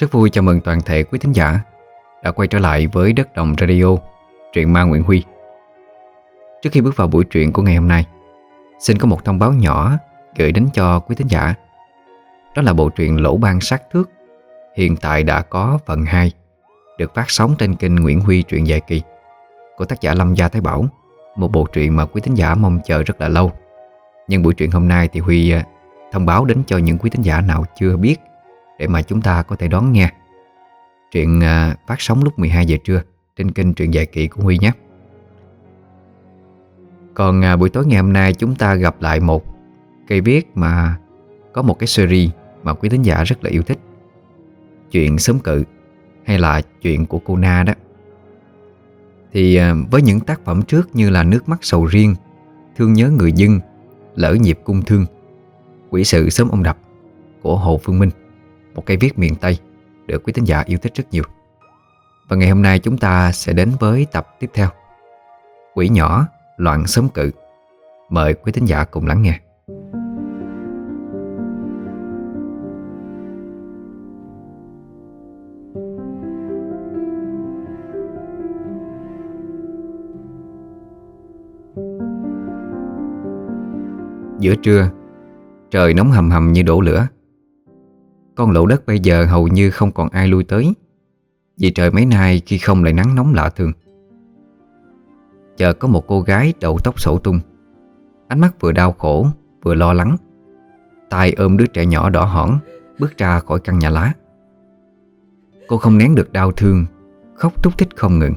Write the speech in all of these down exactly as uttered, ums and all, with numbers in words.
Rất vui chào mừng toàn thể quý thính giả đã quay trở lại với Đất Đồng Radio, truyện ma Nguyễn Huy. Trước khi bước vào buổi truyện của ngày hôm nay, xin có một thông báo nhỏ gửi đến cho quý thính giả. Đó là bộ truyện Lỗ Ban Sát Thước hiện tại đã có phần hai được phát sóng trên kênh Nguyễn Huy truyện dài kỳ của tác giả Lâm Gia Thái Bảo, một bộ truyện mà quý thính giả mong chờ rất là lâu. Nhưng buổi truyện hôm nay thì Huy thông báo đến cho những quý thính giả nào chưa biết để mà chúng ta có thể đón nghe. Truyện uh, phát sóng lúc mười hai giờ trưa trên kênh truyện dài kỳ của Huy nhé. Còn uh, buổi tối ngày hôm nay chúng ta gặp lại một cây viết mà có một cái series mà quý thính giả rất là yêu thích. Chuyện Xóm Cự hay là chuyện của cô Na đó. Thì uh, với những tác phẩm trước như là Nước Mắt Sầu Riêng, Thương Nhớ Người Dân, Lỡ Nhịp Cung Thương, Quỷ Sự Xóm Ông Đập của Hồ Phương Minh, một cây viết miền Tây được quý thính giả yêu thích rất nhiều. Và ngày hôm nay chúng ta sẽ đến với tập tiếp theo, Quỷ Nhỏ Loạn Xóm Cự. Mời quý thính giả cùng lắng nghe. Giữa trưa, trời nóng hầm hầm như đổ lửa. Con lỗ đất bây giờ hầu như không còn ai lui tới, vì trời mấy nay khi không lại nắng nóng lạ thường. Chợt có một cô gái đầu tóc xõa tung, ánh mắt vừa đau khổ vừa lo lắng, tay ôm đứa trẻ nhỏ đỏ hỏn bước ra khỏi căn nhà lá. Cô không nén được đau thương, khóc thút thít không ngừng.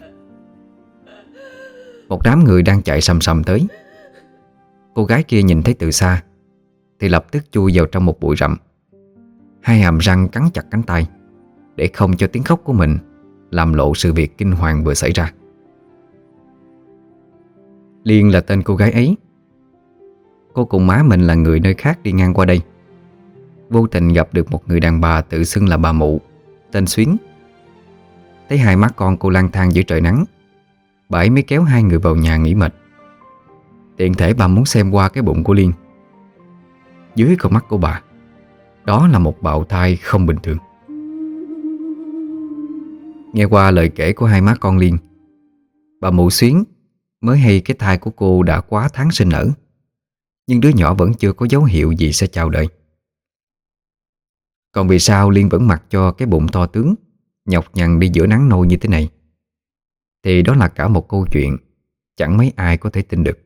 Một đám người đang chạy sầm sầm tới. Cô gái kia nhìn thấy từ xa thì lập tức chui vào trong một bụi rậm, hai hàm răng cắn chặt cánh tay để không cho tiếng khóc của mình làm lộ sự việc kinh hoàng vừa xảy ra. Liên là tên cô gái ấy. Cô cùng má mình là người nơi khác đi ngang qua đây, vô tình gặp được một người đàn bà tự xưng là bà Mụ, tên Xuyến. Thấy hai má con cô lang thang giữa trời nắng, bà ấy mới kéo hai người vào nhà nghỉ mệt. Tiện thể bà muốn xem qua cái bụng của Liên. Dưới con mắt của bà, đó là một bào thai không bình thường. Nghe qua lời kể của hai má con Liên, bà Mụ Xuyến mới hay cái thai của cô đã quá tháng sinh nở, nhưng đứa nhỏ vẫn chưa có dấu hiệu gì sẽ chào đời. Còn vì sao Liên vẫn mặc cho cái bụng to tướng nhọc nhằn đi giữa nắng nôi như thế này, thì đó là cả một câu chuyện chẳng mấy ai có thể tin được.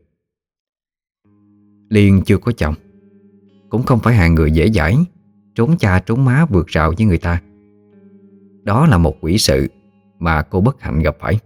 Liên chưa có chồng, cũng không phải hạng người dễ dãi trốn cha trốn má vượt rào với người ta. Đó là một quỷ sự mà cô bất hạnh gặp phải.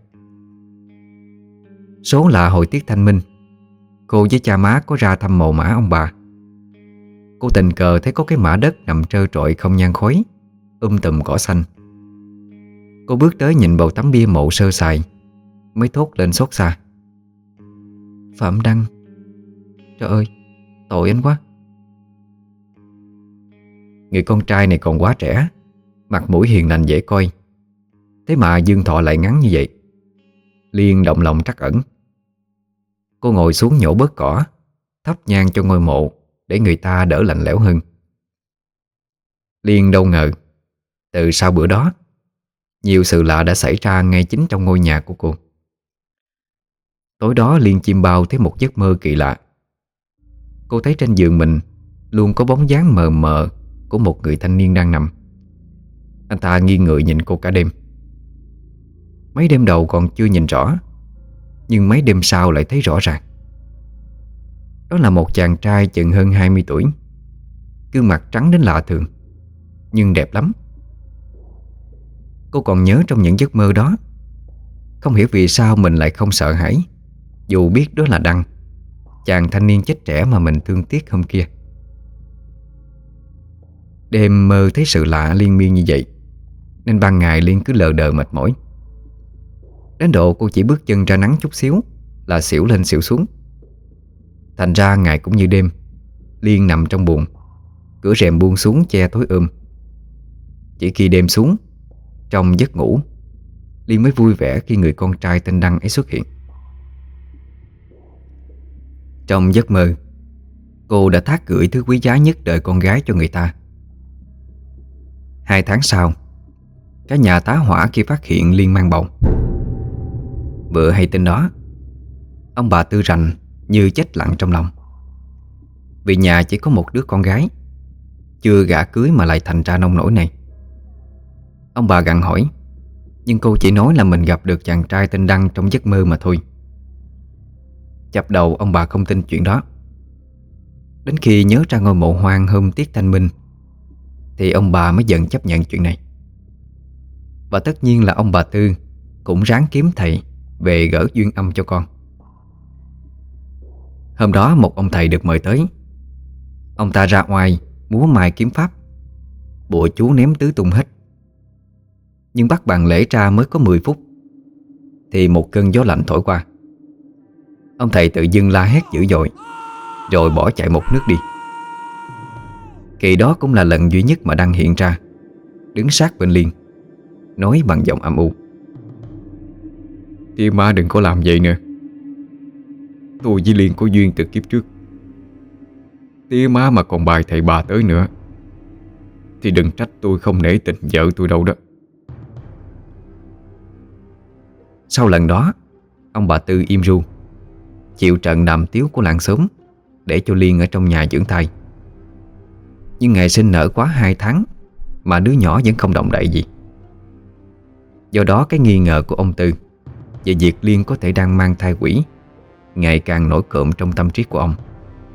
Số là hồi tiết thanh minh, cô với cha má có ra thăm mồ mả ông bà. Cô tình cờ thấy có cái mả đất nằm trơ trọi không nhang khói, um tùm cỏ xanh. Cô bước tới nhìn vào tấm bia mộ sơ sài, mới thốt lên xót xa: Phạm Đăng, trời ơi, tội anh quá. Người con trai này còn quá trẻ, mặt mũi hiền lành dễ coi, thế mà dương thọ lại ngắn như vậy. Liên động lòng trắc ẩn. Cô ngồi xuống nhổ bớt cỏ, thắp nhang cho ngôi mộ để người ta đỡ lạnh lẽo hơn. Liên đâu ngờ, từ sau bữa đó, nhiều sự lạ đã xảy ra ngay chính trong ngôi nhà của cô. Tối đó Liên chim bao thấy một giấc mơ kỳ lạ. Cô thấy trên giường mình luôn có bóng dáng mờ mờ của một người thanh niên đang nằm. Anh ta nghiêng người nhìn cô cả đêm. Mấy đêm đầu còn chưa nhìn rõ, nhưng mấy đêm sau lại thấy rõ ràng. Đó là một chàng trai chừng hơn hai mươi tuổi, gương mặt trắng đến lạ thường, nhưng đẹp lắm. Cô còn nhớ trong những giấc mơ đó, không hiểu vì sao mình lại không sợ hãi, dù biết đó là Đăng, chàng thanh niên chết trẻ mà mình thương tiếc hôm kia. Đêm mơ thấy sự lạ liên miên như vậy, nên ban ngày Liên cứ lờ đờ mệt mỏi. Đến độ cô chỉ bước chân ra nắng chút xíu là xỉu lên xỉu xuống. Thành ra ngày cũng như đêm, Liên nằm trong buồng, cửa rèm buông xuống che tối ôm. Chỉ khi đêm xuống, trong giấc ngủ, Liên mới vui vẻ khi người con trai tên Đăng ấy xuất hiện. Trong giấc mơ, cô đã thác gửi thứ quý giá nhất đời con gái cho người ta. Hai tháng sau, Cả nhà tá hỏa khi phát hiện Liên mang bầu. Vừa hay tin đó, ông bà Tư rành như chết lặng trong lòng. Vì nhà chỉ có một đứa con gái, chưa gả cưới mà lại thành ra nông nổi này. Ông bà gặng hỏi, nhưng cô chỉ nói là mình gặp được chàng trai tên Đăng trong giấc mơ mà thôi. Chập đầu ông bà không tin chuyện đó. Đến khi nhớ ra ngôi mộ hoang hôm tiết thanh minh thì ông bà mới dần chấp nhận chuyện này. Và tất nhiên là ông bà Tư cũng ráng kiếm thầy về gỡ duyên âm cho con. Hôm đó một ông thầy được mời tới. Ông ta ra oai múa mai kiếm pháp, bộ chú ném tứ tung hết. Nhưng bắt bàn lễ ra mới có mười phút thì một cơn gió lạnh thổi qua. Ông thầy tự dưng la hét dữ dội, rồi bỏ chạy một nước đi. Kỳ đó cũng là lần duy nhất mà Đăng hiện ra, đứng sát bên Liên, nói bằng giọng âm u: "Tía má đừng có làm vậy nữa. Tôi với Liên có duyên từ kiếp trước. Tía má mà còn bài thầy bà tới nữa thì đừng trách tôi không nể tình vợ tôi đâu đó." Sau lần đó, ông bà Tư im ru, chịu trận đàm tiếu của làng xóm, để cho Liên ở trong nhà dưỡng thai. Nhưng ngày sinh nở quá hai tháng mà đứa nhỏ vẫn không động đậy gì. Do đó cái nghi ngờ của ông Tư về việc Liên có thể đang mang thai quỷ ngày càng nổi cộm trong tâm trí của ông.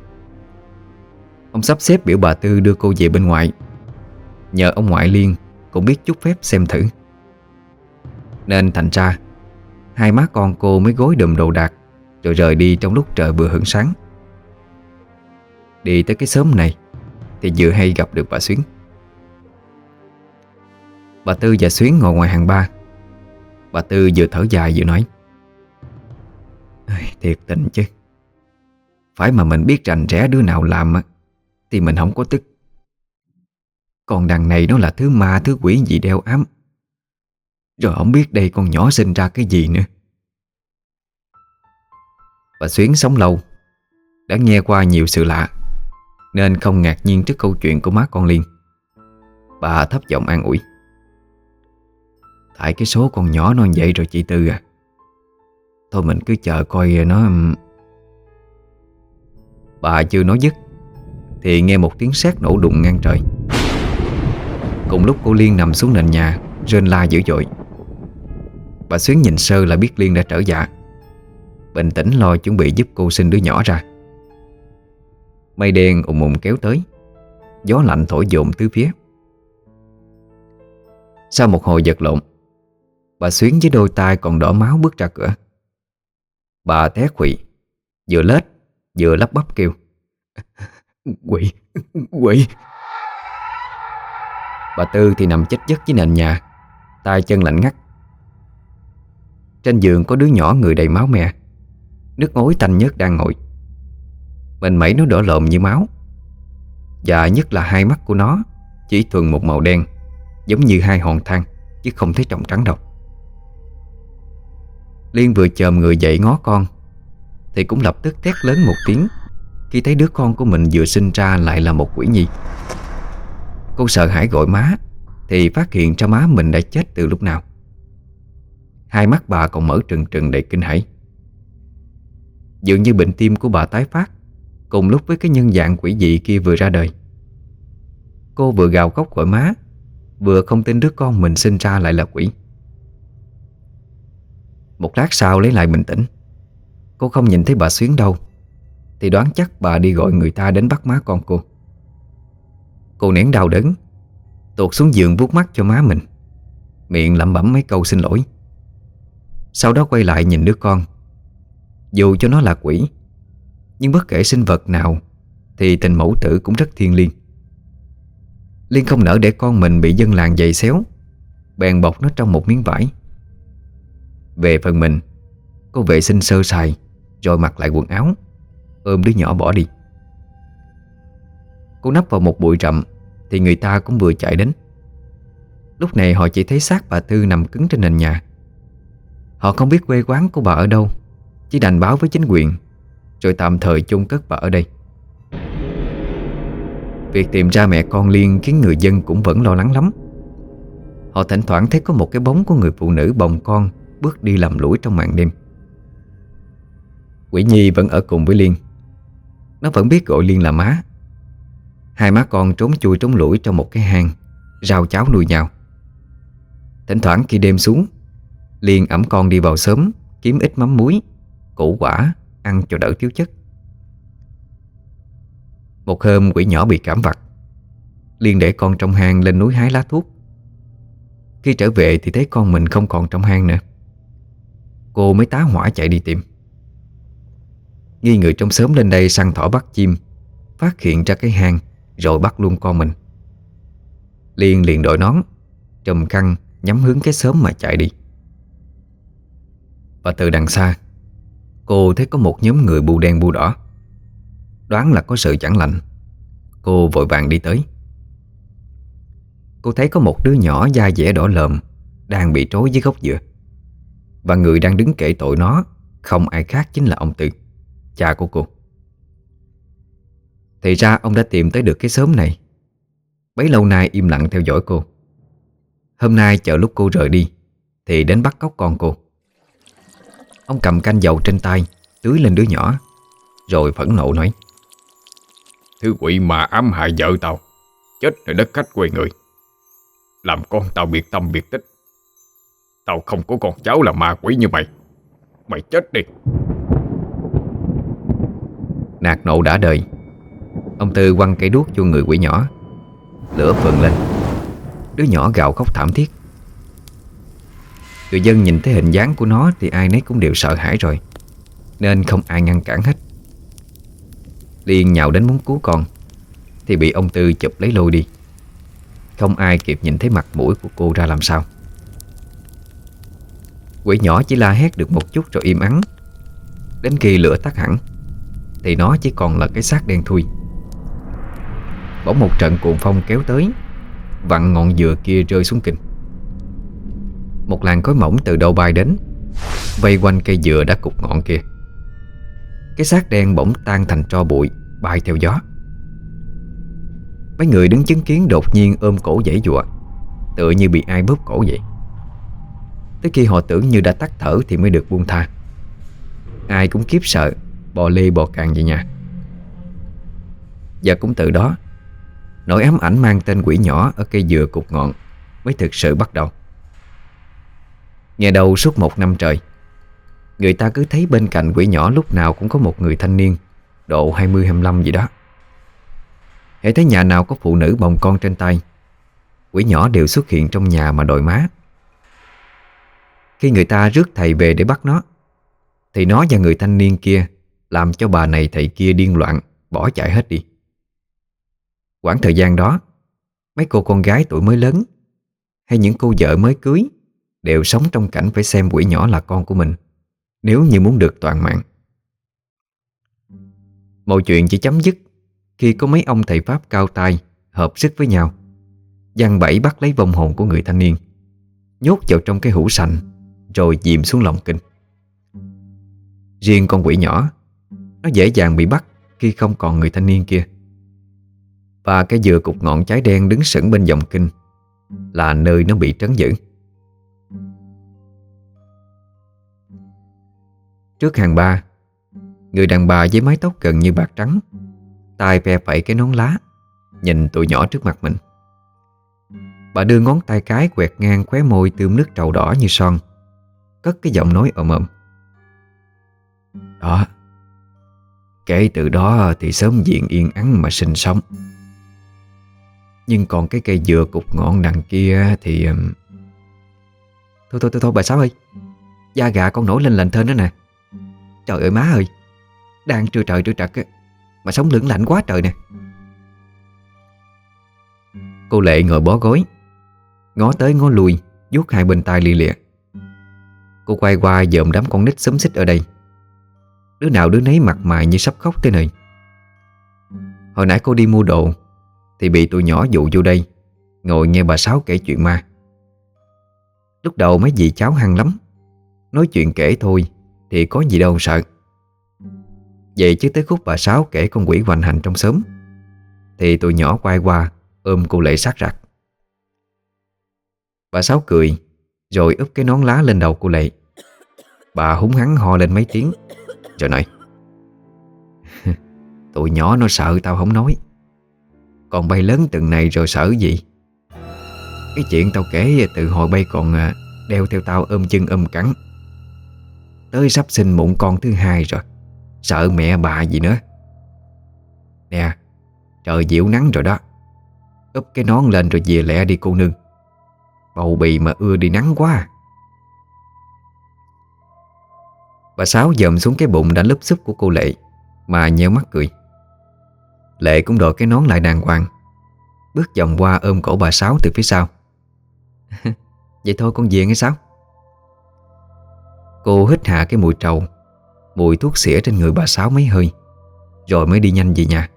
Ông sắp xếp biểu bà Tư đưa cô về bên ngoại, nhờ ông ngoại Liên cũng biết chút phép xem thử. Nên thành ra hai má con cô mới gối đùm đồ đạc rồi rời đi trong lúc trời vừa hửng sáng. Đi tới cái xóm này thì vừa hay gặp được bà Xuyến. Bà Tư và Xuyến ngồi ngoài hàng ba. Bà Tư vừa thở dài vừa nói: "Thiệt tình chứ, phải mà mình biết rành rẽ đứa nào làm thì mình không có tức. Còn đằng này nó là thứ ma thứ quỷ gì đeo ám, rồi không biết đây con nhỏ sinh ra cái gì nữa." Bà Xuyến sống lâu, đã nghe qua nhiều sự lạ, nên không ngạc nhiên trước câu chuyện của má con Liên. Bà thấp giọng an ủi: "Tại cái số con nhỏ nó vậy rồi chị Tư à. Thôi mình cứ chờ coi nó..." Bà chưa nói dứt thì nghe một tiếng sét nổ đùng ngang trời. Cùng lúc cô Liên nằm xuống nền nhà rên la dữ dội. Bà Xuyến nhìn sơ là biết Liên đã trở dạ, bình tĩnh lo chuẩn bị giúp cô sinh đứa nhỏ ra. Mây đen ùm ùm kéo tới, gió lạnh thổi dồn tứ phía. Sau một hồi vật lộn, bà Xuyến với đôi tay còn đỏ máu bước ra cửa. Bà té khuỵu, vừa lết vừa lắp bắp kêu: "Quỷ, quỷ!" Bà Tư thì nằm chết giấc dưới nền nhà, tay chân lạnh ngắt. Trên giường có đứa nhỏ người đầy máu me, nước ối tanh nhớt đang ngồi. Mình mẩy nó đỏ lòm như máu, và nhất là hai mắt của nó chỉ thuần một màu đen, giống như hai hòn than, chứ không thấy tròng trắng đâu. Liên vừa chồm người dậy ngó con thì cũng lập tức thét lớn một tiếng khi thấy đứa con của mình vừa sinh ra lại là một quỷ nhi. Cô sợ hãi gọi má thì phát hiện ra má mình đã chết từ lúc nào. Hai mắt bà còn mở trừng trừng đầy kinh hãi. Dường như bệnh tim của bà tái phát cùng lúc với cái nhân dạng quỷ dị kia vừa ra đời. Cô vừa gào khóc gọi má, vừa không tin đứa con mình sinh ra lại là quỷ. Một lát sau lấy lại bình tĩnh, cô không nhìn thấy bà Xuyến đâu thì đoán chắc bà đi gọi người ta đến bắt má con cô. Cô nén đau đớn, tuột xuống giường vuốt mắt cho má mình, miệng lẩm bẩm mấy câu xin lỗi. Sau đó quay lại nhìn đứa con. Dù cho nó là quỷ, nhưng bất kể sinh vật nào thì tình mẫu tử cũng rất thiêng liêng. Liên không nỡ để con mình bị dân làng giày xéo, bèn bọc nó trong một miếng vải. Về phần mình, cô vệ sinh sơ sài rồi mặc lại quần áo, ôm đứa nhỏ bỏ đi. Cô nấp vào một bụi rậm thì người ta cũng vừa chạy đến. Lúc này họ chỉ thấy xác bà Tư nằm cứng trên nền nhà. Họ không biết quê quán của bà ở đâu, chỉ đành báo với chính quyền rồi tạm thời chôn cất bà ở đây. Việc tìm ra mẹ con Liên khiến người dân cũng vẫn lo lắng lắm. Họ thỉnh thoảng thấy có một cái bóng của người phụ nữ bồng con bước đi lầm lũi trong màn đêm. Quỷ Nhi vẫn ở cùng với Liên. Nó vẫn biết gọi Liên là má. Hai má con trốn chui trốn lủi trong một cái hang, rau cháo nuôi nhau. Thỉnh thoảng khi đêm xuống, Liên ẵm con đi vào xóm kiếm ít mắm muối, củ quả ăn cho đỡ thiếu chất. Một hôm quỷ nhỏ bị cảm vặt, Liên để con trong hang lên núi hái lá thuốc. Khi trở về thì thấy con mình không còn trong hang nữa. Cô mới tá hỏa chạy đi tìm. Nghi người trong xóm lên đây săn thỏ bắt chim, phát hiện ra cái hang rồi bắt luôn con mình. Liên liền đội nón, trùm khăn, nhắm hướng cái xóm mà chạy đi. Và từ đằng xa, cô thấy có một nhóm người bu đen bu đỏ. Đoán là có sự chẳng lành, cô vội vàng đi tới. Cô thấy có một đứa nhỏ da dẻ đỏ lợm đang bị trói dưới gốc dừa. Và người đang đứng kể tội nó không ai khác chính là ông Tư, cha của cô. Thì ra ông đã tìm tới được cái xóm này. Bấy lâu nay im lặng theo dõi cô. Hôm nay chờ lúc cô rời đi thì đến bắt cóc con cô. Ông cầm canh dầu trên tay tưới lên đứa nhỏ, rồi phẫn nộ nói: Thứ quỷ mà ám hại vợ tao, chết nơi đất khách quê người, làm con tao biệt tâm biệt tích. Tao không có con cháu là ma quỷ như mày. Mày chết đi. Nạt nộ đã đời, ông Tư quăng cây đuốc vô người quỷ nhỏ. Lửa phừng lên, đứa nhỏ gào khóc thảm thiết. Người dân nhìn thấy hình dáng của nó thì ai nấy cũng đều sợ hãi rồi, nên không ai ngăn cản hết. Liên nhào đến muốn cứu con thì bị ông Tư chụp lấy lôi đi. Không ai kịp nhìn thấy mặt mũi của cô ra làm sao. Quỷ nhỏ chỉ la hét được một chút rồi im ắng. Đến khi lửa tắt hẳn thì nó chỉ còn là cái xác đen thui. Bỗng một trận cuồng phong kéo tới, vặn ngọn dừa kia rơi xuống kinh. Một làn khói mỏng từ đâu bay đến, vây quanh cây dừa đã cụt ngọn kia. Cái xác đen bỗng tan thành tro bụi, bay theo gió. Mấy người đứng chứng kiến đột nhiên ôm cổ giãy giụa, tựa như bị ai bóp cổ vậy. Tới khi họ tưởng như đã tắt thở thì mới được buông tha. Ai cũng khiếp sợ, bò lê bò càng về nhà. Và cũng từ đó, nỗi ám ảnh mang tên quỷ nhỏ ở cây dừa cụt ngọn mới thực sự bắt đầu. Nghe đầu suốt một năm trời, người ta cứ thấy bên cạnh quỷ nhỏ lúc nào cũng có một người thanh niên độ hai mươi hai mươi lăm gì đó. Hễ thấy nhà nào có phụ nữ bồng con trên tay, quỷ nhỏ đều xuất hiện trong nhà mà đòi má. Khi người ta rước thầy về để bắt nó, thì nó và người thanh niên kia làm cho bà này thầy kia điên loạn, bỏ chạy hết đi. Quãng thời gian đó, mấy cô con gái tuổi mới lớn hay những cô vợ mới cưới đều sống trong cảnh phải xem quỷ nhỏ là con của mình, nếu như muốn được toàn mạng. Mọi chuyện chỉ chấm dứt khi có mấy ông thầy Pháp cao tay hợp sức với nhau, giăng bẫy bắt lấy vong hồn của người thanh niên, nhốt vào trong cái hũ sành, rồi dìm xuống lòng kinh. Riêng con quỷ nhỏ, nó dễ dàng bị bắt khi không còn người thanh niên kia. Và cái dừa cục ngọn trái đen đứng sững bên dòng kinh là nơi nó bị trấn giữ. Trước hàng ba, người đàn bà với mái tóc gần như bạc trắng, tay phe phẩy cái nón lá, nhìn tụi nhỏ trước mặt mình. Bà đưa ngón tay cái quẹt ngang khóe môi tươm nước trầu đỏ như son, cất cái giọng nói ồm ồm: Đó, kể từ đó thì sớm diện yên ắng mà sinh sống. Nhưng còn cái cây dừa cục ngọn đằng kia thì... Thôi thôi thôi, thôi bà Sáu ơi, da gà con nổi lên lành thên đó nè. Trời ơi má ơi, đang trưa trời trưa trật á, mà sống lửng lạnh quá trời nè. Cô Lệ ngồi bó gối, ngó tới ngó lui, vuốt hai bên tai li lịa. Cô quay qua dòm đám con nít xúm xít ở đây. Đứa nào đứa nấy mặt mày như sắp khóc tới nơi. Hồi nãy cô đi mua đồ thì bị tụi nhỏ dụ vô đây ngồi nghe bà Sáu kể chuyện ma. Lúc đầu mấy dì cháu hăng lắm, nói chuyện kể thôi thì có gì đâu sợ. Vậy chứ tới khúc bà Sáu kể con quỷ hoành hành trong xóm thì tụi nhỏ quay qua ôm cô Lệ sát rạc. Bà Sáu cười, rồi úp cái nón lá lên đầu cô Lệ. Bà húng hắng ho lên mấy tiếng, rồi nói: Tụi nhỏ nó sợ tao không nói, còn bay lớn từng này rồi sợ gì. Cái chuyện tao kể từ hồi bay còn à, đeo theo tao ôm chân ôm cẳng, tới sắp sinh mụn con thứ hai rồi, sợ mẹ bà gì nữa. Nè, trời dịu nắng rồi đó, úp cái nón lên rồi về lẹ đi cô nương. Bầu bì mà ưa đi nắng quá à. Bà Sáu dòm xuống cái bụng đã lúp xúp của cô Lệ mà nheo mắt cười. Lệ cũng đội cái nón lại đàng hoàng, bước vòng qua ôm cổ bà Sáu từ phía sau. Vậy thôi con về nghe Sáu. Cô hít hạ cái mùi trầu, mùi thuốc xỉa trên người bà Sáu mấy hơi, rồi mới đi nhanh về nhà.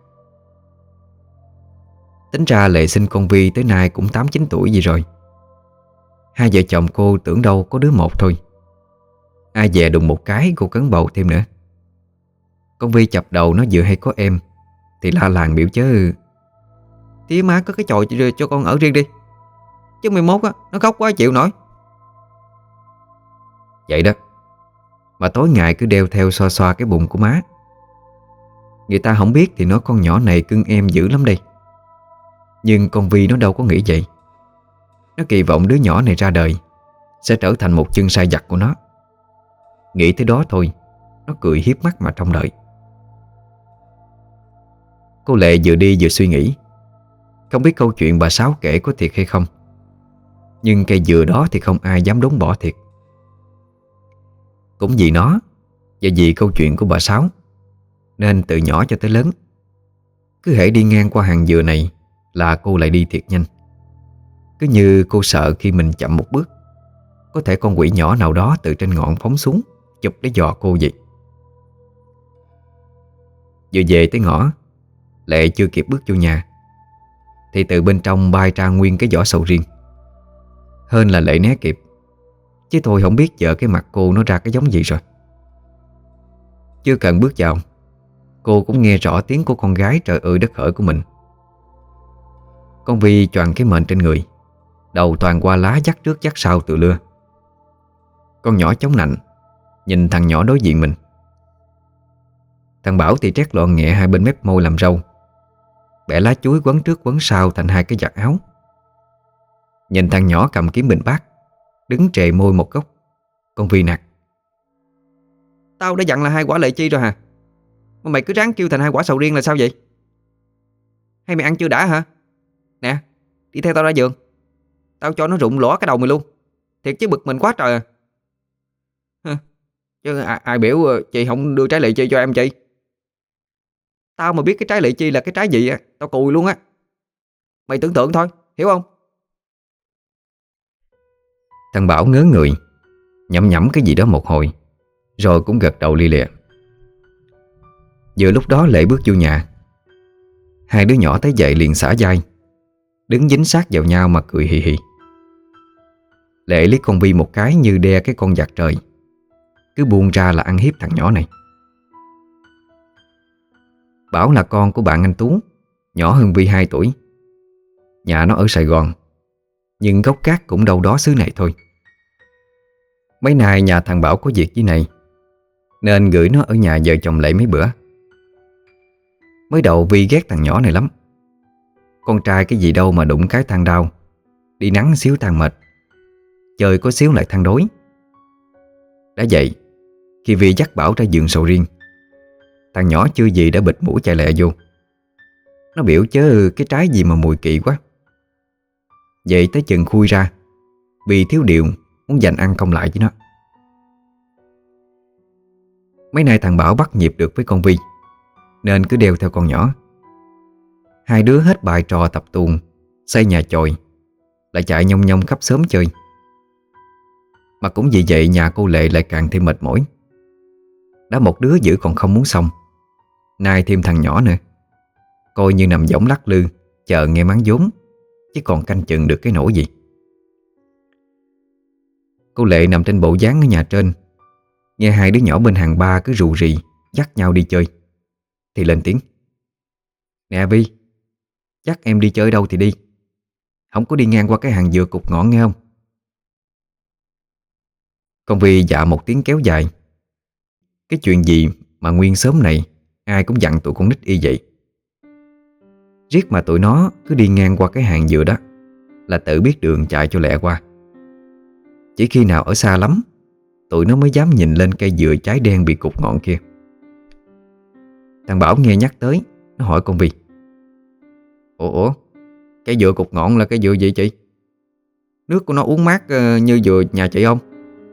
Tính ra Lệ sinh con Vi tới nay cũng tám chín tuổi gì rồi. Hai vợ chồng cô tưởng đâu có đứa một thôi, ai về đùng một cái cô cấn bầu thêm nữa. Con Vi chập đầu nó vừa hay có em thì la làng biểu chứ: Tía má có cái chòi cho con ở riêng đi, chứ mười mốt á nó khóc quá chịu nổi. Vậy đó mà tối ngày cứ đeo theo xoa xoa cái bụng của má. Người ta không biết thì nói con nhỏ này cưng em dữ lắm đây, nhưng con Vi nó đâu có nghĩ vậy. Nó kỳ vọng đứa nhỏ này ra đời sẽ trở thành một chân sai vặt của nó. Nghĩ tới đó thôi, nó cười hiếp mắt mà trông đợi. Cô Lệ vừa đi vừa suy nghĩ, không biết câu chuyện bà Sáu kể có thiệt hay không, nhưng cây dừa đó thì không ai dám đốn bỏ thiệt. Cũng vì nó và vì câu chuyện của bà Sáu nên từ nhỏ cho tới lớn, cứ hễ đi ngang qua hàng dừa này là cô lại đi thiệt nhanh. Cứ như cô sợ khi mình chậm một bước, có thể con quỷ nhỏ nào đó từ trên ngọn phóng xuống chụp để dò cô vậy. Vừa về tới ngõ, Lệ chưa kịp bước vô nhà thì từ bên trong bay ra nguyên cái vỏ sầu riêng. Hên là Lệ né kịp, chứ thôi không biết giờ cái mặt cô nó ra cái giống gì rồi. Chưa cần bước vào, cô cũng nghe rõ tiếng của con gái trời ơi đất hỡi của mình. Con Vi choàng cái mền trên người, đầu toàn qua lá dắt trước dắt sau từ lưa. Con nhỏ chống nạnh nhìn thằng nhỏ đối diện mình. Thằng Bảo thì trét lọn nhẹ hai bên mép môi làm râu, bẻ lá chuối quấn trước quấn sau thành hai cái vạt áo. Nhìn thằng nhỏ cầm kiếm bình bát đứng trề môi một góc, con Vi nạt: Tao đã dặn là hai quả lệ chi rồi hả? Mà mày cứ ráng kêu thành hai quả sầu riêng là sao vậy? Hay mày ăn chưa đã hả? Nè, đi theo tao ra giường, tao cho nó rụng lõ cái đầu mày luôn. Thiệt chứ bực mình quá trời à. Hừ, chứ ai, ai biểu chị không đưa trái lệ chi cho em chị? Tao mà biết cái trái lệ chi là cái trái gì á, tao cùi luôn á. Mày tưởng tượng thôi, hiểu không? Thằng Bảo ngớ người, nhẩm nhẩm cái gì đó một hồi, rồi cũng gật đầu li lịa. Vừa lúc đó Lệ bước vô nhà. Hai đứa nhỏ thấy vậy liền xả vai, đứng dính sát vào nhau mà cười hì hì. Lệ liếc con Vi một cái như đe cái con giặc trời, cứ buông ra là ăn hiếp thằng nhỏ này. Bảo là con của bạn anh Tú, nhỏ hơn Vi hai tuổi. Nhà nó ở Sài Gòn, nhưng gốc gác cũng đâu đó xứ này thôi. Mấy nay nhà thằng Bảo có việc với này, nên gửi nó ở nhà vợ chồng Lệ mấy bữa. Mới đầu Vi ghét thằng nhỏ này lắm. Con trai cái gì đâu mà đụng cái than đau, đi nắng xíu than mệt, chơi có xíu lại than đối. Đã vậy, khi Vi dắt Bảo ra vườn sầu riêng, thằng nhỏ chưa gì đã bịt mũi chạy lẹ vô. Nó biểu chứ cái trái gì mà mùi kỳ quá. Vậy tới chừng khui ra, vì thiếu điều muốn giành ăn không lại với nó. Mấy nay thằng Bảo bắt nhịp được với con Vi, nên cứ đeo theo con nhỏ. Hai đứa hết bài trò tập tuồng, xây nhà chòi, lại chạy nhông nhông khắp xóm chơi. Mà cũng vì vậy nhà cô Lệ lại càng thêm mệt mỏi. Đã một đứa giữ còn không muốn xong, nay thêm thằng nhỏ nữa, coi như nằm võng lắc lư chờ nghe mắng vốn, chứ còn canh chừng được cái nỗi gì. Cô Lệ nằm trên bộ dáng ở nhà trên, nghe hai đứa nhỏ bên hàng ba cứ rù rì dắt nhau đi chơi, thì lên tiếng: Nè Vi, dắt em đi chơi đâu thì đi, không có đi ngang qua cái hàng dừa cục ngọn nghe không? Con Vi dạ một tiếng kéo dài. Cái chuyện gì mà nguyên xóm này ai cũng dặn tụi con nít y vậy. Riết mà tụi nó cứ đi ngang qua cái hàng dừa đó là tự biết đường chạy cho lẹ qua. Chỉ khi nào ở xa lắm tụi nó mới dám nhìn lên cây dừa trái đen bị cụt ngọn kia. Thằng Bảo nghe nhắc tới, nó hỏi con Vi: Ủa, ủa cây dừa cụt ngọn là cây dừa gì chị? Nước của nó uống mát uh, như dừa nhà chị không?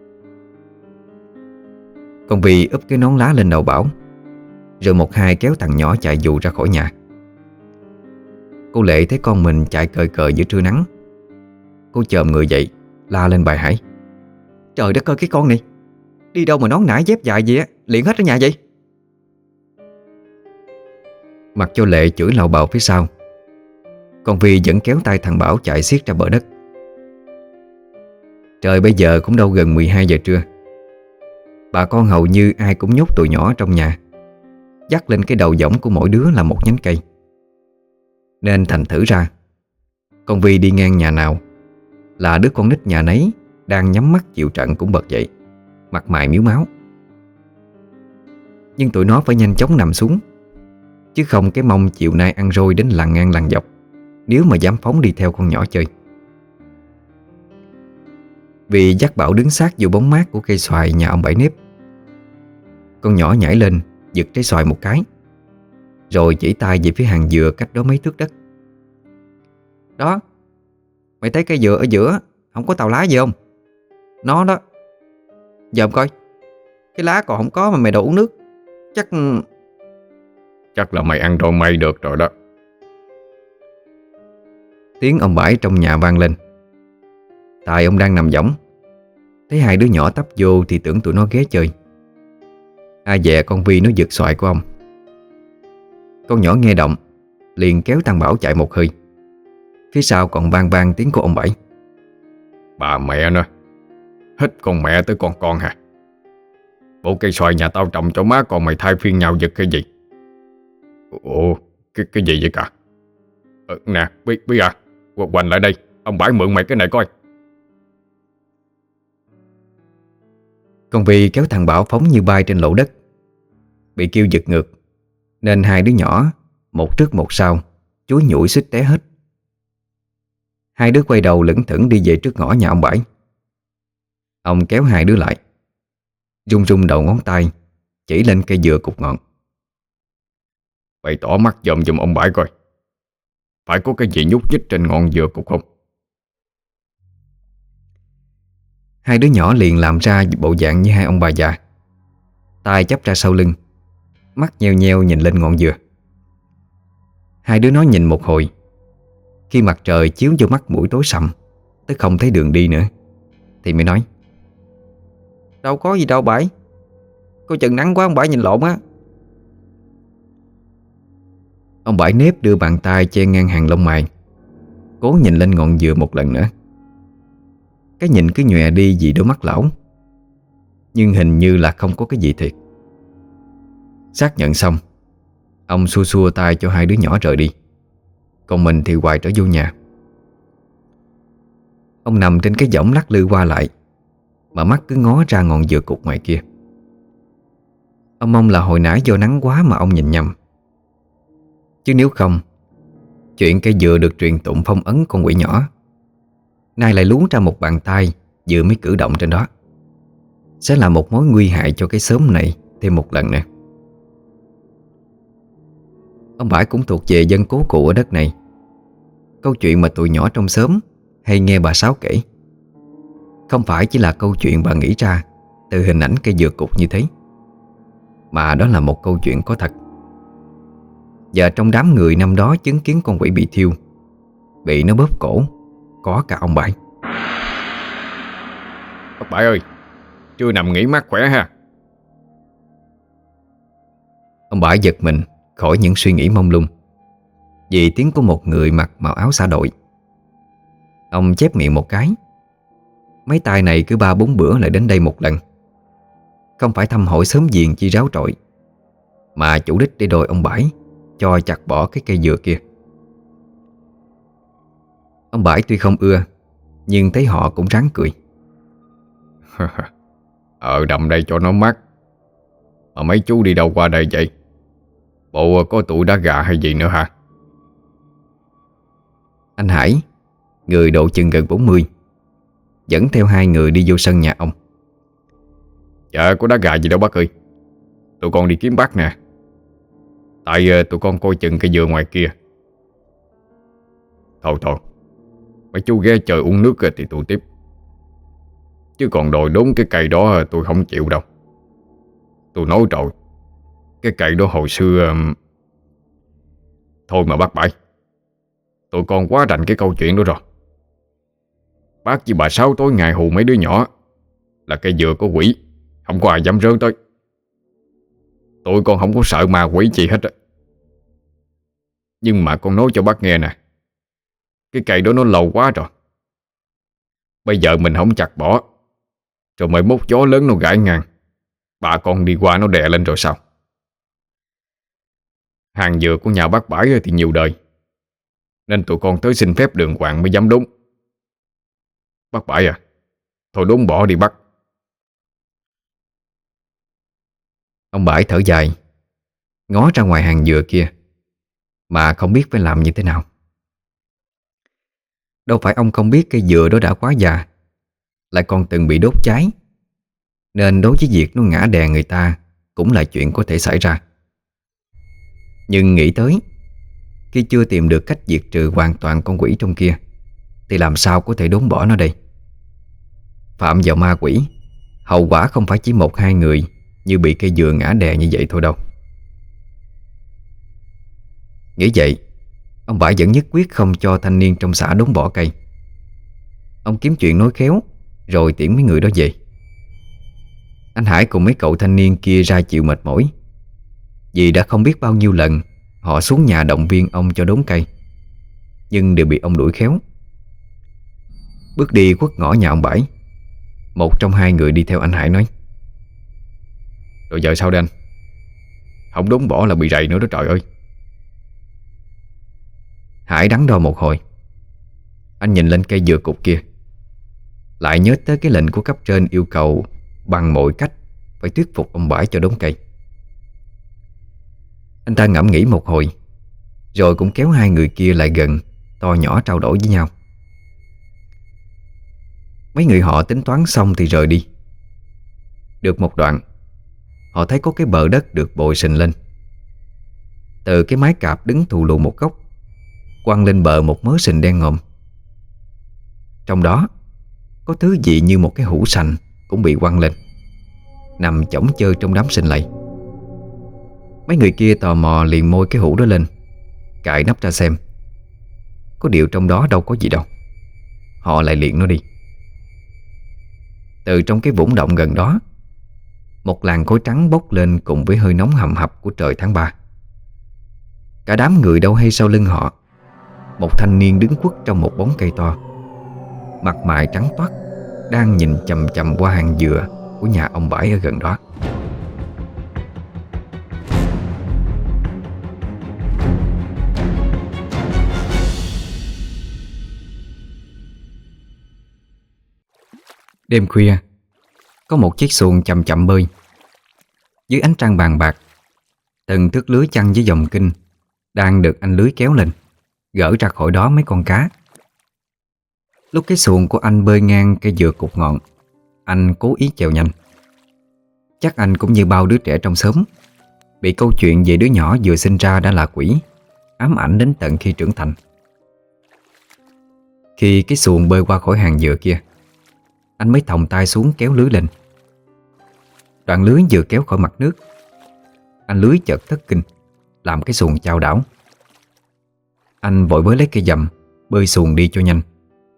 Con Vi úp cái nón lá lên đầu Bảo, rồi một hai kéo thằng nhỏ chạy dù ra khỏi nhà. Cô Lệ thấy con mình chạy cờ cờ giữa trưa nắng. Cô chồm người dậy, la lên bài hải: Trời đất ơi, cái con này đi đâu mà nón nải dép dài gì á, liền hết ở nhà vậy? Mặc cho Lệ chửi lào bào phía sau, con Vi vẫn kéo tay thằng Bảo chạy xiết ra bờ đất. Trời bây giờ cũng đâu gần mười hai giờ trưa. Bà con hầu như ai cũng nhốt tụi nhỏ trong nhà, dắt lên cái đầu võng của mỗi đứa là một nhánh cây. Nên thành thử ra, con Vi đi ngang nhà nào là đứa con nít nhà nấy đang nhắm mắt chịu trận cũng bật dậy, mặt mày miếu máu. Nhưng tụi nó phải nhanh chóng nằm xuống, chứ không cái mông chiều nay ăn roi đến lằn ngang lằn dọc nếu mà dám phóng đi theo con nhỏ chơi. Vì dắt Bảo đứng sát vô bóng mát của cây xoài nhà ông Bảy Nếp, con nhỏ nhảy lên giật trái xoài một cái, rồi chỉ tay về phía hàng dừa cách đó mấy thước đất. Đó, mày thấy cây dừa ở giữa không có tàu lá gì không? Nó đó. Dòm coi, cái lá còn không có mà mày đổ uống nước. Chắc Chắc là mày ăn rồi mày được rồi đó. Tiếng ông Bảy trong nhà vang lên. Tại ông đang nằm võng, thấy hai đứa nhỏ tấp vô thì tưởng tụi nó ghé chơi. Ai dè con Vi nó giật xoài của ông. Con nhỏ nghe động liền kéo thằng Bảo chạy một hơi. Phía sau còn vang vang tiếng của ông Bảy: Bà mẹ nó, hết con mẹ tới con con hả? Bộ cây xoài nhà tao trồng cho má còn mày thay phiên nhau giật cái gì? Ủa, cái, cái gì vậy cả? Ờ, nè, Bi, Bi à, Hoành lại đây, ông Bảy mượn mày cái này coi. Con Vi kéo thằng Bảo phóng như bay trên lỗ đất. Bị kêu giật ngược nên hai đứa nhỏ một trước một sau chúi nhủi suýt té hết. Hai đứa quay đầu lững thững đi về trước ngõ nhà ông Bảy. Ông kéo hai đứa lại, rung rung đầu ngón tay chỉ lên cây dừa cụt ngọn. Bày tỏ mắt dòm dùm ông Bảy coi, phải có cái gì nhúc nhích trên ngọn dừa cụt không? Hai đứa nhỏ liền làm ra bộ dạng như hai ông bà già, tay chắp ra sau lưng, mắt nheo nheo nhìn lên ngọn dừa. Hai đứa nó nhìn một hồi, khi mặt trời chiếu vô mắt mũi tối sầm tới không thấy đường đi nữa, thì mới nói: Đâu có gì đâu Bảy, coi chừng nắng quá ông Bảy nhìn lộn á. Ông Bảy Nếp đưa bàn tay che ngang hàng lông mày, cố nhìn lên ngọn dừa một lần nữa. Cái nhìn cứ nhòe đi vì đôi mắt lão, nhưng hình như là không có cái gì thiệt. Xác nhận xong, ông xua xua tay cho hai đứa nhỏ rời đi, còn mình thì hoài trở vô nhà. Ông nằm trên cái võng lắc lư qua lại, mà mắt cứ ngó ra ngọn dừa cụt ngoài kia. Ông mong là hồi nãy do nắng quá mà ông nhìn nhầm, chứ nếu không, chuyện cây dừa được truyền tụng phong ấn con quỷ nhỏ nay lại lún ra một bàn tay vừa mới cử động trên đó, sẽ là một mối nguy hại cho cái xóm này thêm một lần nữa. Ông Bãi cũng thuộc về dân cố cụ ở đất này. Câu chuyện mà tụi nhỏ trong xóm hay nghe bà Sáu kể không phải chỉ là câu chuyện bà nghĩ ra từ hình ảnh cây dừa cụt như thế, mà đó là một câu chuyện có thật. Và trong đám người năm đó chứng kiến con quỷ bị thiêu, bị nó bóp cổ, có cả ông Bãi. Ông Bảy ơi, chưa nằm nghỉ mát khỏe ha? Ông Bãi giật mình khỏi những suy nghĩ mông lung vì tiếng của một người mặc màu áo xa đội. Ông chép miệng một cái. Mấy tay này cứ ba bốn bữa lại đến đây một lần, không phải thăm hỏi sớm giềng chi ráo trội, mà chủ đích để đòi ông Bãi cho chặt bỏ cái cây dừa kia. Ông Bãi tuy không ưa, nhưng thấy họ cũng ráng cười. Ở đầm đây cho nó mát. Mà mấy chú đi đâu qua đây vậy? Bộ có tụi đá gà hay gì nữa hả? Anh Hải, người độ chừng gần bốn mươi, dẫn theo hai người đi vô sân nhà ông. Dạ có đá gà gì đâu bác ơi. Tụi con đi kiếm bác nè. Tại ờ, tụi con coi chừng cây dừa ngoài kia. Thôi thôi, mấy chú ghé chơi uống nước thì tụi tiếp. Chứ còn đòi đốn cái cây đó tôi không chịu đâu. Tôi nói rồi, cái cây đó hồi xưa... Thôi mà bác Bảy, tụi con quá rành cái câu chuyện đó rồi. Bác với bà Sáu tối ngày hù mấy đứa nhỏ là cây dừa có quỷ, không có ai dám rơn tới. Tụi con không có sợ ma quỷ gì hết á. Nhưng mà con nói cho bác nghe nè, cái cây đó nó lâu quá rồi. Bây giờ mình không chặt bỏ, rồi mới mốt gió lớn nó gãy ngang, bà con đi qua nó đè lên rồi sao? Hàng dừa của nhà bác Bãi thì nhiều đời, nên tụi con tới xin phép đường hoàng mới dám đốn. Bác Bãi à, thôi đốn bỏ đi bác. Ông Bãi thở dài, ngó ra ngoài hàng dừa kia mà không biết phải làm như thế nào. Đâu phải ông không biết cây dừa đó đã quá già, lại còn từng bị đốt cháy, nên đối với việc nó ngã đè người ta cũng là chuyện có thể xảy ra. Nhưng nghĩ tới, khi chưa tìm được cách diệt trừ hoàn toàn con quỷ trong kia, thì làm sao có thể đốn bỏ nó đây? Phạm vào ma quỷ, hậu quả không phải chỉ một hai người như bị cây dừa ngã đè như vậy thôi đâu. Nghĩ vậy, ông Bãi vẫn nhất quyết không cho thanh niên trong xã đốn bỏ cây. Ông kiếm chuyện nói khéo, rồi tiễn mấy người đó về. Anh Hải cùng mấy cậu thanh niên kia ra chịu mệt mỏi, vì đã không biết bao nhiêu lần họ xuống nhà động viên ông cho đốn cây, nhưng đều bị ông đuổi khéo. Bước đi khuất ngõ nhà ông Bãi, một trong hai người đi theo anh Hải nói: Rồi giờ sao đây anh? Không đốn bỏ là bị rầy nữa đó trời ơi. Hải đắn đo một hồi. Anh nhìn lên cây dừa cục kia, lại nhớ tới cái lệnh của cấp trên yêu cầu bằng mọi cách phải thuyết phục ông Bãi cho đốn cây. Anh ta ngẫm nghĩ một hồi, rồi cũng kéo hai người kia lại gần, to nhỏ trao đổi với nhau. Mấy người họ tính toán xong thì rời đi. Được một đoạn, họ thấy có cái bờ đất được bồi sình lên. Từ cái mái cạp đứng thù lù một góc, quăng lên bờ một mớ sình đen ngòm. Trong đó có thứ gì như một cái hũ sành cũng bị quăng lên, nằm chõng chơ trong đám sình lầy. Mấy người kia tò mò liền môi cái hũ đó lên, cài nắp ra xem. Có điều trong đó đâu có gì đâu. Họ lại liệng nó đi. Từ trong cái vũng động gần đó, một làn khói trắng bốc lên cùng với hơi nóng hầm hập của trời tháng ba. Cả đám người đâu hay sau lưng họ, một thanh niên đứng khuất trong một bóng cây to, mặt mày trắng toát, đang nhìn chằm chằm qua hàng dừa của nhà ông Bãi ở gần đó. Đêm khuya, có một chiếc xuồng chậm chậm bơi. Dưới ánh trăng bàn bạc, từng thước lưới chăn với dòng kinh đang được anh lưới kéo lên, gỡ ra khỏi đó mấy con cá. Lúc cái xuồng của anh bơi ngang cây dừa cục ngọn, anh cố ý chèo nhanh. Chắc anh cũng như bao đứa trẻ trong xóm, bị câu chuyện về đứa nhỏ vừa sinh ra đã là quỷ ám ảnh đến tận khi trưởng thành. Khi cái xuồng bơi qua khỏi hàng dừa kia, anh mới thòng tay xuống kéo lưới lên. Đoạn lưới vừa kéo khỏi mặt nước, anh lưới chợt thất kinh, làm cái xuồng chao đảo. Anh vội với lấy cây dầm bơi xuồng đi cho nhanh.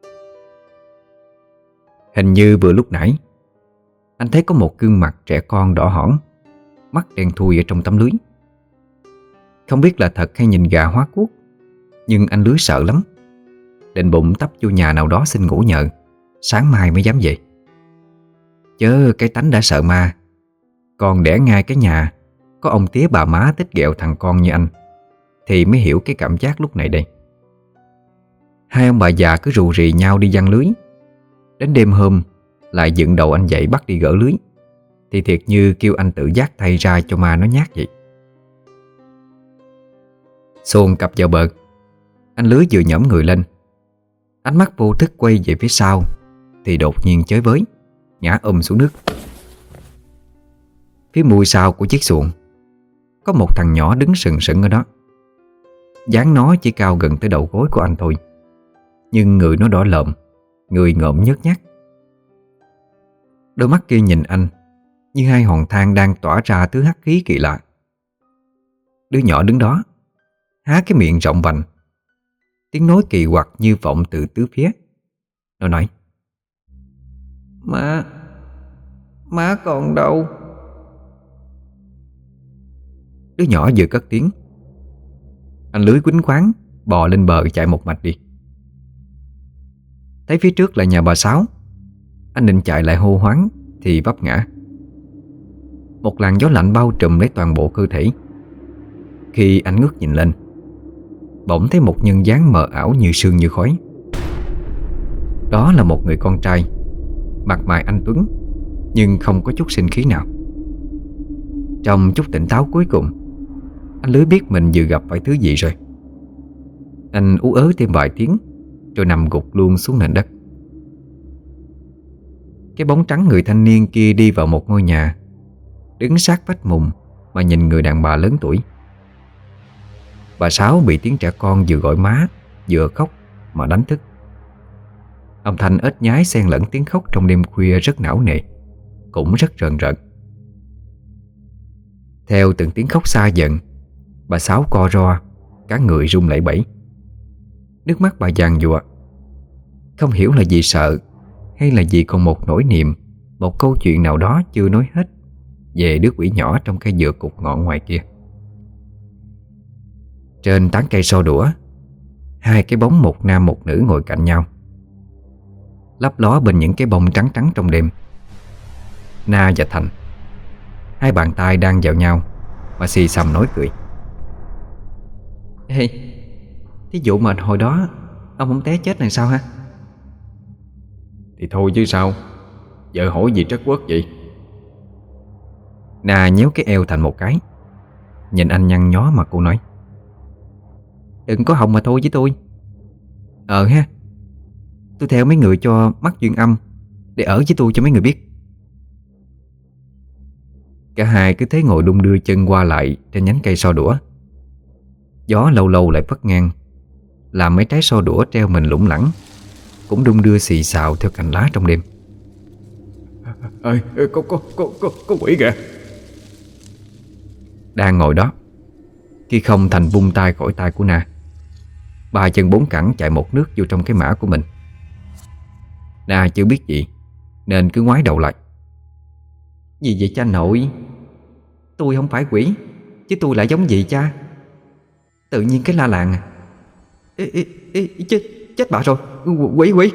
Hình như vừa lúc nãy anh thấy có một gương mặt trẻ con đỏ hỏn, mắt đen thui ở trong tấm lưới. Không biết là thật hay nhìn gà hóa cuốc, nhưng anh lưới sợ lắm, định bụng tấp vô nhà nào đó xin ngủ nhờ, sáng mai mới dám về. Chớ cái tánh đã sợ ma, còn đẻ ngay cái nhà có ông tía bà má tích ghẹo thằng con như anh, thì mới hiểu cái cảm giác lúc này đây. Hai ông bà già cứ rù rì nhau đi giăng lưới. Đến đêm hôm lại dựng đầu anh dậy bắt đi gỡ lưới, thì thiệt như kêu anh tự giác thay ra cho ma nó nhát vậy. Xuồng cập vào bờ, anh Lưới vừa nhõm người lên, ánh mắt vô thức quay về phía sau thì đột nhiên chới với, ngã ùm xuống nước. Phía mui sau của chiếc xuồng có một thằng nhỏ đứng sừng sững ở đó. Dáng nó chỉ cao gần tới đầu gối của anh thôi, nhưng người nó đỏ lợm, người ngợm nhớt nhác. Đôi mắt kia nhìn anh như hai hòn than đang tỏa ra thứ hắc khí kỳ lạ. Đứa nhỏ đứng đó há cái miệng rộng vành, tiếng nói kỳ quặc như vọng từ tứ phía. Nó nói: Má, má còn đâu? Đứa nhỏ vừa cất tiếng, anh Lưới quýnh quáng bò lên bờ chạy một mạch đi. Thấy phía trước là nhà bà Sáu, anh định chạy lại hô hoáng thì vấp ngã. Một làn gió lạnh bao trùm lấy toàn bộ cơ thể. Khi anh ngước nhìn lên, bỗng thấy một nhân dáng mờ ảo như sương như khói. Đó là một người con trai, mặt mày anh tuấn nhưng không có chút sinh khí nào. Trong chút tỉnh táo cuối cùng, anh Lưới biết mình vừa gặp phải thứ gì rồi. Anh ú ớ thêm vài tiếng rồi nằm gục luôn xuống nền đất. Cái bóng trắng người thanh niên kia đi vào một ngôi nhà, đứng sát vách mùng mà nhìn người đàn bà lớn tuổi. Bà Sáu bị tiếng trẻ con vừa gọi má vừa khóc mà đánh thức. Âm thanh ếch nhái xen lẫn tiếng khóc trong đêm khuya rất não nề, cũng rất rợn rợn. Theo từng tiếng khóc xa dần, bà Sáu co ro, cả người run lẩy bẩy. Nước mắt bà giàn giụa, không hiểu là vì sợ hay là vì còn một nỗi niềm, một câu chuyện nào đó chưa nói hết về đứa quỷ nhỏ trong cây dừa cục ngọn ngoài kia. Trên tán cây so đũa, hai cái bóng một nam một nữ ngồi cạnh nhau, lấp ló bên những cái bông trắng trắng trong đêm. Na và Thành, hai bàn tay đang vào nhau mà xì xầm nói cười. Ê, thí dụ mà hồi đó ông không té chết này sao ha? Thì thôi chứ sao, vợ hỏi gì trất quất vậy? Na nhéo cái eo Thành một cái, nhìn anh nhăn nhó mà cô nói: Đừng có hòng mà thôi với tôi. Ờ ha, tôi theo mấy người cho mắc duyên âm để ở với tôi cho mấy người biết. Cả hai cứ thế ngồi đung đưa chân qua lại trên nhánh cây so đũa. Gió lâu lâu lại phất ngang, làm mấy trái so đũa treo mình lủng lẳng cũng đung đưa xì xào theo cành lá trong đêm. Ơi, có, có, có, có, có quỷ kìa. Đang ngồi đó, khi không Thành vung tay khỏi tay của Na, ba chân bốn cẳng chạy một nước vô trong cái mã của mình. Na chưa biết gì nên cứ ngoái đầu lại. Gì vậy cha nội? Tôi không phải quỷ, chứ tôi lại giống gì cha? Tự nhiên cái la làng à. Ê, ê, ê, chết, chết bà rồi, quỷ quỷ.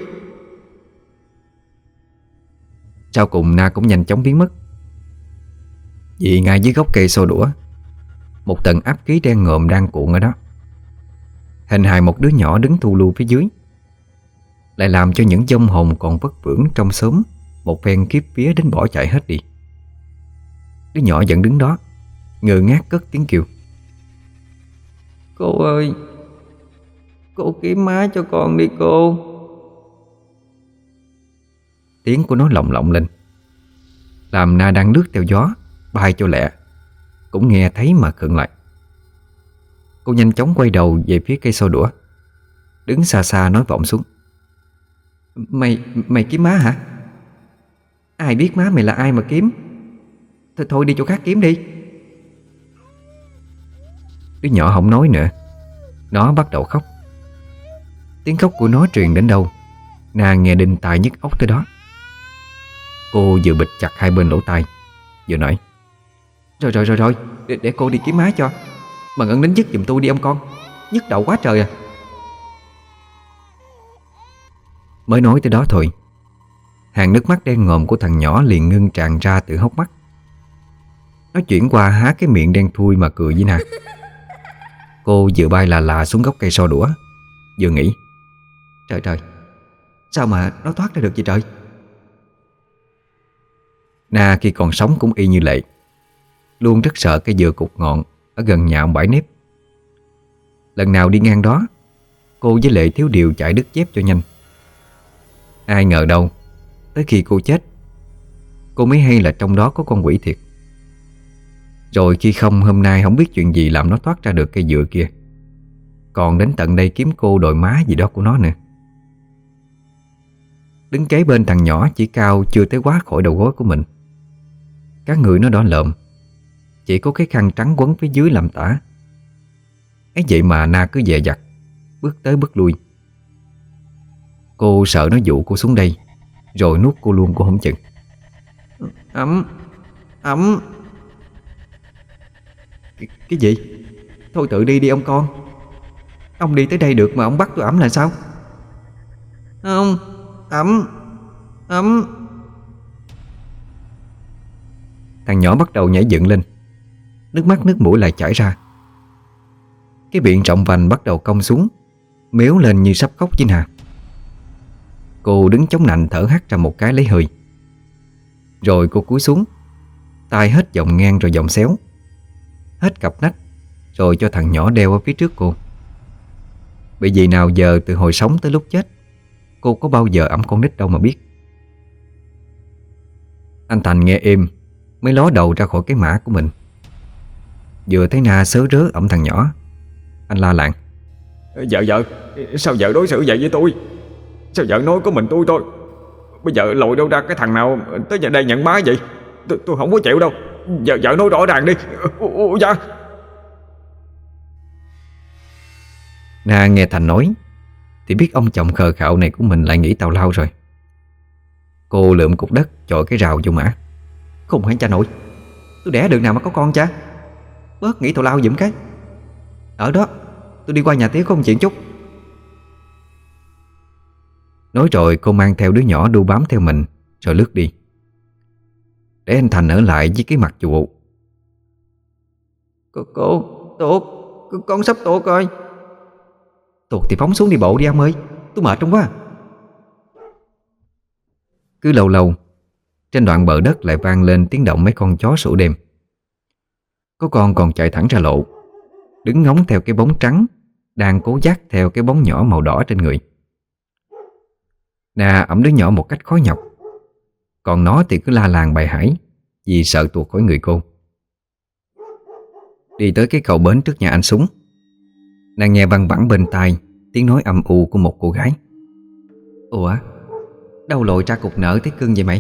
Sau cùng Na cũng nhanh chóng biến mất. Vì ngay dưới gốc cây xô đũa, một tầng áp khí đen ngòm đang cuộn ở đó. Hình hài một đứa nhỏ đứng thu lưu phía dưới, lại làm cho những vong hồn còn vất vưởng trong xóm một phen kiếp vía đến bỏ chạy hết đi. Đứa nhỏ vẫn đứng đó, ngơ ngác cất tiếng kêu: Cô ơi, cô kiếm má cho con đi cô. Tiếng của nó lọng lọng lên, làm Na đang lướt theo gió bay cho lẹ cũng nghe thấy mà khựng lại. Cô nhanh chóng quay đầu về phía cây xô đũa, đứng xa xa nói vọng xuống: Mày, mày kiếm má hả? Ai biết má mày là ai mà kiếm? Thôi thôi đi chỗ khác kiếm đi. Đứa nhỏ không nói nữa, nó bắt đầu khóc. Tiếng khóc của nó truyền đến đâu, Na nghe đinh tai nhức óc tới đó. Cô vừa bịt chặt hai bên lỗ tai, vừa nói: Rồi rồi rồi rồi, để, để cô đi kiếm má cho. Mà ngẩn nín dứt giùm tôi đi ông con, nhức đầu quá trời à. Mới nói tới đó thôi, hàng nước mắt đen ngòm của thằng nhỏ liền ngưng tràn ra từ hốc mắt. Nó chuyển qua há cái miệng đen thui mà cười với Na. Cô vừa bay là là xuống gốc cây so đũa, vừa nghĩ: Trời trời, sao mà nó thoát ra được vậy trời? Na khi còn sống cũng y như Lệ, luôn rất sợ cái dừa cục ngọn ở gần nhà ông Bảy nếp. Lần nào đi ngang đó, cô với Lệ thiếu điều chạy đứt dép cho nhanh. Ai ngờ đâu, tới khi cô chết, cô mới hay là trong đó có con quỷ thiệt. Rồi khi không hôm nay không biết chuyện gì làm nó thoát ra được cây dừa kia, còn đến tận đây kiếm cô đòi má gì đó của nó nữa. Đứng kế bên thằng nhỏ chỉ cao chưa tới quá khỏi đầu gối của mình. Các người nó đỏ lợm, chỉ có cái khăn trắng quấn phía dưới làm tả. Ấy vậy mà Na cứ dè dặt, bước tới bước lui. Cô sợ nó dụ cô xuống đây rồi nuốt cô luôn cô không chừng. Ấm, ấm. Cái, cái gì? Thôi tự đi đi ông con. Ông đi tới đây được mà ông bắt tôi ẩm là sao? Không, ấm, ấm. Thằng nhỏ bắt đầu nhảy dựng lên, nước mắt nước mũi lại chảy ra. Cái miệng rộng vành bắt đầu cong xuống, méo lên như sắp khóc Chính Hà. Cô đứng chống nạnh thở hắt ra một cái lấy hơi. Rồi cô cúi xuống, tay hết vòng ngang rồi vòng xéo, hết cặp nách rồi cho thằng nhỏ đeo ở phía trước cô. Bởi vì nào giờ từ hồi sống tới lúc chết, cô có bao giờ ẵm con nít đâu mà biết. Anh Thành nghe êm mới ló đầu ra khỏi cái mã của mình. Vừa thấy Na sớ rớ ẵm thằng nhỏ, anh la làng: Vợ vợ, sao vợ đối xử vậy với tôi? Sao vợ nói có mình tôi thôi? Bây giờ lội đâu ra cái thằng nào tới nhà đây nhận má vậy? Tôi, tôi không có chịu đâu. Vợ vợ nói rõ ràng đi. Ủa dạ. Na nghe Thành nói thì biết ông chồng khờ khạo này của mình lại nghĩ tào lao rồi. Cô lượm cục đất chọi cái rào vô mã. Không hả cha nội, tôi đẻ được nào mà có con cha. Bớt nghĩ tào lao giùm cái. Ở đó tôi đi qua nhà tía có một chuyện chút. Nói rồi cô mang theo đứa nhỏ đu bám theo mình rồi lướt đi, để anh Thành ở lại với cái mặt chù ụ. Cô, cô, tuột, con sắp tuột rồi. Tuột thì phóng xuống đi bộ đi ông ơi, tôi mệt trong quá. Cứ lâu lâu trên đoạn bờ đất lại vang lên tiếng động mấy con chó sủa đêm. Có con còn chạy thẳng ra lộ, đứng ngóng theo cái bóng trắng đang cố dắt theo cái bóng nhỏ màu đỏ trên người. Na ẵm đứa nhỏ một cách khó nhọc, còn nó thì cứ la làng bài hải vì sợ tuột khỏi người cô. Đi tới cái cầu bến trước nhà anh Súng, nàng nghe văng vẳng bên tai tiếng nói âm u của một cô gái. Ủa, đâu lội ra cục nợ thấy cưng vậy mày?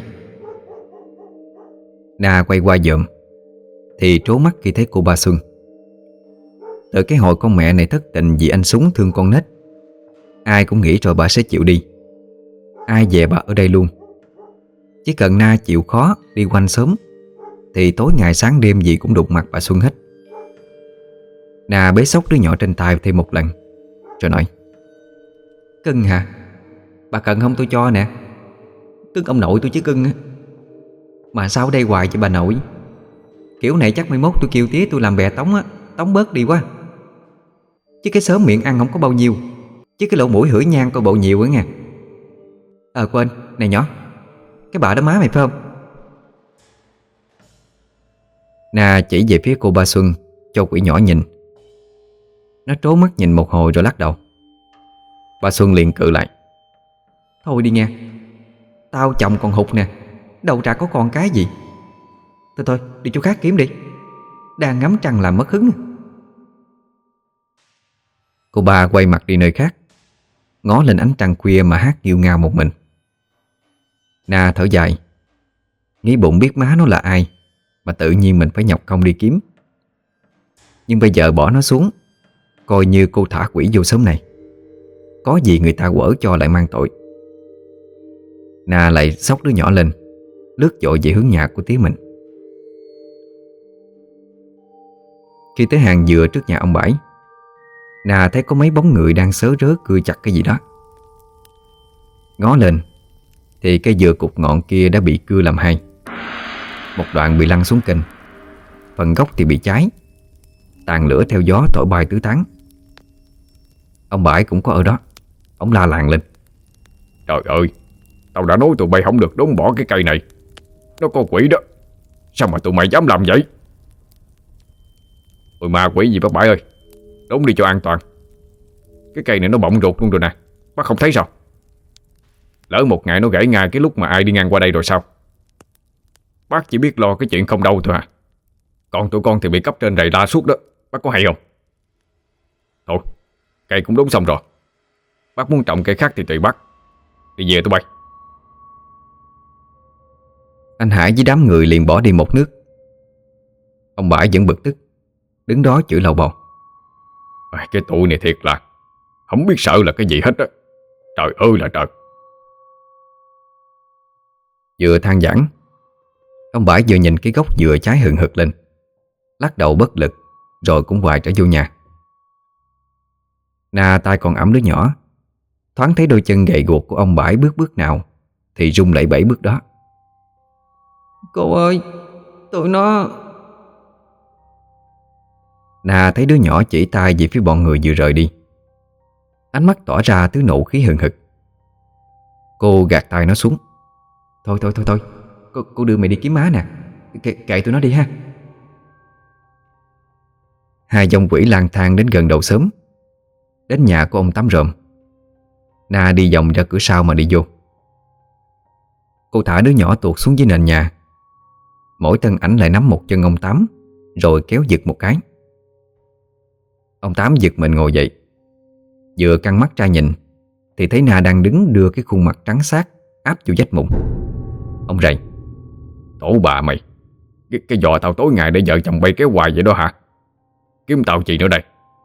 Na quay qua dòm thì trố mắt khi thấy cô Ba Xuân. Từ cái hồi con mẹ này thất tình vì anh Súng thương con nết, ai cũng nghĩ rồi bà sẽ chịu đi, ai về bà ở đây luôn. Chỉ cần Na chịu khó đi quanh sớm thì tối ngày sáng đêm gì cũng đụng mặt bà Xuân hết. Na bế xốc đứa nhỏ trên tay thêm một lần rồi nói: Cưng hả? Bà cần không tôi cho nè. Cưng ông nội tôi chứ cưng. Mà sao ở đây hoài vậy bà nội? Kiểu này chắc mai mốt tôi kêu tía tôi làm bè tống á, tống bớt đi quá. Chứ cái sớm miệng ăn không có bao nhiêu, chứ cái lỗ mũi hửi nhang coi bộ nhiều á nha. Ờ quên, này nhỏ, cái bà đó má mày phải không? Na chỉ về phía cô Ba Xuân cho quỷ nhỏ nhìn. Nó trố mắt nhìn một hồi rồi lắc đầu. Ba Xuân liền cự lại: Thôi đi nghe, tao chồng còn hụt nè, đâu ra có con cái gì. Thôi thôi, đi chỗ khác kiếm đi, đang ngắm trăng làm mất hứng. Cô ba quay mặt đi nơi khác, ngó lên ánh trăng khuya mà hát nghêu ngao một mình. Na thở dài, nghĩ bụng biết má nó là ai mà tự nhiên mình phải nhọc công đi kiếm. Nhưng bây giờ bỏ nó xuống, coi như cô thả quỷ vô xóm này, có gì người ta quở cho lại mang tội. Na lại xốc đứa nhỏ lên, lướt dội về hướng nhà của tía mình. Khi tới hàng dừa trước nhà ông Bãi, Na thấy có mấy bóng người đang sớ rớ cưa chặt cái gì đó. Ngó lên thì cây dừa cục ngọn kia đã bị cưa làm hai. Một đoạn bị lăn xuống kênh, phần gốc thì bị cháy, tàn lửa theo gió thổi bay tứ tán. Ông Bãi cũng có ở đó. Ông la làng lên: Trời ơi, tao đã nói tụi bay không được đốn bỏ cái cây này. Nó có quỷ đó. Sao mà tụi mày dám làm vậy? Ôi ma quỷ gì bác Bảy ơi, đốn đi cho an toàn. Cái cây này nó bọng ruột luôn rồi nè, bác không thấy sao? Lỡ một ngày nó gãy ngay cái lúc mà ai đi ngang qua đây rồi sao? Bác chỉ biết lo cái chuyện không đâu thôi à. Còn tụi con thì bị cấp trên rầy la suốt đó, bác có hay không? Thôi, cây cũng đốn xong rồi. Bác muốn trồng cây khác thì tùy bác. Đi về tụi bay. Anh Hải với đám người liền bỏ đi một nước. Ông Bãi vẫn bực tức, đứng đó chửi lầu bầu. À, cái tụi này thiệt là không biết sợ là cái gì hết á. Trời ơi là trời. Vừa than vãn, ông Bãi vừa nhìn cái gốc dừa cháy hừng hực lên, lắc đầu bất lực, rồi cũng hoài trở vô nhà. Na tay còn ẵm đứa nhỏ, thoáng thấy đôi chân gầy guộc của ông Bãi bước bước nào thì rung lẩy bẩy bước đó. Cô ơi, tụi nó... Na thấy đứa nhỏ chỉ tay về phía bọn người vừa rời đi, ánh mắt tỏ ra thứ nộ khí hừng hực. Cô gạt tay nó xuống. Thôi thôi thôi thôi, cô, cô đưa mày đi kiếm má nè, Kệ, kệ tụi nó đi ha. Hai dòng quỷ lang thang đến gần đầu xóm, đến nhà của ông Tám Rộm. Na đi vòng ra cửa sau mà đi vô. Cô thả đứa nhỏ tuột xuống dưới nền nhà. Mỗi thân ảnh lại nắm một chân ông Tám, rồi kéo giật một cái. Ông Tám giật mình ngồi dậy, vừa căng mắt ra nhìn thì thấy Na đang đứng đưa cái khuôn mặt trắng xát áp vô vách mụn. Ông rầy: Tổ bà mày, Cái, cái giò tao tối ngày để vợ chồng bay kéo hoài vậy đó hả? Kiếm tao gì nữa đây?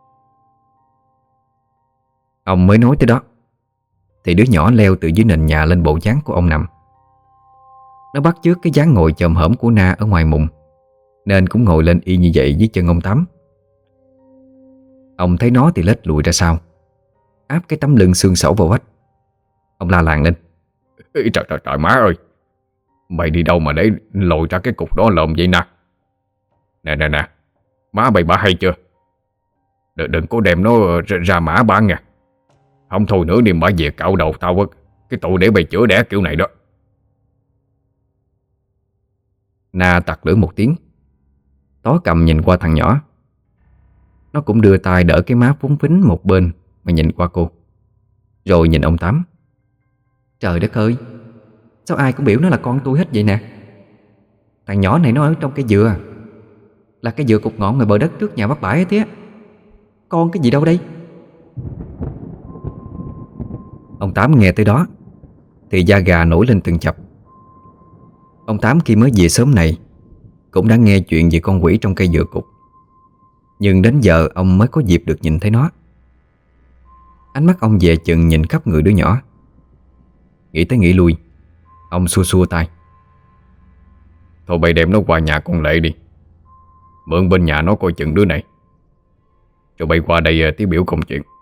Ông mới nói tới đó thì đứa nhỏ leo từ dưới nền nhà lên bộ dáng của ông nằm. Nó bắt chước cái dáng ngồi chồm hổm của Na ở ngoài mùng, nên cũng ngồi lên y như vậy dưới chân ông Tám. Ông thấy nó thì lết lùi ra sau, áp cái tấm lưng xương sẩu vào vách. Ông la làng lên: Ê, trời trời trời má ơi, mày đi đâu mà để lồi ra cái cục đó lồm vậy nè? Nè nè nè, má mày bả hay chưa? Đừng, đừng có đem nó ra, ra mã bán nha. Không thôi nữa đi bả về cạo đầu tao á, cái tội để mày chữa đẻ kiểu này đó. Na tặc lưỡi một tiếng, tó cầm nhìn qua thằng nhỏ. Nó cũng đưa tay đỡ cái má phúng phính một bên mà nhìn qua cô, rồi nhìn ông Tám. Trời đất ơi, sao ai cũng biểu nó là con tôi hết vậy nè. Thằng nhỏ này nó ở trong cây dừa, là cái dừa cục ngọn ngoài bờ đất trước nhà bác Bãi ấy tía. Con cái gì đâu đây? Ông Tám nghe tới đó thì da gà nổi lên từng chập. Ông Tám khi mới về sớm này cũng đã nghe chuyện về con quỷ trong cây dừa cục, nhưng đến giờ ông mới có dịp được nhìn thấy nó. Ánh mắt ông về chừng nhìn khắp người đứa nhỏ. Nghĩ tới nghĩ lui, ông xua xua tay: Thôi bày đem nó qua nhà con Lệ đi, mượn bên nhà nó coi chừng đứa này, rồi bay qua đây tí biểu công chuyện.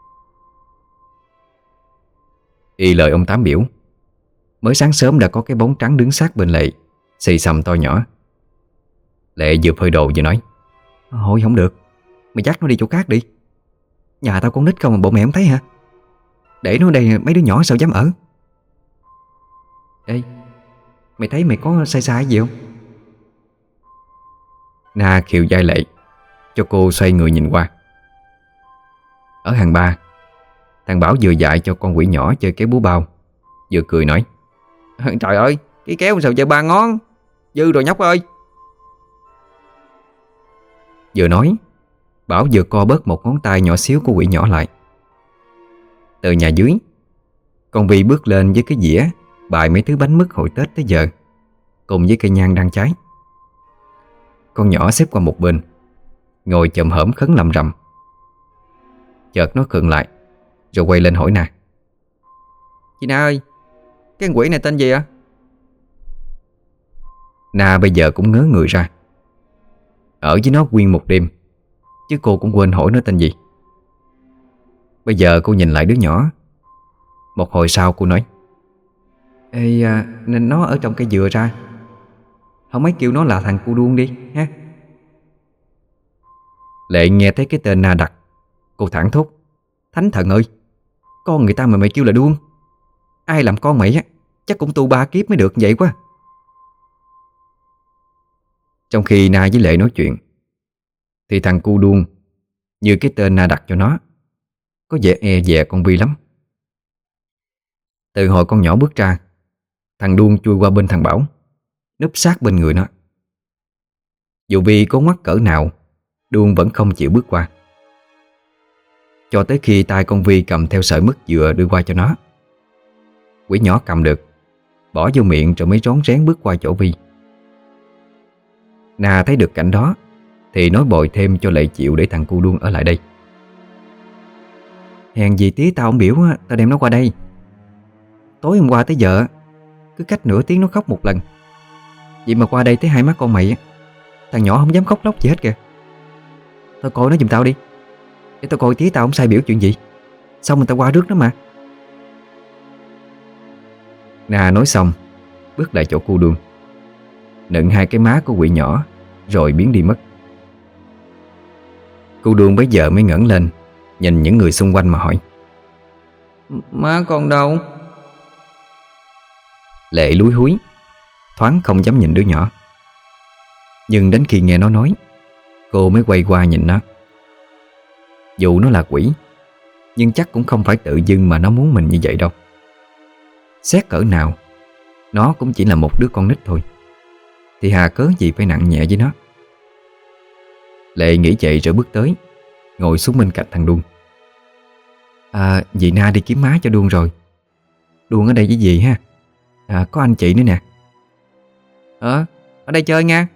Y lời ông Tám biểu, mới sáng sớm đã có cái bóng trắng đứng sát bên Lệ, xì xầm to nhỏ. Lệ vừa phơi đồ vừa nói: Thôi không được, mày dắt nó đi chỗ khác đi. Nhà tao con nít không mà bộ mẹ không thấy hả? Để nó đây mấy đứa nhỏ sao dám ở. Ê, mày thấy mày có sai sai gì không? Na khiều vai Lệ, cho cô xoay người nhìn qua. Ở hàng ba, thằng Bảo vừa dạy cho con quỷ nhỏ chơi kéo búa bao, vừa cười nói: Trời ơi, cái kéo sao chơi ba ngón, dư rồi nhóc ơi. Vừa nói, Bảo vừa co bớt một ngón tay nhỏ xíu của quỷ nhỏ lại. Từ nhà dưới, con Vi bước lên với cái dĩa bày mấy thứ bánh mứt hồi Tết tới giờ, cùng với cây nhang đang cháy. Con nhỏ xếp qua một bên, ngồi chồm hổm khấn lầm rầm. Chợt nó khựng lại, rồi quay lên hỏi Na: Chị Na ơi, cái con quỷ này tên gì ạ? Na bây giờ cũng ngớ người ra. Ở với nó nguyên một đêm, chứ cô cũng quên hỏi nó tên gì. Bây giờ cô nhìn lại đứa nhỏ. Một hồi sau cô nói: Ê, à, nên nó ở trong cây dừa ra. Không mấy kêu nó là thằng cu đuông đi ha. Lệ nghe thấy cái tên Na đặt, cô thảng thốt: Thánh thần ơi, con người ta mà mày kêu là đuông. Ai làm con mày á chắc cũng tu ba kiếp mới được vậy quá. Trong khi Na với Lệ nói chuyện thì thằng cu đuông, như cái tên Na đặt cho nó, có vẻ e dè con Vi lắm. Từ hồi con nhỏ bước ra, thằng đuông chui qua bên thằng Bảo, núp sát bên người nó. Dù Vi có ngoắt cỡ nào, đuông vẫn không chịu bước qua, cho tới khi tay con Vi cầm theo sợi mứt dừa đưa qua cho nó. Quỷ nhỏ cầm được, bỏ vô miệng rồi mới rón rén bước qua chỗ Vi. Na thấy được cảnh đó thì nói bồi thêm cho Lệ chịu để thằng cu đuông ở lại đây. Hèn gì tí tao không biểu á, tao đem nó qua đây. Tối hôm qua tới giờ cứ cách nửa tiếng nó khóc một lần. Vậy mà qua đây thấy hai má con mày á, thằng nhỏ không dám khóc lóc gì hết kìa. Tao coi nó giùm tao đi, để tao coi tí tao không sai biểu chuyện gì, xong mình tao qua rước nó mà. Na nói xong bước lại chỗ cu đuông, nựng hai cái má của quỷ nhỏ rồi biến đi mất. Cu đuông bấy giờ mới ngẩng lên, nhìn những người xung quanh mà hỏi: Má con đâu? Lệ lúi húi, thoáng không dám nhìn đứa nhỏ. Nhưng đến khi nghe nó nói, cô mới quay qua nhìn nó. Dù nó là quỷ, nhưng chắc cũng không phải tự dưng mà nó muốn mình như vậy đâu. Xét cỡ nào, nó cũng chỉ là một đứa con nít thôi, thì hà cớ gì phải nặng nhẹ với nó. Lệ nghĩ vậy rồi bước tới, ngồi xuống bên cạnh thằng Đuông. À, dì Na đi kiếm má cho Đuông rồi. Đuông ở đây với dì ha. À, có anh chị nữa nè. Ờ, ở đây chơi nha.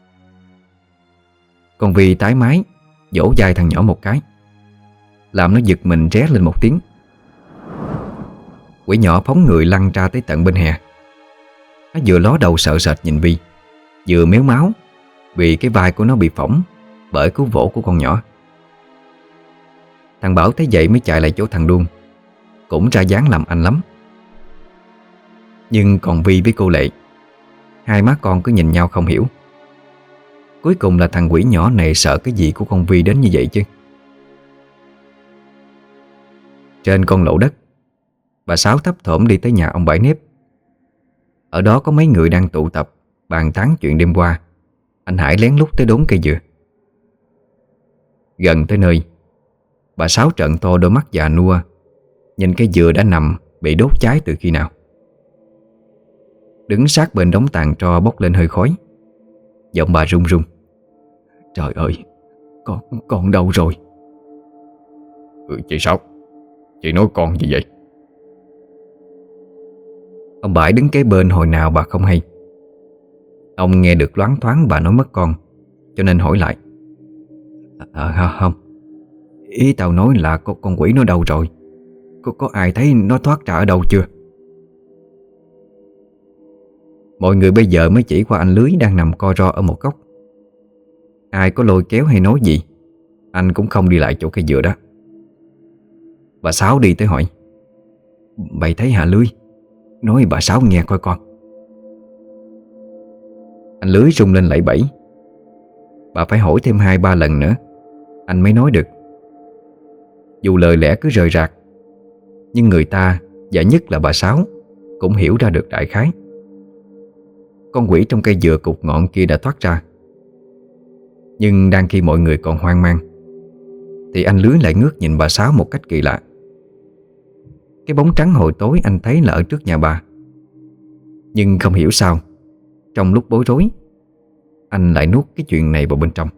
Con Vi tái mái vỗ vai thằng nhỏ một cái, làm nó giật mình ré lên một tiếng. Quỷ nhỏ phóng người lăn ra tới tận bên hè. Nó vừa ló đầu sợ sệt nhìn Vi, vừa méo máu vì cái vai của nó bị phỏng bởi cú vỗ của con nhỏ. Thằng Bảo thấy vậy mới chạy lại chỗ thằng Đuông, cũng ra dáng làm anh lắm. Nhưng còn Vi với cô Lệ, hai má con cứ nhìn nhau không hiểu. Cuối cùng là thằng quỷ nhỏ này sợ cái gì của con Vi đến như vậy chứ. Trên con lỗ đất, bà Sáu thấp thỏm đi tới nhà ông Bảy Nếp. Ở đó có mấy người đang tụ tập bàn tán chuyện đêm qua anh Hải lén lút tới đốn cây dừa. Gần tới nơi, bà Sáu trợn to đôi mắt già nua, nhìn cây dừa đã nằm bị đốt cháy từ khi nào. Đứng sát bên đống tàn tro bốc lên hơi khói, giọng bà run run: Trời ơi, con, con đâu rồi? Ừ, chị Sáu, chị nói con gì vậy? Ông Bảy đứng kế bên hồi nào bà không hay. Ông nghe được loáng thoáng bà nói mất con, cho nên hỏi lại: À, à không, ý tao nói là con, con quỷ nó đâu rồi? Có, có ai thấy nó thoát ra ở đâu chưa? Mọi người bây giờ mới chỉ qua anh Lưới đang nằm co ro ở một góc. Ai có lôi kéo hay nói gì, anh cũng không đi lại chỗ cây dừa đó. Bà Sáu đi tới hỏi: Bày thấy hả Lưới? Nói bà Sáu nghe coi con. Anh Lưới rung lên lẫy bẫy. Bà phải hỏi thêm hai ba lần nữa anh mới nói được. Dù lời lẽ cứ rời rạc, nhưng người ta, và nhất là bà Sáu, cũng hiểu ra được đại khái. Con quỷ trong cây dừa cục ngọn kia đã thoát ra. Nhưng đang khi mọi người còn hoang mang, thì anh Lưới lại ngước nhìn bà Sáu một cách kỳ lạ. Cái bóng trắng hồi tối anh thấy là ở trước nhà bà. Nhưng không hiểu sao, trong lúc bối rối, anh lại nuốt cái chuyện này vào bên trong.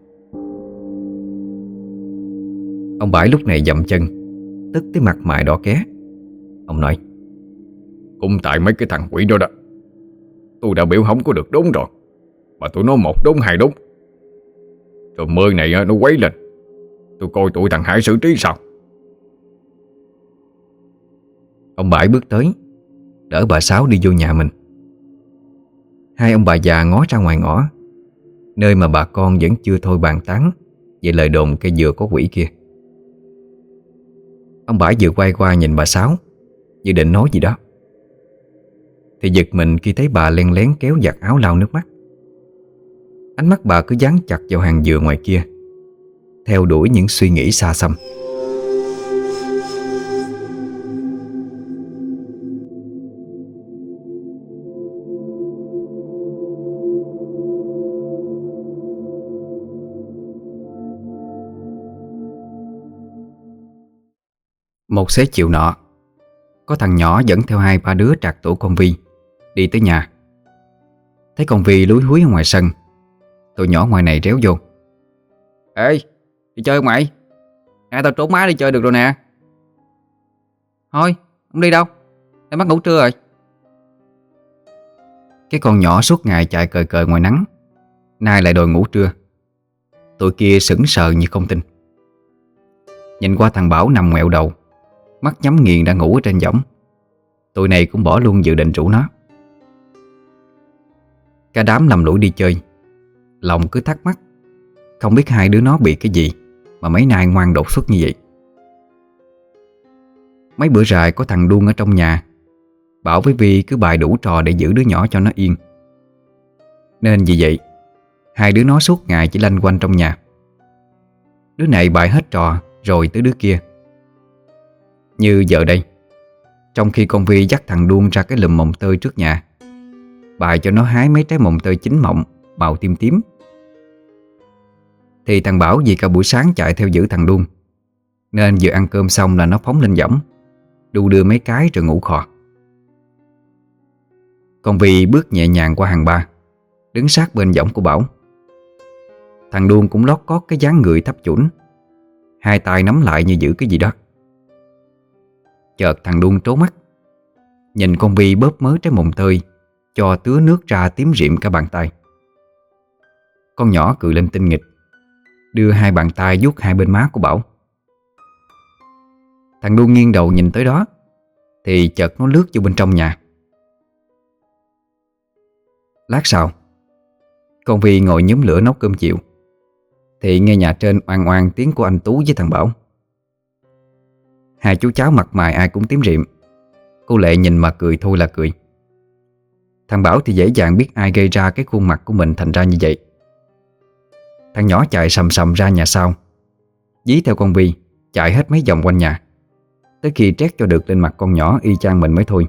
Ông Bãi lúc này dậm chân, tức tới mặt mày đỏ ké. Ông nói: Cũng tại mấy cái thằng quỷ đó đó, tôi đã biểu không có được đốn rồi, mà tụi nó một đốn hai đốn. Rồi mơ này nó quấy lên, tôi coi tụi thằng Hải xử trí sao. Ông Bãi bước tới, đỡ bà Sáu đi vô nhà mình. Hai ông bà già ngó ra ngoài ngõ, nơi mà bà con vẫn chưa thôi bàn tán về lời đồn cây dừa có quỷ kia. Ông Bãi vừa quay qua nhìn bà Sáu, như định nói gì đó, thì giật mình khi thấy bà len lén kéo giặt áo lau nước mắt. Ánh mắt bà cứ dán chặt vào hàng dừa ngoài kia, theo đuổi những suy nghĩ xa xăm. Một xế chiều nọ, có thằng nhỏ dẫn theo hai ba đứa trạc tuổi con Vi đi tới nhà. Thấy con Vi lúi húi ở ngoài sân, tụi nhỏ ngoài này réo vô: "Ê, đi chơi không mày? Nãy tao trốn má đi chơi được rồi nè." "Thôi, không đi đâu, em bắt ngủ trưa rồi." Cái con nhỏ suốt ngày chạy cờ cờ ngoài nắng, nay lại đòi ngủ trưa. Tụi kia sững sờ như không tin. Nhìn qua thằng Bảo nằm ngoẹo đầu, mắt nhắm nghiền đang ngủ ở trên võng. Tụi này cũng bỏ luôn dự định rủ nó. Cả đám lầm lũi đi chơi, lòng cứ thắc mắc, không biết hai đứa nó bị cái gì mà mấy nay ngoan đột xuất như vậy. Mấy bữa rày có thằng Đuông ở trong nhà, bảo với Vi cứ bày đủ trò để giữ đứa nhỏ cho nó yên. Nên vì vậy, hai đứa nó suốt ngày chỉ lanh quanh trong nhà. Đứa này bày hết trò rồi tới đứa kia. Như giờ đây, trong khi con Vi dắt thằng Đuông ra cái lùm mồng tơi trước nhà, bày cho nó hái mấy trái mồng tơi chín mọng màu tím tím, thì thằng Bảo vì cả buổi sáng chạy theo giữ thằng Đuông, nên vừa ăn cơm xong là nó phóng lên võng đu đưa mấy cái rồi ngủ khò. Con Vi bước nhẹ nhàng qua hàng ba, đứng sát bên võng của Bảo. Thằng Đuông cũng lót cót cái dáng người thấp chũn, hai tay nắm lại như giữ cái gì đó. Chợt thằng Đuông trố mắt, nhìn con Vi bóp mớ trái mồng tơi cho tứa nước ra tím rịm cả bàn tay. Con nhỏ cười lên tinh nghịch, đưa hai bàn tay vuốt hai bên má của Bảo. Thằng Đuông nghiêng đầu nhìn tới đó, thì chợt nó lướt vô bên trong nhà. Lát sau, con Vi ngồi nhóm lửa nấu cơm chiều, thì nghe nhà trên oan oan tiếng của anh Tú với thằng Bảo. Hai chú cháu mặt mày ai cũng tím rịm. Cô Lệ nhìn mà cười thôi là cười. Thằng Bảo thì dễ dàng biết ai gây ra cái khuôn mặt của mình thành ra như vậy. Thằng nhỏ chạy sầm sầm ra nhà sau, dí theo con Vi chạy hết mấy vòng quanh nhà, tới khi trét cho được lên mặt con nhỏ y chang mình mới thôi.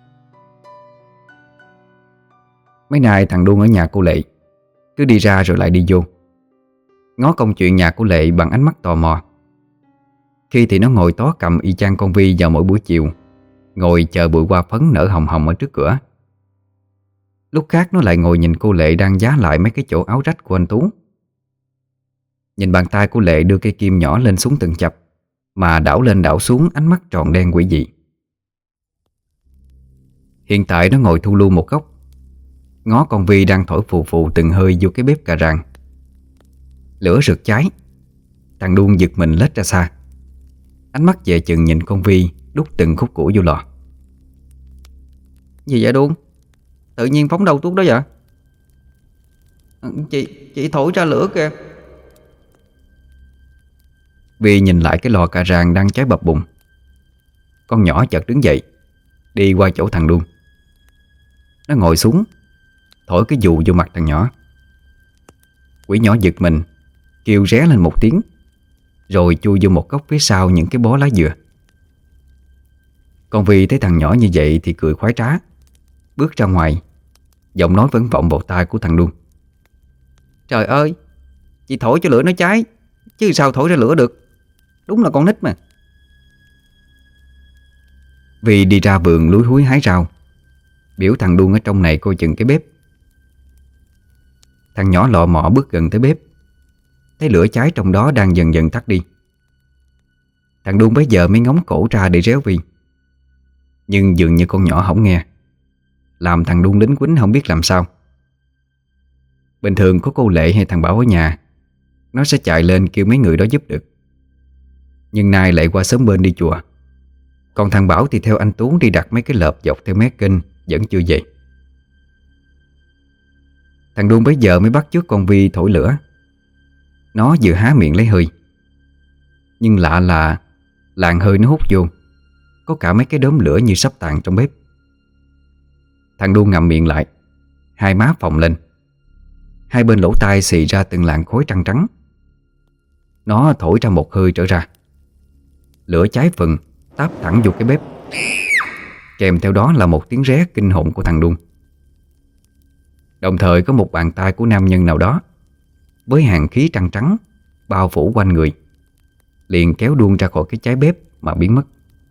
Mấy nay thằng Đuông ở nhà cô Lệ, cứ đi ra rồi lại đi vô, ngó công chuyện nhà của Lệ bằng ánh mắt tò mò. Khi thì nó ngồi tó cầm y chang con Vi vào mỗi buổi chiều, ngồi chờ bụi hoa phấn nở hồng hồng ở trước cửa. Lúc khác nó lại ngồi nhìn cô Lệ đang vá lại mấy cái chỗ áo rách của anh Tú. Nhìn bàn tay của Lệ đưa cây kim nhỏ lên xuống từng chập, mà đảo lên đảo xuống ánh mắt tròn đen quỷ dị. Hiện tại nó ngồi thu lu một góc, ngó con Vi đang thổi phù phù từng hơi vô cái bếp cà ràng. Lửa rực cháy, thằng Đuông giật mình lết ra xa, ánh mắt về chừng nhìn con Vi đút từng khúc củi vô lò. "Gì vậy Đuông? Tự nhiên phóng đâu tuốt đó vậy?" Chị, chị thổi ra lửa kìa." Vi nhìn lại cái lò cà ràng đang cháy bập bùng. Con nhỏ chợt đứng dậy, đi qua chỗ thằng Đuông. Nó ngồi xuống, thổi cái dù vô mặt thằng nhỏ. Quỷ nhỏ giật mình, kêu ré lên một tiếng, rồi chui vô một góc phía sau những cái bó lá dừa. Con Vi thấy thằng nhỏ như vậy thì cười khoái trá, bước ra ngoài, giọng nói vẫn vọng vào tai của thằng Đuông: "Trời ơi, chị thổi cho lửa nó cháy, chứ sao thổi ra lửa được. Đúng là con nít mà." Vi đi ra vườn lúi húi hái rau, biểu thằng Đuông ở trong này coi chừng cái bếp. Thằng nhỏ lọ mọ bước gần tới bếp, thấy lửa cháy trong đó đang dần dần tắt đi. Thằng Đuông bấy giờ mới ngóng cổ ra để réo Vi, nhưng dường như con nhỏ không nghe, làm thằng Đuông lính quýnh không biết làm sao. Bình thường có cô Lệ hay thằng Bảo ở nhà, nó sẽ chạy lên kêu mấy người đó giúp được. Nhưng nay lại qua xóm bên đi chùa, còn thằng Bảo thì theo anh Tú đi đặt mấy cái lợp dọc theo mé kênh vẫn chưa về. Thằng Đuông bấy giờ mới bắt chước con Vi thổi lửa. Nó vừa há miệng lấy hơi, nhưng lạ là làn hơi nó hút vô có cả mấy cái đốm lửa như sắp tàn trong bếp. Thằng Đuông ngậm miệng lại, hai má phồng lên, hai bên lỗ tai xì ra từng làn khói trắng trắng. Nó thổi ra một hơi trở ra, lửa cháy phừng táp thẳng vô cái bếp, kèm theo đó là một tiếng ré kinh hồn của thằng Đuông. Đồng thời có một bàn tay của nam nhân nào đó với hàng khí trắng trắng bao phủ quanh người, liền kéo Đuông ra khỏi cái cháy bếp mà biến mất.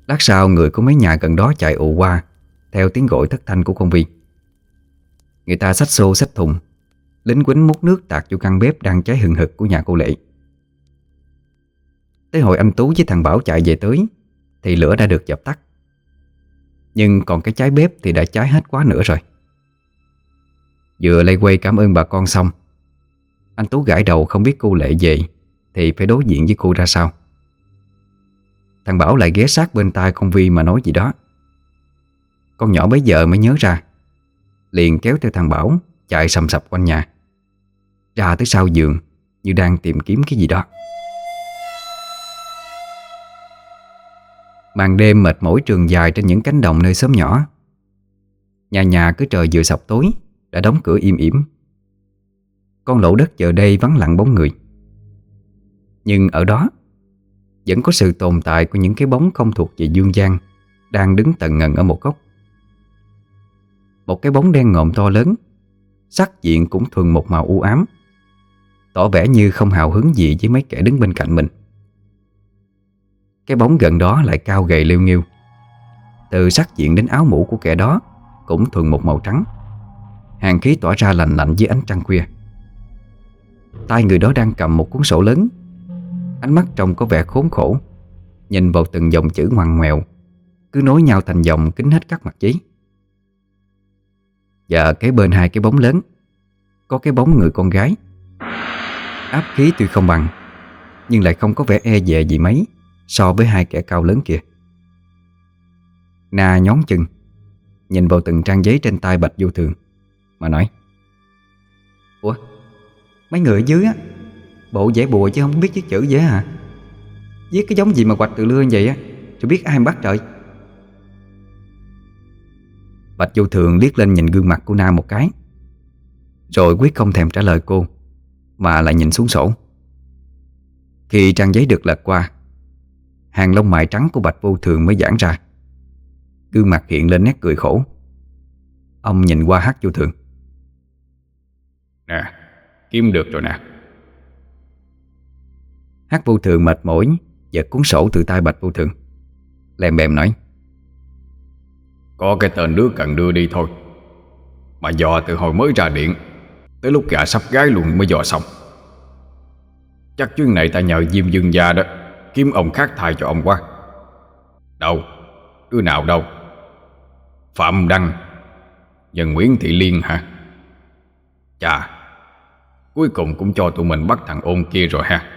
Lát sau người của mấy nhà gần đó chạy ù qua theo tiếng gọi thất thanh của con Vi. Người ta xách xô xách thùng, lính quýnh múc nước tạt vô căn bếp đang cháy hừng hực của nhà cô Lệ. Tới hồi anh Tú với thằng Bảo chạy về tới thì lửa đã được dập tắt. Nhưng còn cái cháy bếp thì đã cháy hết quá nữa rồi. Vừa lây quay cảm ơn bà con xong, anh Tú gãi đầu không biết cô Lệ về thì phải đối diện với cô ra sao. Thằng Bảo lại ghé sát bên tai con Vi mà nói gì đó. Con nhỏ bấy giờ mới nhớ ra, liền kéo theo thằng Bảo chạy sầm sập quanh nhà, ra tới sau giường như đang tìm kiếm cái gì đó. Màn đêm mệt mỏi trường dài trên những cánh đồng nơi xóm nhỏ. Nhà nhà cứ trời vừa sập tối đã đóng cửa im ỉm. Con lộ đất giờ đây vắng lặng bóng người. Nhưng ở đó vẫn có sự tồn tại của những cái bóng không thuộc về dương gian đang đứng tần ngần ở một góc. Một cái bóng đen ngòm to lớn, sắc diện cũng thuần một màu u ám, tỏ vẻ như không hào hứng gì với mấy kẻ đứng bên cạnh mình. Cái bóng gần đó lại cao gầy liêu nghiêu. Từ sắc diện đến áo mũ của kẻ đó cũng thuần một màu trắng, hàn khí tỏa ra lạnh lạnh dưới ánh trăng khuya. Tay người đó đang cầm một cuốn sổ lớn, ánh mắt trông có vẻ khốn khổ, nhìn vào từng dòng chữ ngoằn ngoèo cứ nối nhau thành dòng kín hết các mặt giấy. Và kế bên hai cái bóng lớn có cái bóng người con gái. Áp khí tuy không bằng, nhưng lại không có vẻ e dè gì mấy so với hai kẻ cao lớn kia. Na nhón chân, nhìn vào từng trang giấy trên tay Bạch Vô Thường mà nói: "Ủa, mấy người ở dưới á, bộ vẽ bùa chứ không biết viết chữ dễ hả? Viết cái giống gì mà quạch từ lưa như vậy á, rồi biết ai mà bắt trời?" Bạch Vô Thường liếc lên nhìn gương mặt của Na một cái, rồi quyết không thèm trả lời cô, mà lại nhìn xuống sổ. Khi trang giấy được lật qua, hàng lông mày trắng của Bạch Vô Thường mới giãn ra. Gương mặt hiện lên nét cười khổ. Ông nhìn qua Hắc Vô Thường: "Nè, kiếm được rồi nè." Hắc Vô Thường mệt mỏi giật cuốn sổ từ tay Bạch Vô Thường, lèm bèm nói: "Có cái tên đứa cần đưa đi thôi, mà dò từ hồi mới ra điện tới lúc gà sắp gái luôn mới dò xong. Chắc chuyến này ta nhờ Diêm Dương gia đó kiếm ông khác thay cho ông quá. Đâu, đứa nào đâu? Phạm Đăng và Nguyễn Thị Liên hả? Chà, cuối cùng cũng cho tụi mình bắt thằng ôn kia rồi ha."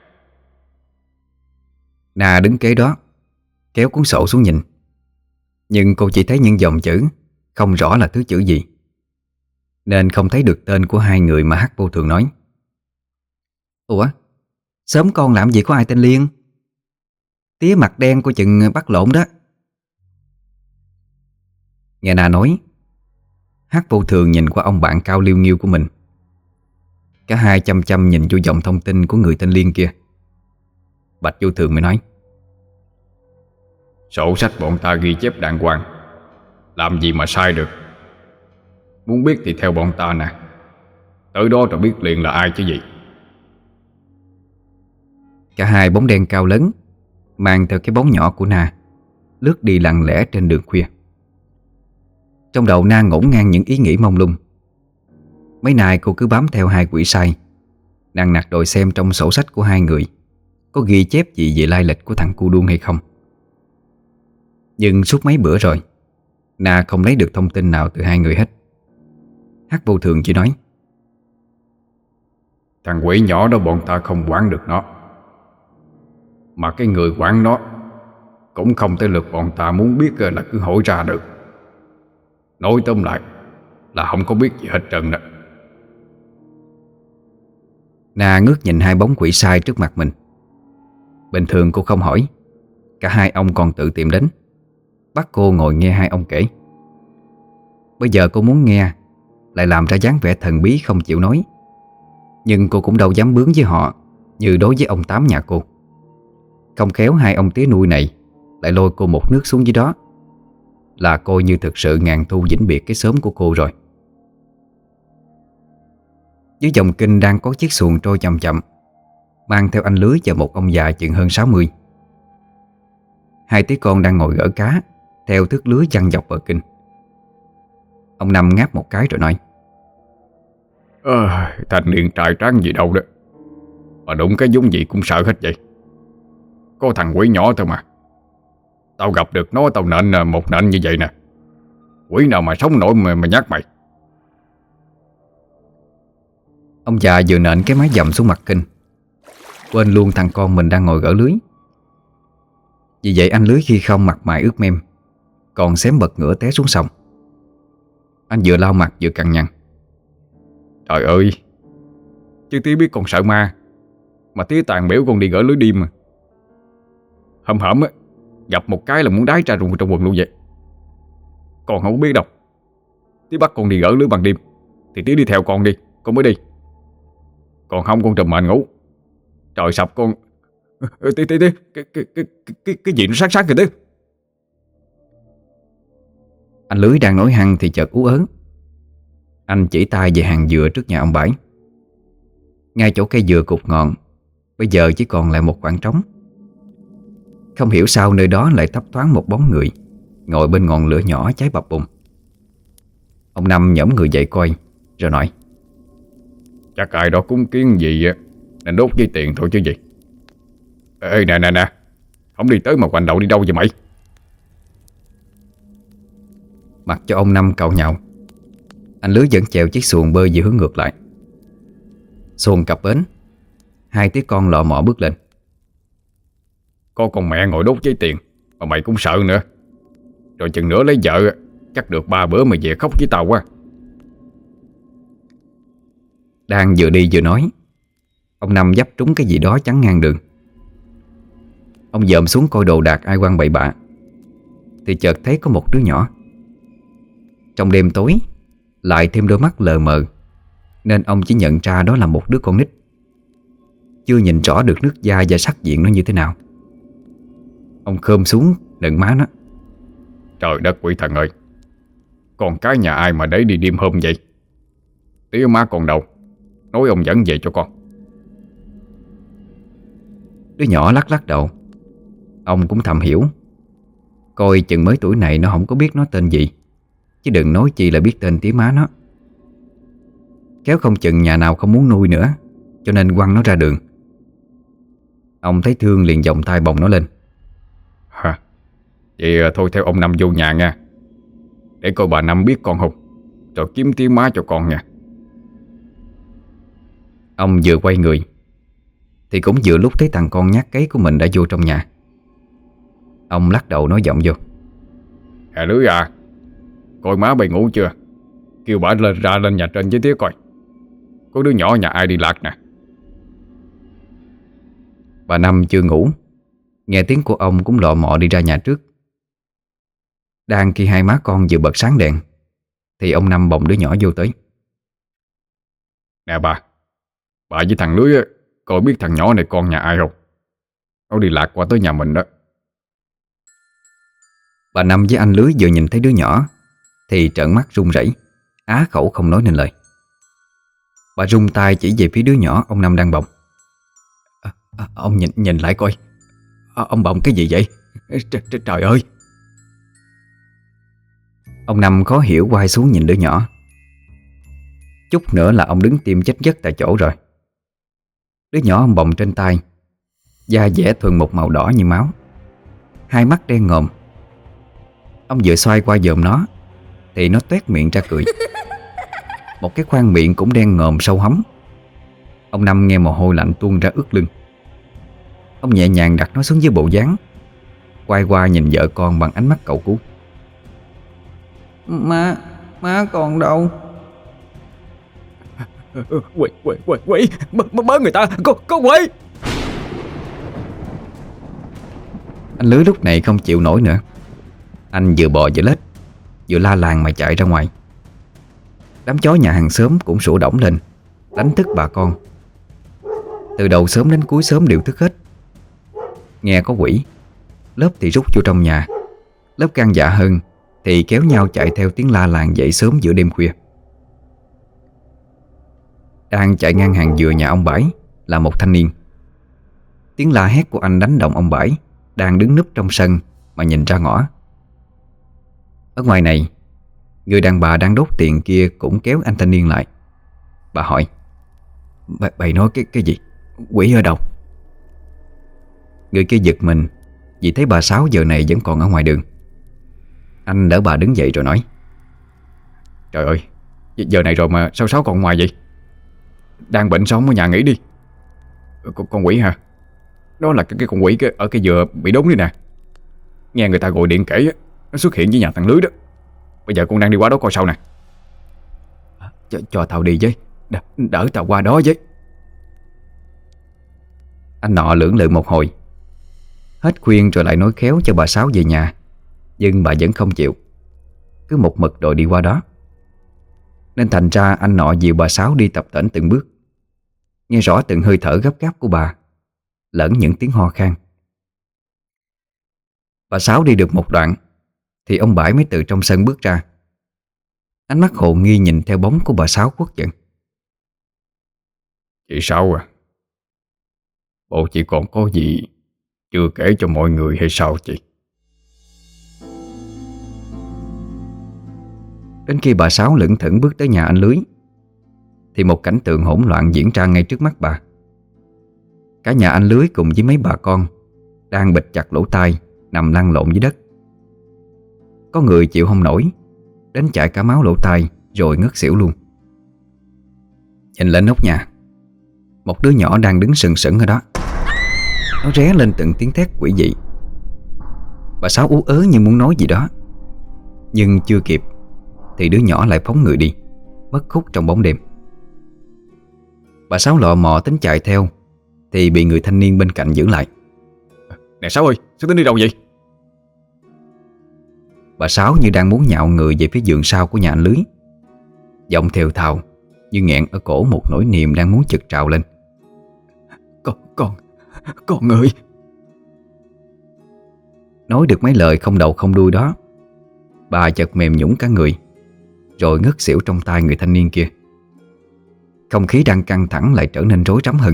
Na đứng kế đó kéo cuốn sổ xuống nhìn, nhưng cô chỉ thấy những dòng chữ, không rõ là thứ chữ gì, nên không thấy được tên của hai người mà Hắc Vô Thường nói. "Ủa, sớm con làm gì có ai tên Liên? Tía mặt đen của chừng bắt lộn đó." Nghe Na nói, Hắc Vô Thường nhìn qua ông bạn cao liêu nghiêu của mình. Cả hai chăm chăm nhìn vô dòng thông tin của người tên Liên kia. Bạch Vô Thường mới nói: "Sổ sách bọn ta ghi chép đàng hoàng, làm gì mà sai được. Muốn biết thì theo bọn ta nè, tới đó rồi biết liền là ai chứ gì." Cả hai bóng đen cao lớn mang theo cái bóng nhỏ của Na lướt đi lặng lẽ trên đường khuya. Trong đầu Na ngổn ngang những ý nghĩ mông lung. Mấy nay cô cứ bám theo hai quỷ sai, nằng nặc đòi xem trong sổ sách của hai người có ghi chép gì về lai lịch của thằng cu đuông hay không. Nhưng suốt mấy bữa rồi, Na không lấy được thông tin nào từ hai người hết. Hắc Vô Thường chỉ nói: "Thằng quỷ nhỏ đó bọn ta không quản được nó, mà cái người quản nó cũng không tới lượt bọn ta muốn biết là cứ hỏi ra được. Nói tóm lại là không có biết gì hết trơn đó." Na ngước nhìn hai bóng quỷ sai trước mặt mình. Bình thường cô không hỏi, cả hai ông còn tự tìm đến, bắt cô ngồi nghe hai ông kể. Bây giờ cô muốn nghe, lại làm ra dáng vẻ thần bí không chịu nói. Nhưng cô cũng đâu dám bướng với họ như đối với ông Tám nhà cô. Không khéo hai ông tía nuôi này lại lôi cô một nước xuống dưới đó, là coi như thực sự ngàn thu vĩnh biệt cái xóm của cô rồi. Dưới dòng kinh đang có chiếc xuồng trôi chậm chậm, mang theo anh lưới và một ông già chừng hơn sáu mươi. Hai tí con đang ngồi gỡ cá theo thước lưới giăng dọc bờ kinh. Ông Năm ngáp một cái rồi nói: Ờ, thanh niên trai tráng gì đâu đó, mà đụng cái giống gì cũng sợ hết vậy. Có thằng quỷ nhỏ thôi mà. Tao gặp được nó tao nện một nện như vậy nè. Quỷ nào mà sống nổi mà, mà nhát mày. Ông già vừa nện cái máy dầm xuống mặt kinh, quên luôn thằng con mình đang ngồi gỡ lưới. Vì vậy anh lưới khi không mặt mày ướt mem, còn xém bật ngửa té xuống sông. Anh vừa lau mặt vừa cằn nhằn: Trời ơi, chứ tí biết con sợ ma, mà tí tàn biểu con đi gỡ lưới đêm mà. Hầm hẩm á, gặp một cái là muốn đái ra rùng trong quần luôn vậy. Con không biết đâu. Tí bắt con đi gỡ lưới ban đêm thì tí đi theo con đi, con mới đi. Còn không con trùm mền ngủ. Trời sập con. Tí tí tí Cái cái cái cái cái gì nó sát sát kìa tí. Anh lưới đang nói hăng thì chợt ú ớn. Anh chỉ tay về hàng dừa trước nhà ông Bảy. Ngay chỗ cây dừa cụt ngọn bây giờ chỉ còn lại một khoảng trống. Không hiểu sao nơi đó lại thấp thoáng một bóng người ngồi bên ngọn lửa nhỏ cháy bập bùng. Ông Năm nhổm người dậy coi rồi nói: Chắc ai đó cúng kiến gì á, nên đốt dây tiền thôi chứ gì. Ê nè nè nè, không đi tới mà quanh đầu đi đâu vậy mày? Mặc cho ông Năm cạo nhạo, anh lưới vẫn chèo chiếc xuồng bơi về hướng ngược lại. Xuồng cập bến, hai tí con lọ mọ bước lên. Có con mẹ ngồi đốt giấy tiền mà mày cũng sợ nữa. Rồi chừng nữa lấy vợ, chắc được ba bữa mày về khóc với tao quá. Đang vừa đi vừa nói, ông Năm dấp trúng cái gì đó chắn ngang đường. Ông dòm xuống coi đồ đạc ai quăng bậy bạ thì chợt thấy có một đứa nhỏ. Trong đêm tối lại thêm đôi mắt lờ mờ, nên ông chỉ nhận ra đó là một đứa con nít. Chưa nhìn rõ được nước da và sắc diện nó như thế nào. Ông khom xuống nựng má nó: Trời đất quỷ thần ơi, con cái nhà ai mà để đi đêm hôm vậy? Tía má còn đâu, nói ông dẫn về cho con. Đứa nhỏ lắc lắc đầu. Ông cũng thầm hiểu, coi chừng mới tuổi này nó không có biết nó tên gì, chứ đừng nói chi là biết tên tía má nó. Kéo không chừng nhà nào không muốn nuôi nữa, cho nên quăng nó ra đường. Ông thấy thương liền vòng tay bồng nó lên. Hả? Vậy thôi theo ông Năm vô nhà nha, để coi bà Năm biết con không, rồi kiếm tía má cho con nha. Ông vừa quay người thì cũng vừa lúc thấy thằng con nhát cấy của mình đã vô trong nhà. Ông lắc đầu nói giọng vô: Hà Lưới à, coi má bày ngủ chưa? Kêu bà lên ra lên nhà trên với tía coi, có đứa nhỏ nhà ai đi lạc nè. Bà Năm chưa ngủ, nghe tiếng của ông cũng lọ mọ đi ra nhà trước. Đang khi hai má con vừa bật sáng đèn thì ông Năm bồng đứa nhỏ vô tới. Nè bà, bà với thằng Lưới á, coi biết thằng nhỏ này con nhà ai không? Nó đi lạc qua tới nhà mình đó. Bà Năm với anh Lưới vừa nhìn thấy đứa nhỏ thì trợn mắt run rẩy, á khẩu không nói nên lời. Bà rung tay chỉ về phía đứa nhỏ ông Năm đang bồng. À, à, ông nhìn nhìn lại coi, à, ông bồng cái gì vậy? Trời, trời, trời ơi! Ông Năm khó hiểu quay xuống nhìn đứa nhỏ. Chút nữa là ông đứng tim chết giấc tại chỗ rồi. Đứa nhỏ ông bồng trên tay, da dẻ thuần một màu đỏ như máu, hai mắt đen ngòm. Ông vừa xoay qua dòm nó thì nó toét miệng ra cười. Một cái khoang miệng cũng đen ngòm sâu hắm. Ông Năm nghe mồ hôi lạnh tuôn ra ướt lưng. Ông nhẹ nhàng đặt nó xuống dưới bộ dáng, quay qua nhìn vợ con bằng ánh mắt cẩu cú. Má, má còn đâu? Quỷ, quỷ, quỷ, quỷ, bớ người ta, có, có quỷ! Anh Lưới lúc này không chịu nổi nữa. Anh vừa bò vừa lết, vừa la làng mà chạy ra ngoài. Đám chó nhà hàng xóm cũng sủa đổng lên, đánh thức bà con. Từ đầu xóm đến cuối xóm đều thức hết. Nghe có quỷ, lớp thì rút vô trong nhà, lớp gan dạ hơn thì kéo nhau chạy theo tiếng la làng dậy sớm giữa đêm khuya. Đang chạy ngang hàng dừa nhà ông Bãi là một thanh niên. Tiếng la hét của anh đánh động ông Bãi đang đứng núp trong sân mà nhìn ra ngõ. Ở ngoài này, người đàn bà đang đốt tiền kia cũng kéo anh thanh niên lại. Bà hỏi: B Bày nói cái cái gì? Quỷ ở đâu? Người kia giật mình vì thấy bà Sáu giờ này vẫn còn ở ngoài đường. Anh đỡ bà đứng dậy rồi nói: Trời ơi, giờ này rồi mà sao Sáu còn ngoài vậy? Đang bệnh sao không ở nhà nghỉ đi. Con, con quỷ hả? Đó là cái, cái con quỷ cái, ở cái dừa bị đốn đi nè. Nghe người ta gọi điện kể nó xuất hiện với nhà thằng Lưới đó. Bây giờ con đang đi qua đó coi sao nè. Cho, cho tao đi với, đỡ, đỡ tao qua đó với. Anh nọ lưỡng lự một hồi, hết khuyên rồi lại nói khéo cho bà Sáu về nhà. Nhưng bà vẫn không chịu, cứ một mực đòi đi qua đó. Nên thành ra anh nọ dìu bà Sáu đi tập tễnh từng bước, nghe rõ từng hơi thở gấp gáp của bà, lẫn những tiếng ho khan. Bà Sáu đi được một đoạn thì ông Bãi mới từ trong sân bước ra. Ánh mắt hồ nghi nhìn theo bóng của bà Sáu quất giận: Chị Sáu à, bộ chị còn có gì chưa kể cho mọi người hay sao chị? Đến khi bà Sáu lững thững bước tới nhà anh Lưới thì một cảnh tượng hỗn loạn diễn ra ngay trước mắt bà. Cả nhà anh Lưới cùng với mấy bà con đang bịt chặt lỗ tai, nằm lăn lộn dưới đất. Có người chịu không nổi, đến chảy cả máu lỗ tai rồi ngất xỉu luôn. Nhìn lên nóc nhà, một đứa nhỏ đang đứng sừng sững ở đó. Nó ré lên từng tiếng thét quỷ dị. Bà Sáu ú ớ như muốn nói gì đó, nhưng chưa kịp thì đứa nhỏ lại phóng người đi, mất khúc trong bóng đêm. Bà Sáu lọ mò tính chạy theo thì bị người thanh niên bên cạnh giữ lại. Nè Sáu ơi, sao tính đi đâu vậy? Bà Sáu như đang muốn nhạo người về phía giường sau của nhà anh Lưới, giọng thều thào như nghẹn ở cổ một nỗi niềm đang muốn chực trào lên. Con, con, con ơi! Nói được mấy lời không đầu không đuôi đó, bà chợt mềm nhũn cả người, rồi ngất xỉu trong tay người thanh niên kia. Không khí đang căng thẳng lại trở nên rối rắm hơn.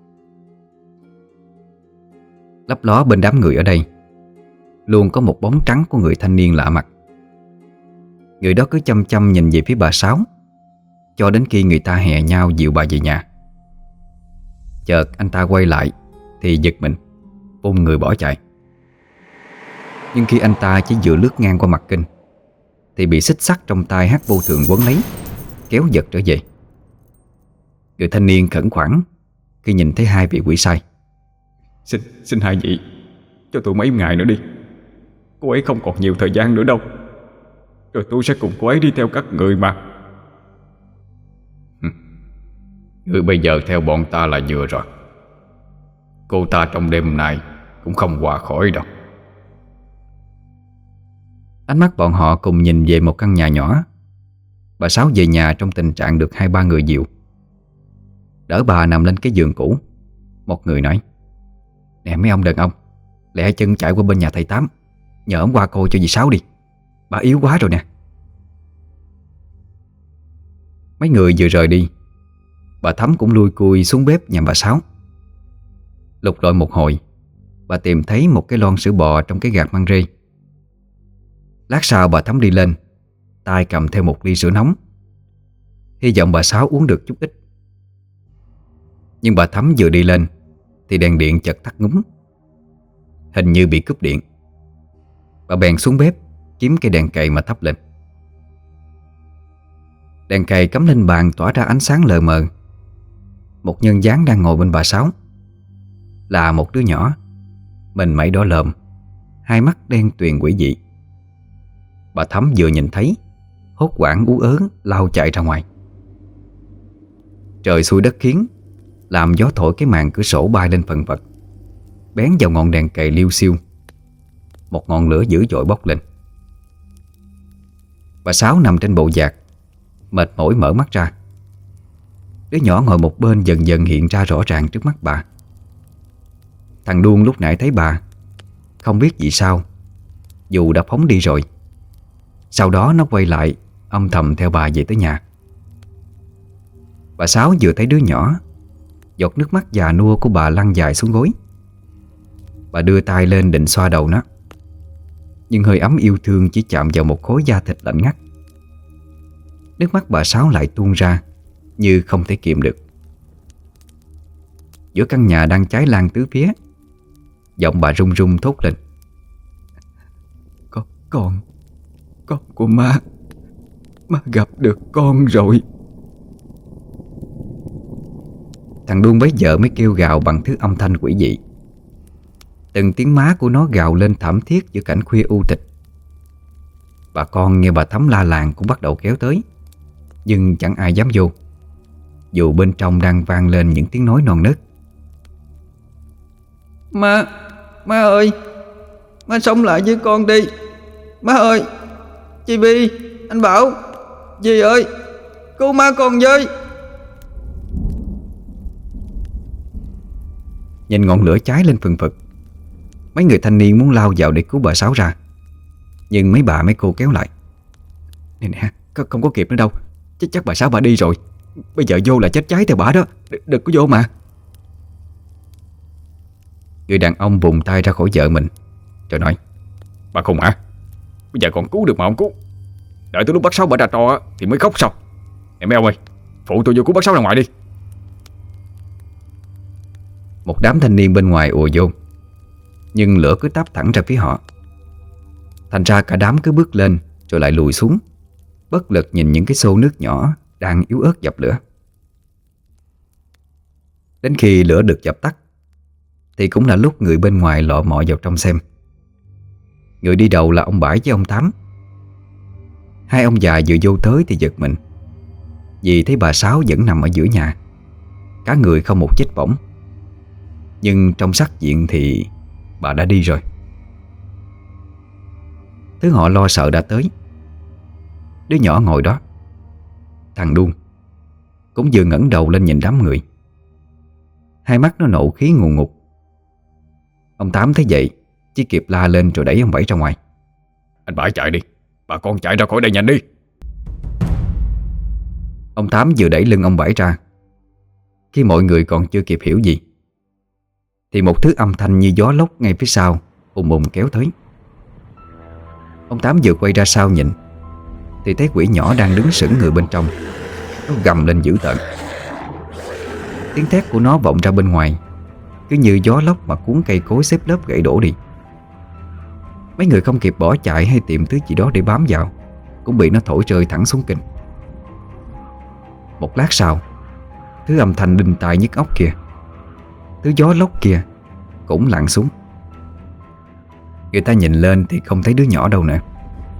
Lấp ló bên đám người ở đây luôn có một bóng trắng của người thanh niên lạ mặt. Người đó cứ chăm chăm nhìn về phía bà Sáu cho đến khi người ta hè nhau dìu bà về nhà. Chợt anh ta quay lại thì giật mình, ôm người bỏ chạy. Nhưng khi anh ta chỉ vừa lướt ngang qua mặt Kinh thì bị xích sắt trong tay Hắc Vô Thường quấn lấy, kéo giật trở về. Người thanh niên khẩn khoản khi nhìn thấy hai vị quỷ sai. Xin, xin hai vị cho tôi mấy ngày nữa đi. Cô ấy không còn nhiều thời gian nữa đâu. Rồi tôi sẽ cùng cô ấy đi theo các người mà. Người bây giờ theo bọn ta là vừa rồi. Cô ta trong đêm này cũng không qua khỏi đâu. Ánh mắt bọn họ cùng nhìn về một căn nhà nhỏ. Bà Sáu về nhà trong tình trạng được hai ba người dìu. Đỡ bà nằm lên cái giường cũ, một người nói: Nè mấy ông đàn ông, lẹ chân chạy qua bên nhà thầy Tám, nhờ ông qua cô cho dì Sáu đi, bà yếu quá rồi nè. Mấy người vừa rời đi, bà Thắm cũng lui cui xuống bếp nhà bà Sáu. Lục lọi một hồi, bà tìm thấy một cái lon sữa bò trong cái gạt măng rê. Lát sau bà Thắm đi lên, tay cầm theo một ly sữa nóng, hy vọng bà Sáu uống được chút ít. Nhưng bà Thắm vừa đi lên thì đèn điện chợt tắt ngúm, hình như bị cúp điện. Bà bèn xuống bếp kiếm cây đèn cầy mà thắp lên. Đèn cầy cắm lên bàn tỏa ra ánh sáng lờ mờ. Một nhân dáng đang ngồi bên bà Sáu, là một đứa nhỏ, mình mẩy đỏ lợm, hai mắt đen tuyền quỷ dị. Bà Thắm vừa nhìn thấy, hốt hoảng ú ớ lao chạy ra ngoài. Trời xui đất khiến, làm gió thổi cái màn cửa sổ bay lên phần phật, bén vào ngọn đèn cầy liêu xiêu. Một ngọn lửa dữ dội bốc lên. Bà Sáu nằm trên bộ dạt, mệt mỏi mở mắt ra. Đứa nhỏ ngồi một bên dần dần hiện ra rõ ràng trước mắt bà. Thằng Đuông lúc nãy thấy bà, không biết vì sao, dù đã phóng đi rồi, sau đó nó quay lại âm thầm theo bà về tới nhà. Bà Sáu vừa thấy đứa nhỏ, giọt nước mắt già nua của bà lăn dài xuống gối. Bà đưa tay lên định xoa đầu nó, nhưng hơi ấm yêu thương chỉ chạm vào một khối da thịt lạnh ngắt. Nước mắt bà Sáu lại tuôn ra như không thể kiềm được. Giữa căn nhà đang cháy lan tứ phía, giọng bà run run thốt lên: Con, con, con của má, má gặp được con rồi. Thằng Đuông bấy giờ mới kêu gào bằng thứ âm thanh quỷ dị. Từng tiếng má của nó gào lên thảm thiết giữa cảnh khuya u tịch. Bà con nghe bà Thắm la làng cũng bắt đầu kéo tới, nhưng chẳng ai dám vô, dù bên trong đang vang lên những tiếng nói non nớt. Má, má ơi, má sống lại với con đi. Má ơi, chị Bi, anh Bảo, dì ơi, cứu má con với. Nhìn ngọn lửa cháy lên phừng phực, mấy người thanh niên muốn lao vào để cứu bà Sáu ra, nhưng mấy bà mấy cô kéo lại. Nè nè, không có kịp nữa đâu. Chắc chắc bà Sáu bà đi rồi. Bây giờ vô là chết cháy theo bà đó. D Đừng có vô mà. Người đàn ông vùng tay ra khỏi vợ mình rồi nói: Bà khùng hả? Bây giờ còn cứu được mà không cứu. Đợi tới lúc bác Sáu bà ra to thì mới khóc sao? Em Eo ơi, phụ tôi vô cứu bác Sáu ra ngoài đi. Một đám thanh niên bên ngoài ùa vô, nhưng lửa cứ táp thẳng ra phía họ. Thành ra cả đám cứ bước lên rồi lại lùi xuống, bất lực nhìn những cái xô nước nhỏ đang yếu ớt dập lửa. Đến khi lửa được dập tắt thì cũng là lúc người bên ngoài lọ mọ vào trong xem. Người đi đầu là ông Bãi với ông Tám. Hai ông già vừa vô tới thì giật mình, vì thấy bà Sáu vẫn nằm ở giữa nhà, cả người không một vết bỏng. Nhưng trong sắc diện thì bà đã đi rồi. Thứ họ lo sợ đã tới. Đứa nhỏ ngồi đó, thằng Đuông, cũng vừa ngẩng đầu lên nhìn đám người. Hai mắt nó nộ khí ngùn ngụt. Ông Tám thấy vậy chỉ kịp la lên rồi đẩy ông Bảy ra ngoài. Anh Bãi chạy đi, bà con chạy ra khỏi đây nhanh đi. Ông Tám vừa đẩy lưng ông Bảy ra, khi mọi người còn chưa kịp hiểu gì thì một thứ âm thanh như gió lốc ngay phía sau ùm ùm kéo tới. Ông Tám vừa quay ra sau nhìn thì thấy quỷ nhỏ đang đứng sững người bên trong. Nó gầm lên dữ tợn. Tiếng thét của nó vọng ra bên ngoài, cứ như gió lốc mà cuốn cây cối xếp lớp gãy đổ đi. Mấy người không kịp bỏ chạy hay tìm thứ gì đó để bám vào, cũng bị nó thổi rơi thẳng xuống kinh. Một lát sau, thứ âm thanh đinh tai nhức óc kia, thứ gió lốc kia cũng lặn xuống. Người ta nhìn lên thì không thấy đứa nhỏ đâu nữa.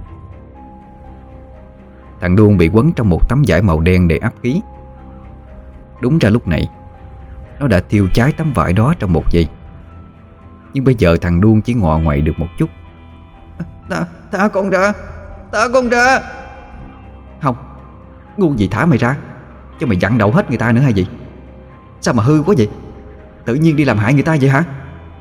Thằng Đuông bị quấn trong một tấm vải màu đen để áp khí. Đúng ra lúc này nó đã thiêu cháy tấm vải đó trong một giây. Nhưng bây giờ thằng Đuông chỉ ngọ ngoậy được một chút. Thả, thả con ra, thả con ra. Không, ngu gì thả mày ra, cho mày dặn đầu hết người ta nữa hay gì? Sao mà hư quá vậy? Tự nhiên đi làm hại người ta vậy hả?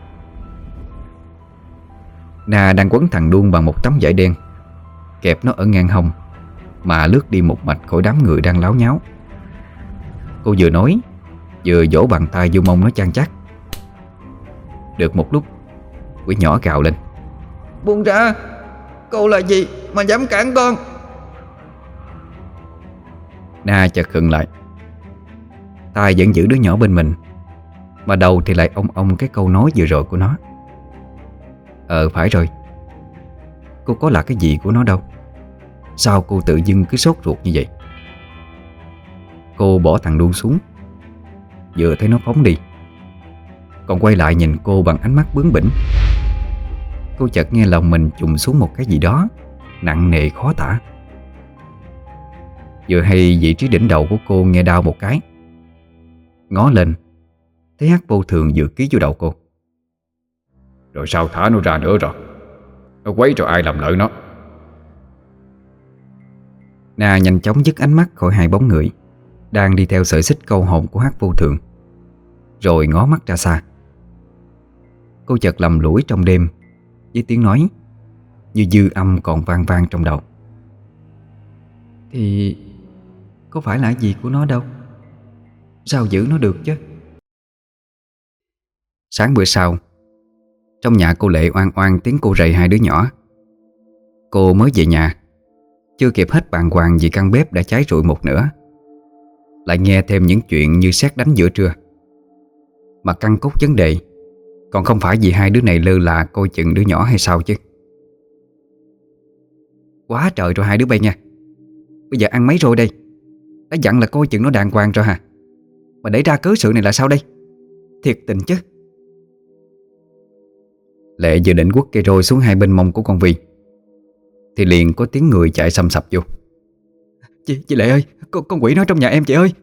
Na đang quấn thằng Đuông bằng một tấm vải đen, kẹp nó ở ngang hông mà lướt đi một mạch khỏi đám người đang láo nháo. Cô vừa nói vừa vỗ bàn tay vô mông nó chan chát. Được một lúc, quỷ nhỏ gào lên: Buông ra, cô là gì mà dám cản con? Na chợt khựng lại. tay vẫn giữ đứa nhỏ bên mình, mà đầu thì lại ong ong cái câu nói vừa rồi của nó. Ờ phải rồi, cô có là cái gì của nó đâu, sao cô tự dưng cứ sốt ruột như vậy? Cô bỏ thằng Đuông xuống, vừa thấy nó phóng đi, còn quay lại nhìn cô bằng ánh mắt bướng bỉnh. Cô chợt nghe lòng mình trùng xuống một cái gì đó nặng nề khó tả. Vừa hay vị trí đỉnh đầu của cô nghe đau một cái, ngó lên thấy Hắc Vô Thường vừa ký vô đầu cô. Rồi sao thả nó ra nữa rồi? Nó quấy rồi ai làm lợi nó? Na nhanh chóng dứt ánh mắt khỏi hai bóng người đang đi theo sợi xích câu hồn của Hắc Vô Thường, rồi ngó mắt ra xa. Cô chợt lầm lũi trong đêm với tiếng nói như dư âm còn vang vang trong đầu. Thì có phải là gì của nó đâu, sao giữ nó được chứ? Sáng bữa sau, trong nhà cô Lệ oan oan tiếng cô rầy hai đứa nhỏ, Cô mới về nhà, chưa kịp hết bàng hoàng vì căn bếp đã cháy rụi một nửa, lại nghe thêm những chuyện như sét đánh giữa trưa. Mà căn cốt vấn đề còn không phải vì hai đứa này lơ là coi chừng đứa nhỏ hay sao chứ. Quá trời rồi hai đứa bay nha. Bây giờ ăn mấy rồi đây? Đã dặn là coi chừng nó đàng hoàng rồi hả? Mà để ra cớ sự này là sao đây? Thiệt tình chứ. Lệ vừa định quất cây roi xuống hai bên mông của con Vi thì liền có tiếng người chạy xăm xập vô. Chị, chị Lệ ơi, con, con quỷ nó trong nhà em chị ơi.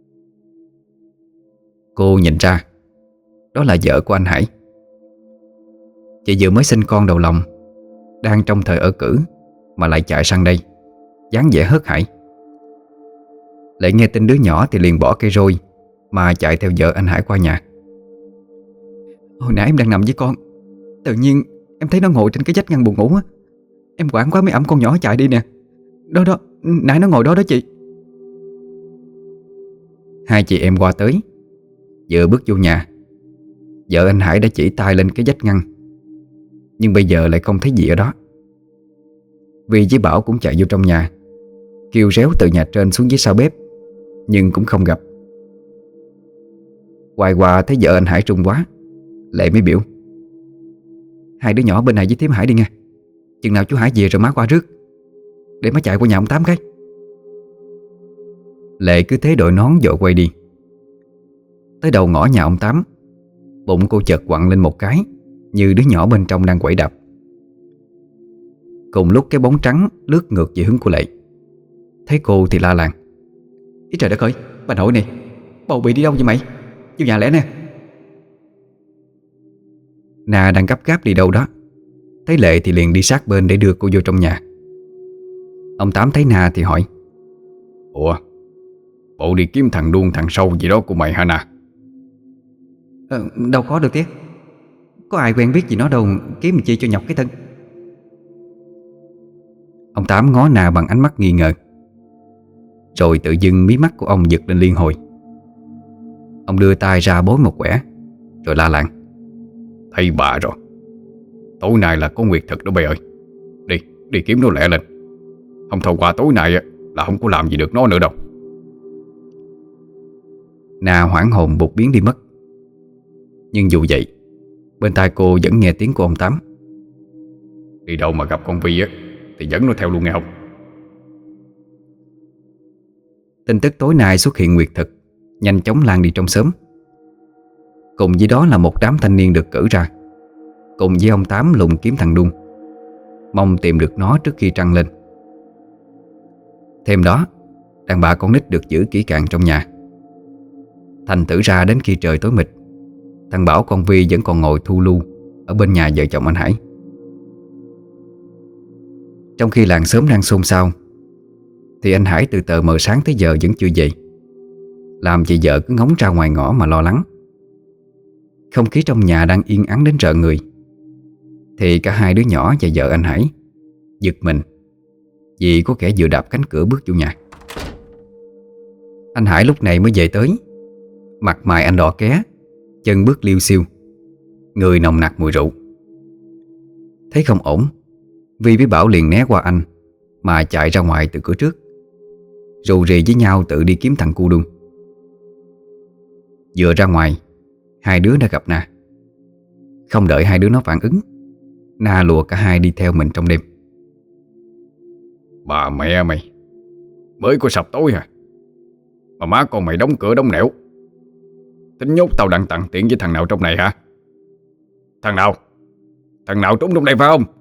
Cô nhìn ra, đó là vợ của anh Hải. Chị vừa mới sinh con đầu lòng, đang trong thời ở cử mà lại chạy sang đây, dáng vẻ hớt hải. Lệ nghe tin đứa nhỏ thì liền bỏ cây roi mà chạy theo vợ anh Hải qua nhà. Hồi nãy em đang nằm với con, tự nhiên em thấy nó ngồi trên cái vách ngăn buồn ngủ á. Em quảng quá mới ẵm con nhỏ chạy đi nè. Đó đó, nãy nó ngồi đó đó chị. Hai chị em qua tới, vừa bước vô nhà, vợ anh Hải đã chỉ tay lên cái vách ngăn, nhưng bây giờ lại không thấy gì ở đó. Vi với Bảo cũng chạy vô trong nhà, kêu réo từ nhà trên xuống dưới sau bếp, nhưng cũng không gặp. Hoài qua thấy vợ anh Hải run quá, Lệ mới biểu: hai đứa nhỏ bên này với thím Hải đi nha. Chừng nào chú Hải về rồi má qua rước, để má chạy qua nhà ông Tám cái. Lệ cứ thế đội nón vội quay đi. Tới đầu ngõ nhà ông Tám, bụng cô chợt quặn lên một cái, như đứa nhỏ bên trong đang quẩy đạp. Cùng lúc cái bóng trắng lướt ngược về hướng của Lệ. Thấy cô thì la làng: Ý trời đất ơi, bà nội này, bầu bị đi đâu vậy mày? Vô nhà lẽ nè. Na đang gấp gáp đi đâu đó, thấy Lệ thì liền đi sát bên để đưa cô vô trong nhà. Ông Tám thấy Na thì hỏi: Ủa, bộ đi kiếm thằng đuông thằng sâu gì đó của mày hả nè? ờ, Đâu có được tiếc. Có ai quen biết gì nó đâu, kiếm mình chi cho nhọc cái thân. Ông Tám ngó Na bằng ánh mắt nghi ngờ. Rồi tự dưng mí mắt của ông giật lên liên hồi. Ông đưa tay ra bối một quẻ, rồi la làng: Thấy bà rồi, tối nay là có nguyệt thực đó bầy ơi. Đi, đi kiếm nó lẹ lên. Không thôi qua tối nay là không có làm gì được nó nữa đâu. Na hoảng hồn bụt biến đi mất. Nhưng dù vậy, bên tai cô vẫn nghe tiếng của ông Tám: Đi đâu mà gặp con Vi á thì dẫn nó theo luôn nghe không? Tin tức tối nay xuất hiện nguyệt thực nhanh chóng lan đi trong xóm. Cùng với đó là một đám thanh niên được cử ra, cùng với ông Tám lùng kiếm thằng Đun, mong tìm được nó trước khi trăng lên. Thêm đó, đàn bà con nít được giữ kỹ càng trong nhà. Thành thử ra đến khi trời tối mịt, thằng Bảo con Vi vẫn còn ngồi thu lu ở bên nhà vợ chồng anh Hải. Trong khi làng xóm đang xôn xao, thì anh Hải từ tờ mờ sáng tới giờ vẫn chưa về, làm chị vợ cứ ngóng ra ngoài ngõ mà lo lắng. Không khí trong nhà đang yên ắng đến rợn người, thì cả hai đứa nhỏ và vợ anh Hải giật mình vì có kẻ vừa đạp cánh cửa bước vô nhà. Anh Hải lúc này mới về tới, mặt mày anh đỏ ké, chân bước liêu xiêu, người nồng nặc mùi rượu. Thấy không ổn, Vi với Bảo liền né qua anh mà chạy ra ngoài từ cửa trước, rù rì với nhau tự đi kiếm thằng cu Đun. Vừa ra ngoài, hai đứa đã gặp Na. Không đợi hai đứa nó phản ứng, Na lùa cả hai đi theo mình trong đêm. Bà mẹ mày, mới có sập tối hả? Mà má con mày đóng cửa đóng nẻo, tính nhốt tao đặng tặng tiện với thằng nào trong này hả? Thằng nào? Thằng nào trốn trong đây phải không?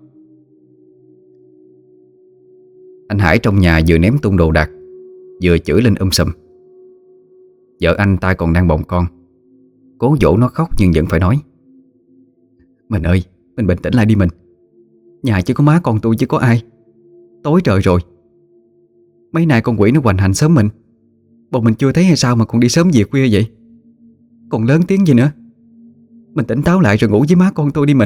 Anh Hải trong nhà vừa ném tung đồ đạc, vừa chửi lên um sùm. Vợ anh tay còn đang bồng con, cố dỗ nó khóc nhưng vẫn phải nói: Mình ơi, mình bình tĩnh lại đi mình. Nhà chỉ có má con tôi chứ có ai. Tối trời rồi, mấy nay con quỷ nó hoành hành sớm mình. Bộ mình chưa thấy hay sao mà còn đi sớm về khuya vậy? Còn lớn tiếng gì nữa. Mình tỉnh táo lại rồi ngủ với má con tôi đi mình.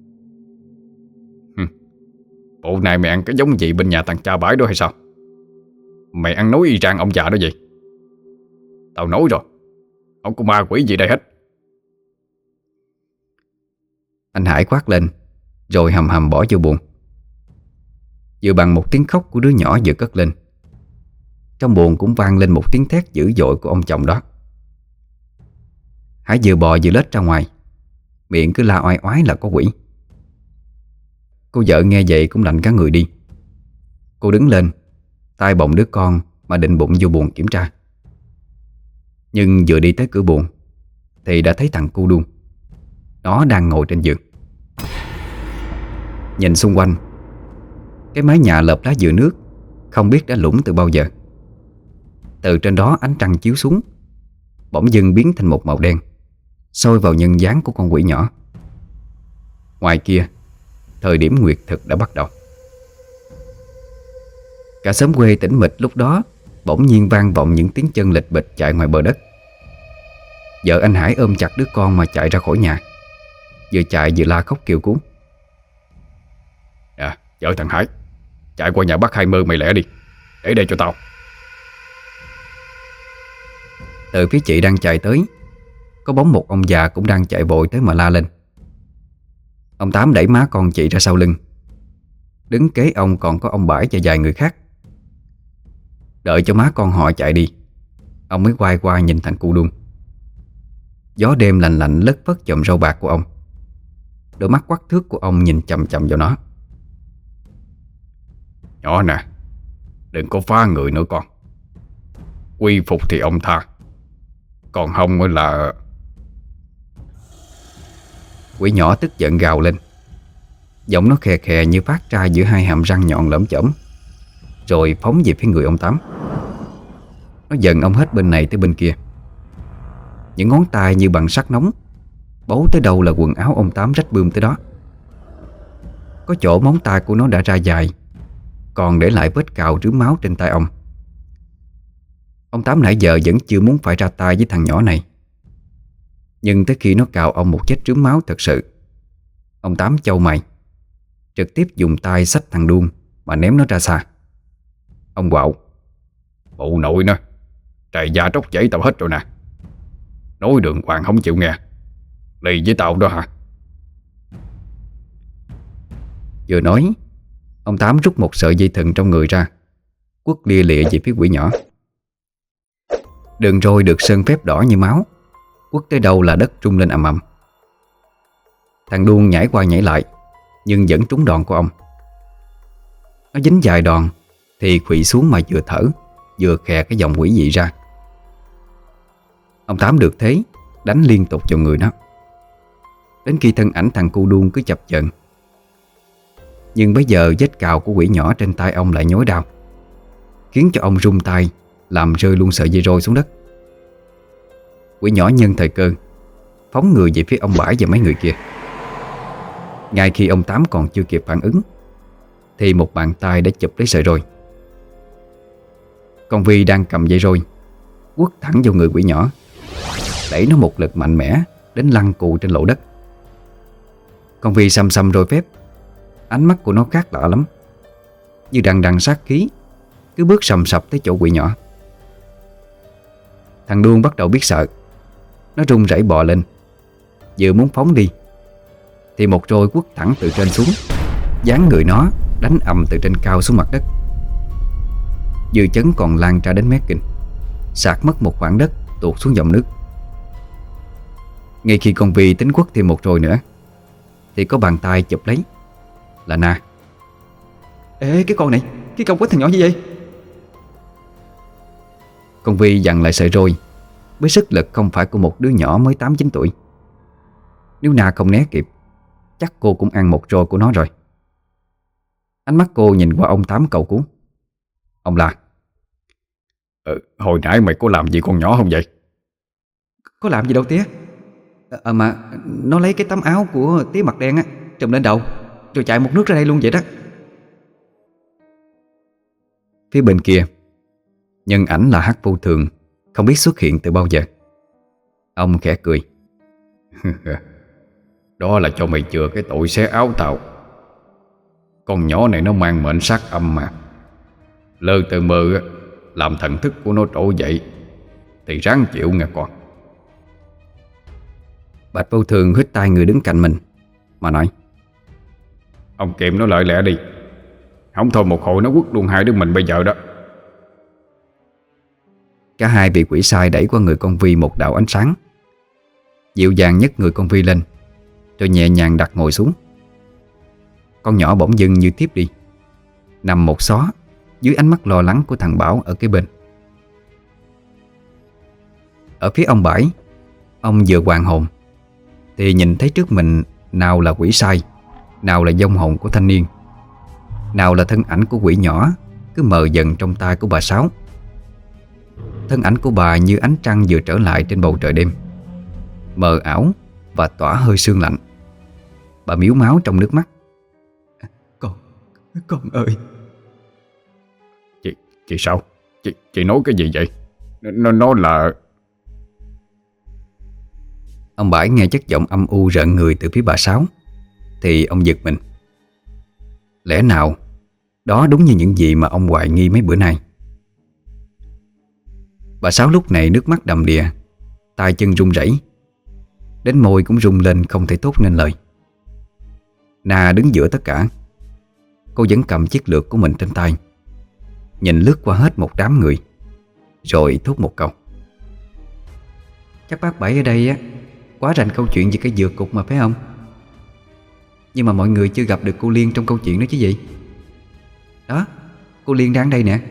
Bộ này mày ăn cái giống gì bên nhà thằng cha bãi đó hay sao? Mày ăn nói y chang ông già đó vậy. Tao nói rồi, không có ma quỷ gì đây hết. Anh Hải quát lên, rồi hầm hầm bỏ vô buồng. Vừa bằng một tiếng khóc của đứa nhỏ vừa cất lên, trong buồng cũng vang lên một tiếng thét dữ dội của ông chồng đó. Hải vừa bò vừa lết ra ngoài, miệng cứ la oai oái là có quỷ. Cô vợ nghe vậy cũng lạnh cả người đi. Cô đứng lên, tay bồng đứa con mà định bụng vô buồng kiểm tra. Nhưng vừa đi tới cửa buồng thì đã thấy thằng cu đuông. Nó đang ngồi trên giường. Nhìn xung quanh, cái mái nhà lợp lá dừa nước không biết đã lũng từ bao giờ. Từ trên đó ánh trăng chiếu xuống, bỗng dưng biến thành một màu đen, soi vào nhân dáng của con quỷ nhỏ. Ngoài kia, thời điểm nguyệt thực đã bắt đầu. Cả xóm quê tĩnh mịch lúc đó bỗng nhiên vang vọng những tiếng chân lịch bịch chạy ngoài bờ đất. Vợ anh Hải ôm chặt đứa con mà chạy ra khỏi nhà, vừa chạy vừa la khóc kêu cứu. À, vợ thằng Hải, chạy qua nhà bác Hai Mơ mày lẹ đi, để đây cho tao. Từ phía chị đang chạy tới, có bóng một ông già cũng đang chạy vội tới mà la lên. Ông Tám đẩy má con chị ra sau lưng. Đứng kế ông còn có ông Bãi và vài người khác. Đợi cho má con họ chạy đi, ông mới quay qua nhìn thằng cu đuông. Gió đêm lạnh lạnh lất phất chòm râu bạc của ông. Đôi mắt quắc thước của ông nhìn chằm chằm vào nó. Nhỏ nè, đừng có phá người nữa con. Quy phục thì ông tha, còn không là... Quỷ nhỏ tức giận gào lên. Giọng nó khè khè như phát ra giữa hai hàm răng nhọn lởm chởm, rồi phóng về phía người ông Tám. Nó giận ông hết bên này tới bên kia. Những ngón tay như bằng sắt nóng, bấu tới đâu là quần áo ông Tám rách bươm tới đó. Có chỗ móng tay của nó đã ra dài, còn để lại vết cào rướm máu trên tay ông. Ông Tám nãy giờ vẫn chưa muốn phải ra tay với thằng nhỏ này. Nhưng tới khi nó cào ông một vết rướm máu thật sự, ông Tám chau mày, trực tiếp dùng tay xách thằng đuông mà ném nó ra xa. Ông quạo: Bộ nội nè, trầy da tróc chảy tao hết rồi nè. Nói đường hoàng không chịu nghe, lì với tao đó hả? Vừa nói, ông Tám rút một sợi dây thừng trong người ra, quất lia lịa về phía quỷ nhỏ. Đường roi được sơn phép đỏ như máu, quất tới đâu là đất rung lên ầm ầm. Thằng đuông nhảy qua nhảy lại, nhưng vẫn trúng đòn của ông. Nó dính vài đòn thì khuỵu xuống mà vừa thở vừa khè cái giọng quỷ dị ra. Ông Tám được thế đánh liên tục vào người nó, đến khi thân ảnh thằng cu đuông cứ chập chờn. Nhưng bây giờ vết cào của quỷ nhỏ trên tay ông lại nhói đau, khiến cho ông run tay, làm rơi luôn sợi dây roi xuống đất. Quỷ nhỏ nhân thời cơ phóng người về phía ông Bãi và mấy người kia. Ngay khi ông Tám còn chưa kịp phản ứng thì một bàn tay đã chụp lấy sợi roi. Con Vi đang cầm dây roi quất thẳng vào người quỷ nhỏ, đẩy nó một lực mạnh mẽ đến lăn cù trên lỗ đất. Con Vi xăm xăm roi phép, ánh mắt của nó khác lạ lắm, như đằng đằng sát khí, cứ bước sầm sập tới chỗ quỷ nhỏ. Thằng đuông bắt đầu biết sợ, nó run rẩy bò lên, vừa muốn phóng đi thì một roi quất thẳng từ trên xuống, dán người nó đánh ầm từ trên cao xuống mặt đất. Dư chấn còn lan ra đến mé kinh, sạt mất một khoảng đất, tuột xuống dòng nước. Ngay khi con Vi tính quất thêm một roi nữa thì có bàn tay chụp lấy, là Na. Ê cái con này, cái công quýt thằng nhỏ gì vậy? Con Vi dằn lại sợi roi với sức lực không phải của một đứa nhỏ mới tám chín tuổi. Nếu Na không né kịp, chắc cô cũng ăn một roi của nó rồi. Ánh mắt cô nhìn qua ông Tám cầu cứu. Ông la: ờ, Hồi nãy mày có làm gì con nhỏ không vậy? Có làm gì đâu tía. À mà nó lấy cái tấm áo của tía mặt đen á trùm lên đầu, rồi chạy một nước ra đây luôn vậy đó. Phía bên kia, nhân ảnh là Hắc Vô Thường không biết xuất hiện từ bao giờ. Ông khẽ cười. Đó là cho mày chừa cái tội xé áo tao. Con nhỏ này nó mang mệnh sát âm mà. Lơ tơ mơ làm thần thức của nó trỗi dậy thì ráng chịu nghe con. Bạch Vô Thường hít tai người đứng cạnh mình mà nói: Ông kiệm nó lại lẹ đi, Không thôi một hồi nó quất luôn hai đứa mình bây giờ đó. Cả hai bị quỷ sai đẩy qua người con Vi một đạo ánh sáng, dịu dàng nhấc người con Vi lên, rồi nhẹ nhàng đặt ngồi xuống. Con nhỏ bỗng dưng như tiếp đi, nằm một xó dưới ánh mắt lo lắng của thằng Bảo ở kế bên. Ở phía ông Bãi, ông vừa hoàn hồn thì nhìn thấy trước mình nào là quỷ sai, nào là vong hồn của thanh niên, nào là thân ảnh của quỷ nhỏ cứ mờ dần trong tay của bà Sáu. Thân ảnh của bà như ánh trăng vừa trở lại trên bầu trời đêm, mờ ảo và tỏa hơi sương lạnh. Bà miếu máu trong nước mắt. Con, con ơi. Chị, chị sao? Chị, chị nói cái gì vậy? Nó, nó là... Ông Bãi nghe chất giọng âm u rợn người từ phía bà Sáu thì ông giật mình. Lẽ nào đó đúng như những gì mà ông hoài nghi mấy bữa nay? Bà Sáu lúc này nước mắt đầm đìa, tay chân run rẩy, đến môi cũng rung lên không thể thốt nên lời. Na đứng giữa tất cả. Cô vẫn cầm chiếc lược của mình trên tay, nhìn lướt qua hết một đám người, rồi thốt một câu: Chắc bác Bảy ở đây á quá rành câu chuyện về cái dừa cục mà phải không? Nhưng mà mọi người chưa gặp được cô Liên trong câu chuyện đó chứ gì. Đó, cô Liên đang đây nè.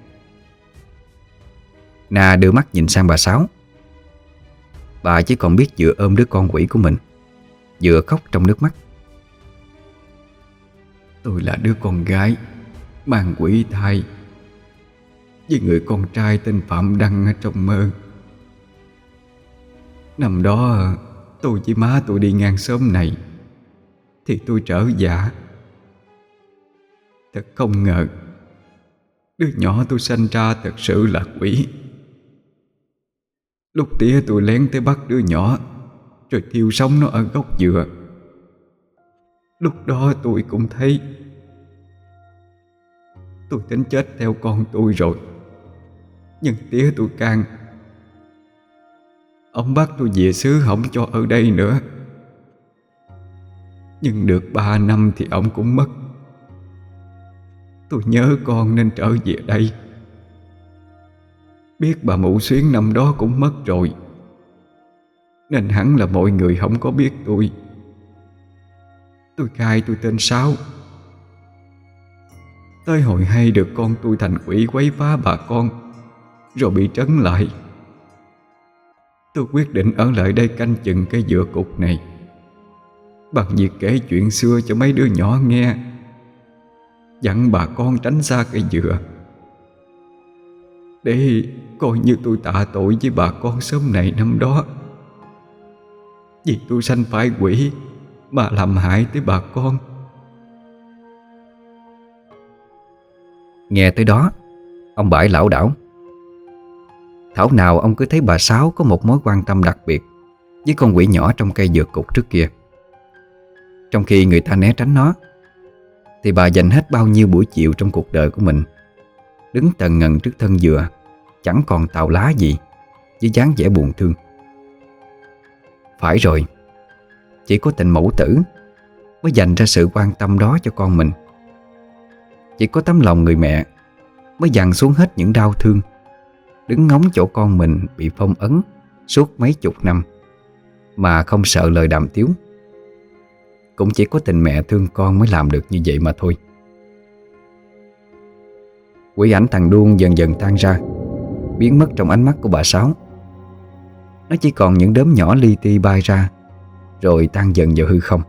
Na đưa mắt nhìn sang bà Sáu. Bà chỉ còn biết vừa ôm đứa con quỷ của mình, vừa khóc trong nước mắt. Tôi là đứa con gái mang quỷ thai với người con trai tên Phạm Đăng ở trong mơ. Năm đó tôi với má tôi đi ngang xóm này thì tôi trở dạ. Thật không ngờ đứa nhỏ tôi sanh ra thật sự là quỷ. Lúc tía tôi lén tới bắt đứa nhỏ rồi thiêu sống nó ở gốc dừa. Lúc đó tôi cũng thấy tôi tính chết theo con tôi rồi, nhưng tía tôi can. Ông bắt tôi về xứ không cho ở đây nữa. Nhưng được ba năm thì ông cũng mất. Tôi nhớ con nên trở về đây. Biết bà Mụ Xuyến năm đó cũng mất rồi, nên hẳn là mọi người không có biết tôi. Tôi khai tôi tên Sáu. Tới hồi hay được con tôi thành quỷ quấy phá bà con rồi bị trấn lại, tôi quyết định ở lại đây canh chừng cái dừa cục này, bằng việc kể chuyện xưa cho mấy đứa nhỏ nghe, dặn bà con tránh xa cây dừa, để coi như tôi tạ tội với bà con xóm này năm đó. Vì tôi sanh phải quỷ mà làm hại tới bà con. Nghe tới đó, ông Bãi lảo đảo. Thảo nào ông cứ thấy bà Sáu có một mối quan tâm đặc biệt với con quỷ nhỏ trong cây dừa cục trước kia. Trong khi người ta né tránh nó, thì bà dành hết bao nhiêu buổi chiều trong cuộc đời của mình đứng tần ngần trước thân dừa, chẳng còn tàu lá gì, với dáng vẻ buồn thương. Phải rồi, chỉ có tình mẫu tử mới dành ra sự quan tâm đó cho con mình. Chỉ có tấm lòng người mẹ mới dằn xuống hết những đau thương, đứng ngóng chỗ con mình bị phong ấn suốt mấy chục năm mà không sợ lời đàm tiếu. Cũng chỉ có tình mẹ thương con mới làm được như vậy mà thôi. Quỷ ảnh thằng Đuông dần dần tan ra, biến mất trong ánh mắt của bà Sáu. Nó chỉ còn những đốm nhỏ li ti bay ra, rồi tan dần vào hư không.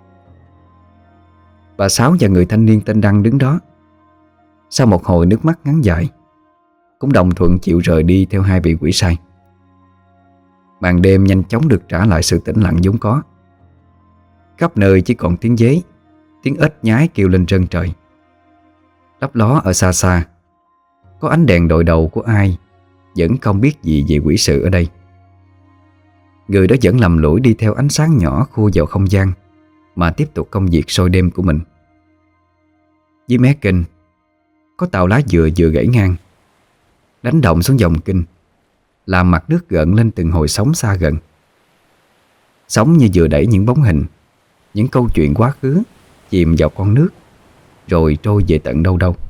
Bà Sáu và người thanh niên tên Đăng đứng đó. Sau một hồi nước mắt ngắn dài, cũng đồng thuận chịu rời đi theo hai vị quỷ sai. Màn đêm nhanh chóng được trả lại sự tĩnh lặng vốn có. Khắp nơi chỉ còn tiếng dế, tiếng ếch nhái kêu lên trân trời. Lấp ló ở xa xa, có ánh đèn đội đầu của ai vẫn không biết gì về quỷ sự ở đây. Người đó vẫn lầm lũi đi theo ánh sáng nhỏ khua vào không gian mà tiếp tục công việc sôi đêm của mình. Dưới mé kênh có tàu lá dừa vừa gãy ngang, đánh động xuống dòng kênh, làm mặt nước gợn lên từng hồi sóng xa gần. Sóng như vừa đẩy những bóng hình, những câu chuyện quá khứ chìm vào con nước, rồi trôi về tận đâu đâu.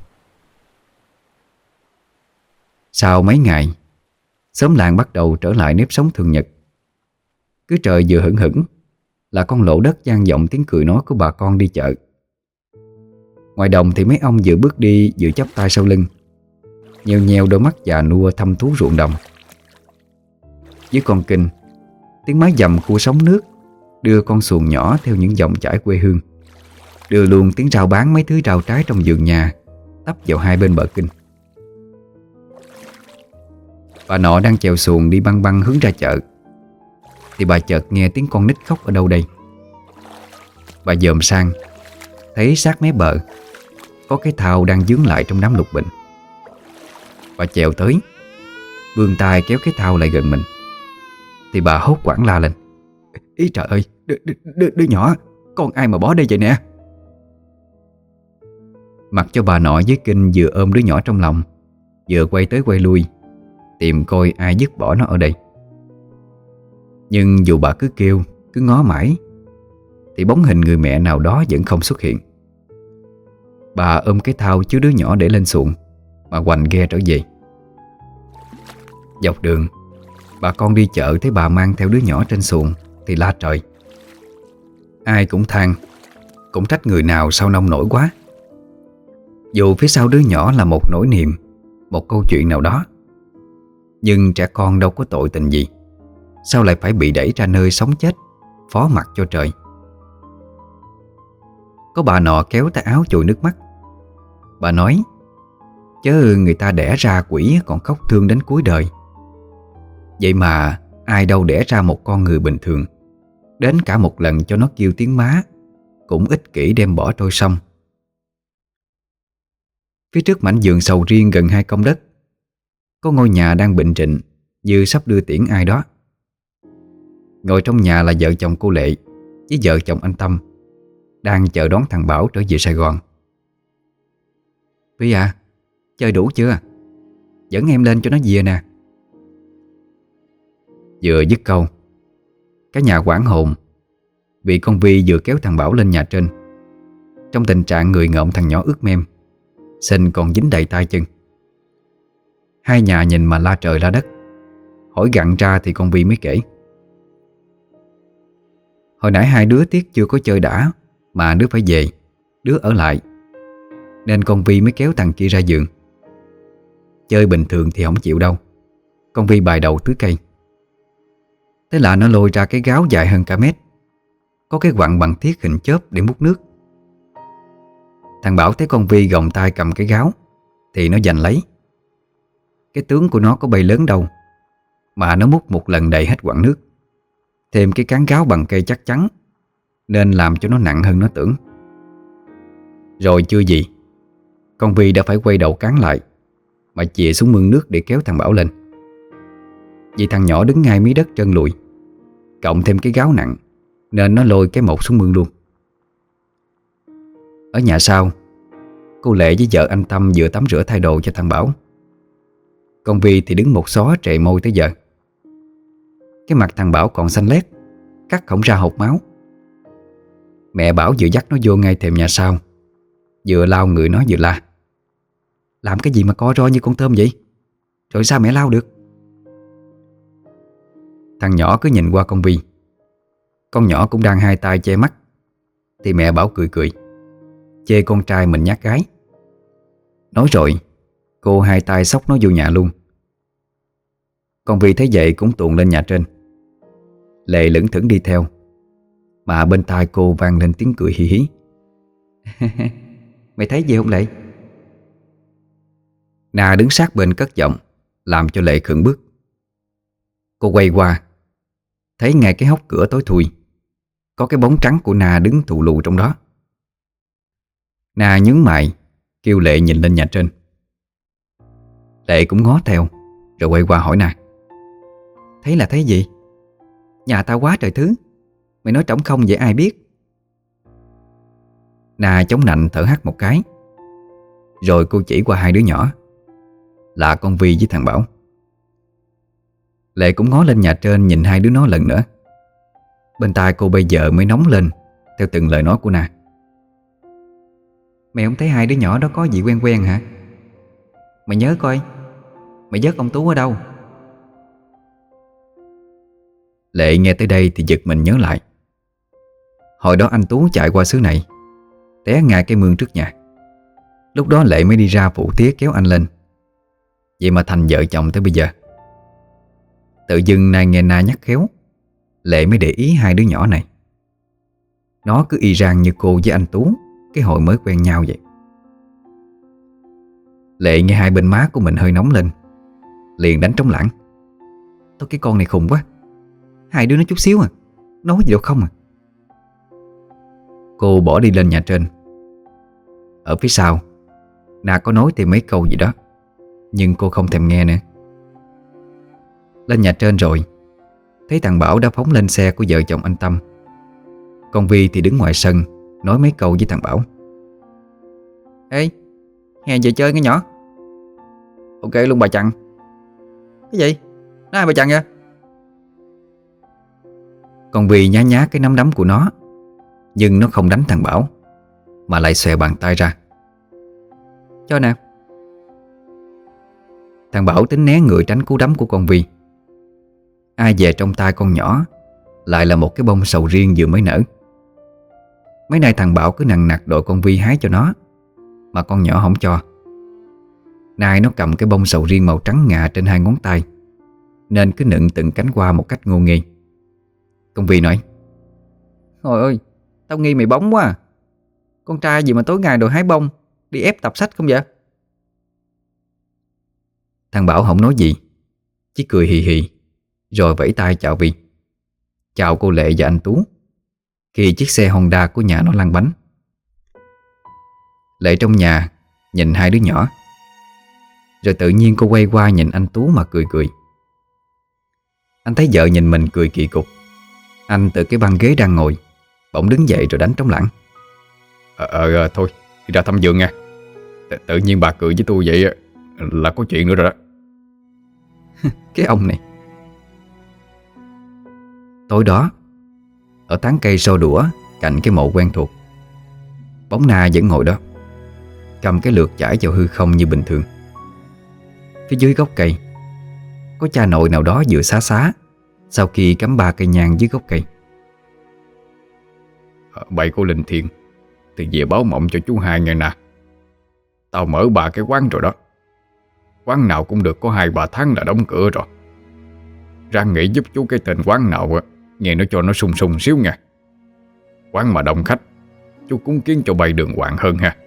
Sau mấy ngày, xóm làng bắt đầu trở lại nếp sống thường nhật. Cứ trời vừa hửng hửng là con lỗ đất vang vọng tiếng cười nói của bà con đi chợ. Ngoài đồng thì mấy ông vừa bước đi vừa chắp tay sau lưng, nheo nheo đôi mắt già nua thăm thú ruộng đồng. Dưới con kênh, tiếng mái dầm cua sóng nước đưa con xuồng nhỏ theo những dòng chảy quê hương, đưa luôn tiếng rao bán mấy thứ rau trái trong vườn nhà tấp vào hai bên bờ kênh. Bà nọ đang chèo xuồng đi băng băng hướng ra chợ thì bà chợt nghe tiếng con nít khóc ở đâu đây. Bà dòm sang, thấy sát mé bờ có cái thau đang dướng lại trong đám lục bình. Bà chèo tới, vươn tay kéo cái thau lại gần mình thì bà hốt hoảng la lên: "Ý trời ơi, đứa, đứa, đứa nhỏ, con ai mà bỏ đây vậy nè?" Mặc cho bà nọ với Kinh vừa ôm đứa nhỏ trong lòng, vừa quay tới quay lui tìm coi ai dứt bỏ nó ở đây. Nhưng dù bà cứ kêu, cứ ngó mãi thì bóng hình người mẹ nào đó vẫn không xuất hiện. Bà ôm cái thau chứa đứa nhỏ để lên xuồng mà hoành ghe trở về. Dọc đường, bà con đi chợ thấy bà mang theo đứa nhỏ trên xuồng thì la trời. Ai cũng than, cũng trách người nào sao nông nổi quá. Dù phía sau đứa nhỏ là một nỗi niềm, một câu chuyện nào đó, nhưng trẻ con đâu có tội tình gì, sao lại phải bị đẩy ra nơi sống chết, phó mặc cho trời. Có bà nọ kéo tay áo chùi nước mắt. Bà nói: "Chớ người ta đẻ ra quỷ còn khóc thương đến cuối đời. Vậy mà ai đâu đẻ ra một con người bình thường, đến cả một lần cho nó kêu tiếng má cũng ích kỷ đem bỏ trôi sông." Phía trước mảnh vườn sầu riêng gần hai công đất có ngôi nhà đang bệnh trịnh, như sắp đưa tiễn ai đó. Ngồi trong nhà là vợ chồng cô Lệ với vợ chồng anh Tâm, đang chờ đón thằng Bảo trở về Sài Gòn. "Vy à, chơi đủ chưa? Dẫn em lên cho nó về nè." Vừa dứt câu, cả nhà hoảng hồn vì con Vi vừa kéo thằng Bảo lên nhà trên, trong tình trạng người ngợm thằng nhỏ ướt mem, sình còn dính đầy tay chân. Hai nhà nhìn mà la trời la đất. Hỏi gặn ra thì con Vi mới kể: "Hồi nãy hai đứa tiếc chưa có chơi đã mà đứa phải về, đứa ở lại, nên con Vi mới kéo thằng kia ra giường. Chơi bình thường thì không chịu đâu, con Vi bài đầu tưới cây. Thế là nó lôi ra cái gáo dài hơn cả mét, có cái quặng bằng thiết hình chớp để múc nước. Thằng Bảo thấy con Vi gồng tay cầm cái gáo thì nó giành lấy. Cái tướng của nó có bay lớn đâu mà nó múc một lần đầy hết quặng nước, thêm cái cán gáo bằng cây chắc chắn nên làm cho nó nặng hơn nó tưởng. Rồi chưa gì, con Vi đã phải quay đầu cán lại mà chìa xuống mương nước để kéo thằng Bảo lên. Vì thằng nhỏ đứng ngay mí đất trơn lùi, cộng thêm cái gáo nặng nên nó lôi cái một xuống mương luôn. Ở nhà sau, cô Lệ với vợ anh Tâm vừa tắm rửa thay đồ cho thằng Bảo. Con Vi thì đứng một xó trệ môi tới giờ. Cái mặt thằng Bảo còn xanh lét, cắt không ra hột máu. Mẹ Bảo vừa dắt nó vô ngay thềm nhà sau, vừa lau người nó vừa la: "Làm cái gì mà co ro như con tôm vậy? Rồi sao mẹ lau được?" Thằng nhỏ cứ nhìn qua con Vi. Con nhỏ cũng đang hai tay che mắt thì mẹ Bảo cười cười, chê con trai mình nhát gái. Nói rồi cô hai tay xốc nó vô nhà luôn. Con Vi thấy vậy cũng tuồn lên nhà trên. Lệ lững thững đi theo, mà bên tai cô vang lên tiếng cười hí hí. "Mày thấy gì không Lệ?" Na đứng sát bên cất giọng, làm cho Lệ khựng bước. Cô quay qua, thấy ngay cái hốc cửa tối thui có cái bóng trắng của Na đứng thù lù trong đó. Na nhướng mày kêu Lệ nhìn lên nhà trên. Lệ cũng ngó theo rồi quay qua hỏi Na: "Thấy là thấy gì? Nhà tao quá trời thứ, mày nói trống không vậy ai biết?" Na chống nạnh thở hắt một cái, rồi cô chỉ qua hai đứa nhỏ, là con Vi với thằng Bảo. Lệ cũng ngó lên nhà trên nhìn hai đứa nó lần nữa. Bên tai cô bây giờ mới nóng lên theo từng lời nói của Na. Mày không thấy hai đứa nhỏ đó có gì quen quen hả? Mày nhớ coi, mày dắt ông Tú ở đâu? Lệ nghe tới đây thì giật mình nhớ lại. Hồi đó anh Tú chạy qua xứ này, té ngã cái mương trước nhà. Lúc đó Lệ mới đi ra phụ tía kéo anh lên. Vậy mà thành vợ chồng tới bây giờ. Tự dưng nay nghe Na nhắc khéo, Lệ mới để ý hai đứa nhỏ này. Nó cứ y rang như cô với anh Tú cái hồi mới quen nhau vậy. Lệ nghe hai bên má của mình hơi nóng lên, liền đánh trống lảng. Thôi cái con này khùng quá, hai đứa nó chút xíu à, nói gì đâu không à. Cô bỏ đi lên nhà trên. Ở phía sau Na có nói thêm mấy câu gì đó, nhưng cô không thèm nghe nữa. Lên nhà trên rồi, thấy thằng Bảo đã phóng lên xe của vợ chồng anh Tâm. Con Vi thì đứng ngoài sân nói mấy câu với thằng Bảo. Ê, hè về chơi nghe nhỏ. Ok luôn bà Chằn. Cái gì? Nó ai bà Chằn vậy? Con Vi nhá nhá cái nắm đấm của nó, nhưng nó không đánh thằng Bảo, mà lại xòe bàn tay ra. Cho nè. Thằng Bảo tính né người tránh cú đấm của con Vi. Ai về trong tay con nhỏ lại là một cái bông sầu riêng vừa mới nở. Mấy nay thằng Bảo cứ nằng nặc đòi con Vi hái cho nó, mà con nhỏ không cho. Nay nó cầm cái bông sầu riêng màu trắng ngà trên hai ngón tay, nên cứ nựng từng cánh qua một cách ngô nghê. Con Vi nói: Trời ơi, tao nghi mày bóng quá à. Con trai gì mà tối ngày đòi hái bông, đi ép tập sách không vậy? Thằng Bảo không nói gì, chỉ cười hì hì, rồi vẫy tay chào Vi, chào cô Lệ và anh Tú, khi chiếc xe Honda của nhà nó lăn bánh. Lệ trong nhà nhìn hai đứa nhỏ, rồi tự nhiên cô quay qua nhìn anh Tú mà cười cười. Anh thấy vợ nhìn mình cười kỳ cục. Anh từ cái băng ghế đang ngồi bỗng đứng dậy rồi đánh trống lảng. Ờ, ờ thôi, đi ra thăm vườn nha. Tự, tự nhiên bà cười với tôi vậy là có chuyện nữa rồi đó. Cái ông này. Tối đó, ở tán cây xô đũa cạnh cái mộ quen thuộc, bóng Na vẫn ngồi đó, cầm cái lược chải vào hư không như bình thường. Phía dưới gốc cây có cha nội nào đó vừa xá xá sau khi cắm ba cây nhang dưới gốc cây. Ờ, Bày cô linh thiêng thì về báo mộng cho chú hai nghe nè. Tao mở ba cái quán rồi đó. Quán nào cũng được có hai ba tháng là đóng cửa rồi. Ra nghĩ giúp chú cái tên quán nào á, nghe nó cho nó sung sung xíu nha. Quán mà đông khách, chú cúng kiến cho bày đường hoàng hơn ha.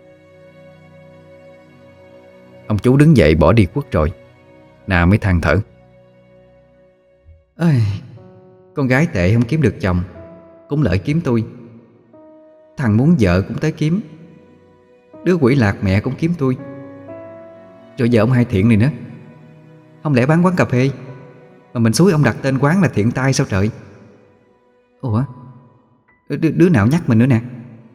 Ông chú đứng dậy bỏ đi khuất rồi. Na mới than thở: Ơi, con gái tệ không kiếm được chồng, cũng lợi kiếm tôi. Thằng muốn vợ cũng tới kiếm, đứa quỷ lạc mẹ cũng kiếm tôi. Rồi giờ ông Hai Thiện này nữa, không lẽ bán quán cà phê mà mình xúi ông đặt tên quán là Thiện Tai sao trời? Ủa, đứa, đứa nào nhắc mình nữa nè?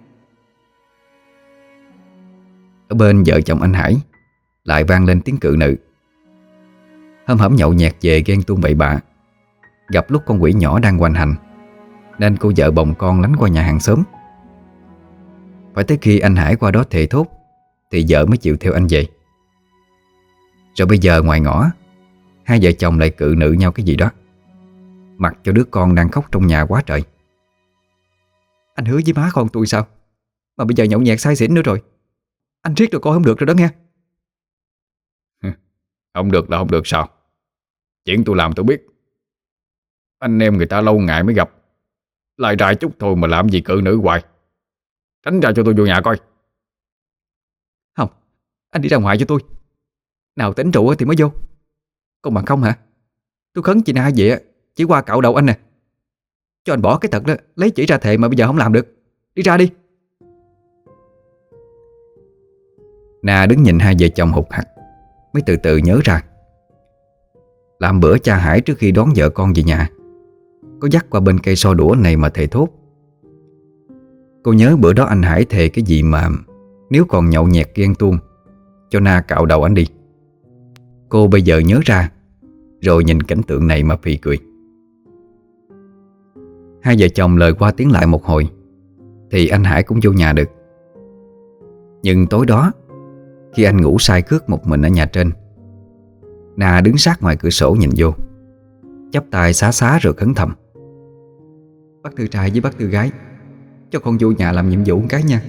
Ở bên vợ chồng anh Hải lại vang lên tiếng cự nữ. Hôm hổm nhậu nhẹt về ghen tuông bậy bạ, gặp lúc con quỷ nhỏ đang hoành hành, nên cô vợ bồng con lánh qua nhà hàng xóm. Phải tới khi anh Hải qua đó thề thốt thì vợ mới chịu theo anh về. Rồi bây giờ ngoài ngõ, hai vợ chồng lại cự nữ nhau cái gì đó, mặc cho đứa con đang khóc trong nhà quá trời. Anh hứa với má con tôi sao mà bây giờ nhậu nhẹt say xỉn nữa rồi? Anh riết rồi coi không được rồi đó nghe. Không được là không được sao? Chuyện tôi làm tôi biết. Anh em người ta lâu ngày mới gặp, lại rài chút thôi mà làm gì cự nữ hoài. Tránh ra cho tôi vô nhà coi. Không, anh đi ra ngoài cho tôi. Nào tỉnh rượu thì mới vô. Còn bằng không hả? Tôi khấn chị Na vậy chỉ qua cạo đầu anh nè. Cho anh bỏ cái tật đó, lấy chỉ ra thề mà bây giờ không làm được. Đi ra đi. Na đứng nhìn hai vợ chồng hụt hặc, mới từ từ nhớ ra. Làm bữa cha Hải trước khi đón vợ con về nhà có dắt qua bên cây so đũa này mà thề thốt. Cô nhớ bữa đó anh Hải thề cái gì mà nếu còn nhậu nhẹt ghen tuông cho Na cạo đầu anh đi. Cô bây giờ nhớ ra, rồi nhìn cảnh tượng này mà phì cười. Hai vợ chồng lời qua tiếng lại một hồi thì anh Hải cũng vô nhà được. Nhưng tối đó, khi anh ngủ say khướt một mình ở nhà trên, Na đứng sát ngoài cửa sổ nhìn vô, chắp tay xá xá rồi khấn thầm: "Bác Tư trai với bác Tư gái, cho con vô nhà làm nhiệm vụ một cái nha."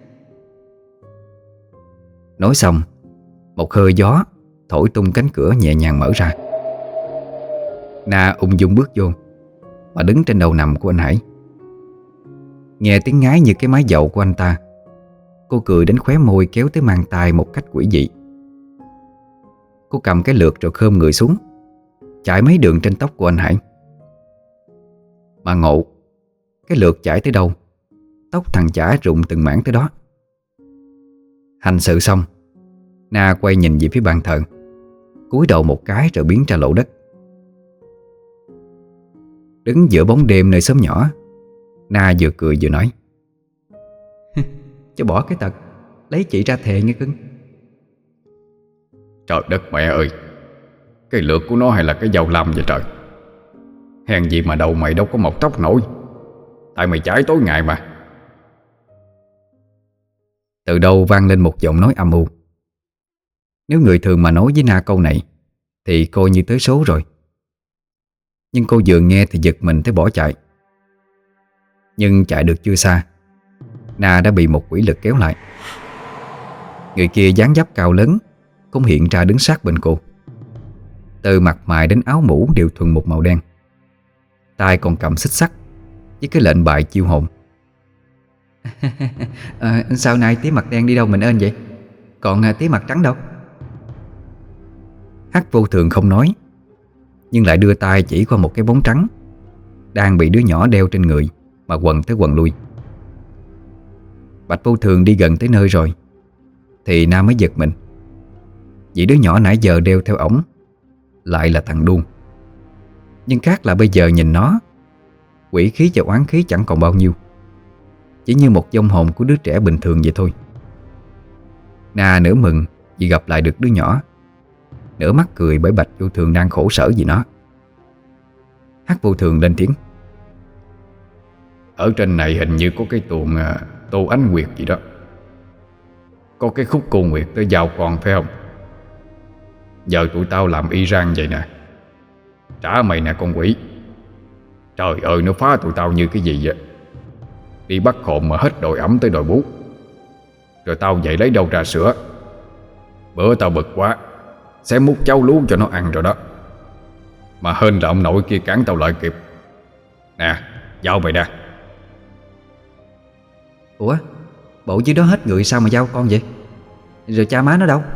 Nói xong, một hơi gió thổi tung cánh cửa nhẹ nhàng mở ra. Na ung dung bước vô và đứng trên đầu nằm của anh Hải. Nghe tiếng ngái như cái máy dầu của anh ta, cô cười đến khóe môi kéo tới mang tay một cách quỷ dị. Cô cầm cái lược rồi khom người xuống, chải mấy đường trên tóc của anh Hải. Mà ngộ, cái lược chải tới đâu, tóc thằng chả rụng từng mảng tới đó. Hành sự xong, Na quay nhìn về phía bàn thờ, cúi đầu một cái rồi biến ra lộ đất. Đứng giữa bóng đêm nơi xóm nhỏ, Na vừa cười vừa nói: "Cho bỏ cái tật lấy chị ra thề nghe cưng." Trời đất mẹ ơi, cái lược của nó hay là cái dao lam vậy trời? Hèn gì mà đầu mày đâu có mọc tóc nổi, tại mày chải tối ngày mà. Từ đâu vang lên một giọng nói âm u. Nếu người thường mà nói với Na câu này thì coi như tới số rồi. Nhưng cô vừa nghe thì giật mình tới bỏ chạy. Nhưng chạy được chưa xa, Na đã bị một quỷ lực kéo lại. Người kia dáng dấp cao lớn cũng hiện ra đứng sát bên cô. Từ mặt mày đến áo mũ đều thuần một màu đen, tay còn cầm xích sắt với cái lệnh bài chiêu hồn. à, Sao nay tí mặt đen đi đâu mình ơn vậy? Còn à, tí mặt trắng đâu? Hắc Vô Thường không nói, nhưng lại đưa tay chỉ qua một cái bóng trắng đang bị đứa nhỏ đeo trên người mà quần tới quần lui. Bạch Vô Thường đi gần tới nơi rồi thì Nam mới giật mình, vì đứa nhỏ nãy giờ đeo theo ổng lại là thằng Đuông. Nhưng khác là bây giờ nhìn nó, quỷ khí và oán khí chẳng còn bao nhiêu, chỉ như một vong hồn của đứa trẻ bình thường vậy thôi. Na nửa mừng vì gặp lại được đứa nhỏ, nửa mắc cười bởi Bạch Vô Thường đang khổ sở vì nó. Hắc Vô Thường lên tiếng: Ở trên này hình như có cái tuồng à, Tô Ánh Nguyệt gì đó. Có cái khúc cô Nguyệt tới giao con phải không? Giờ tụi tao làm y rang vậy nè. Trả mày nè con quỷ. Trời ơi, nó phá tụi tao như cái gì vậy? Đi bắt hồn mà hết đồi ẩm tới đồi bú, rồi tao dậy lấy đâu ra sữa. Bữa tao bực quá, xé mút cháo lú cho nó ăn rồi đó. Mà hên là ông nội kia cản tao lại kịp. Nè, giao mày nè. Ủa, bộ dưới đó hết người sao mà giao con vậy? Rồi cha má nó đâu?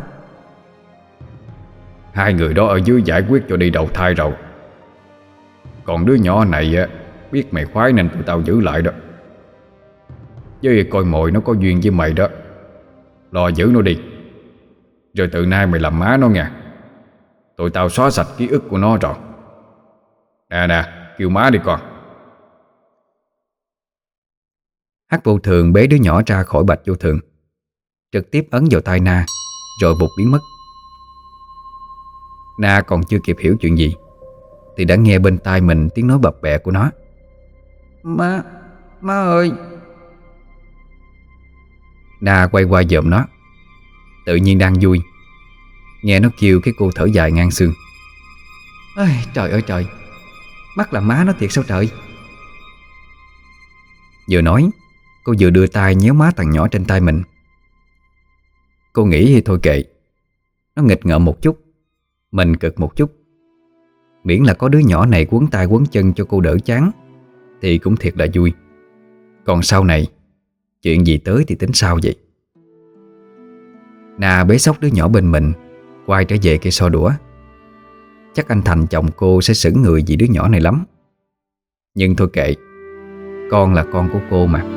Hai người đó ở dưới giải quyết cho đi đầu thai rồi. Còn đứa nhỏ này á, biết mày khoái nên tụi tao giữ lại đó. Với coi mồi nó có duyên với mày đó, lo giữ nó đi. Rồi từ nay mày làm má nó nha. Tụi tao xóa sạch ký ức của nó rồi. Nè nè, kêu má đi con. Hắc Vô Thường bế đứa nhỏ ra khỏi Bạch Vô Thường, trực tiếp ấn vào tai Na rồi vụt biến mất. Na còn chưa kịp hiểu chuyện gì thì đã nghe bên tai mình tiếng nói bập bẹ của nó: "Má, má ơi." Na quay qua dòm nó, tự nhiên đang vui, nghe nó kêu cái cô thở dài ngang xương: "Ôi, trời ơi trời, mắt là má nó thiệt sao trời." Vừa nói, cô vừa đưa tay nhéo má thằng nhỏ trên tay mình. Cô nghĩ thì thôi kệ, nó nghịch ngợm một chút, mình cực một chút, miễn là có đứa nhỏ này quấn tay quấn chân cho cô đỡ chán thì cũng thiệt là vui. Còn sau này, chuyện gì tới thì tính sao vậy. Na bế xốc đứa nhỏ bên mình, quay trở về cây so đũa. Chắc anh Thành chồng cô sẽ sững người vì đứa nhỏ này lắm. Nhưng thôi kệ, con là con của cô mà.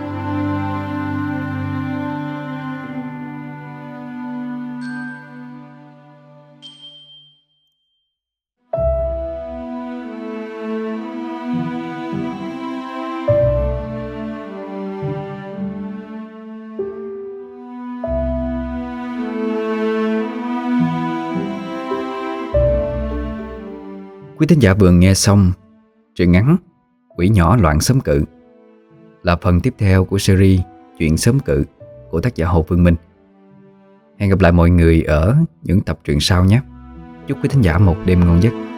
Quý thính giả vừa nghe xong truyện ngắn Quỷ Nhỏ Loạn Xóm Cự, là phần tiếp theo của series Chuyện Xóm Cự của tác giả Hồ Phương Minh. Hẹn gặp lại mọi người ở những tập truyện sau nhé. Chúc quý thính giả một đêm ngon giấc.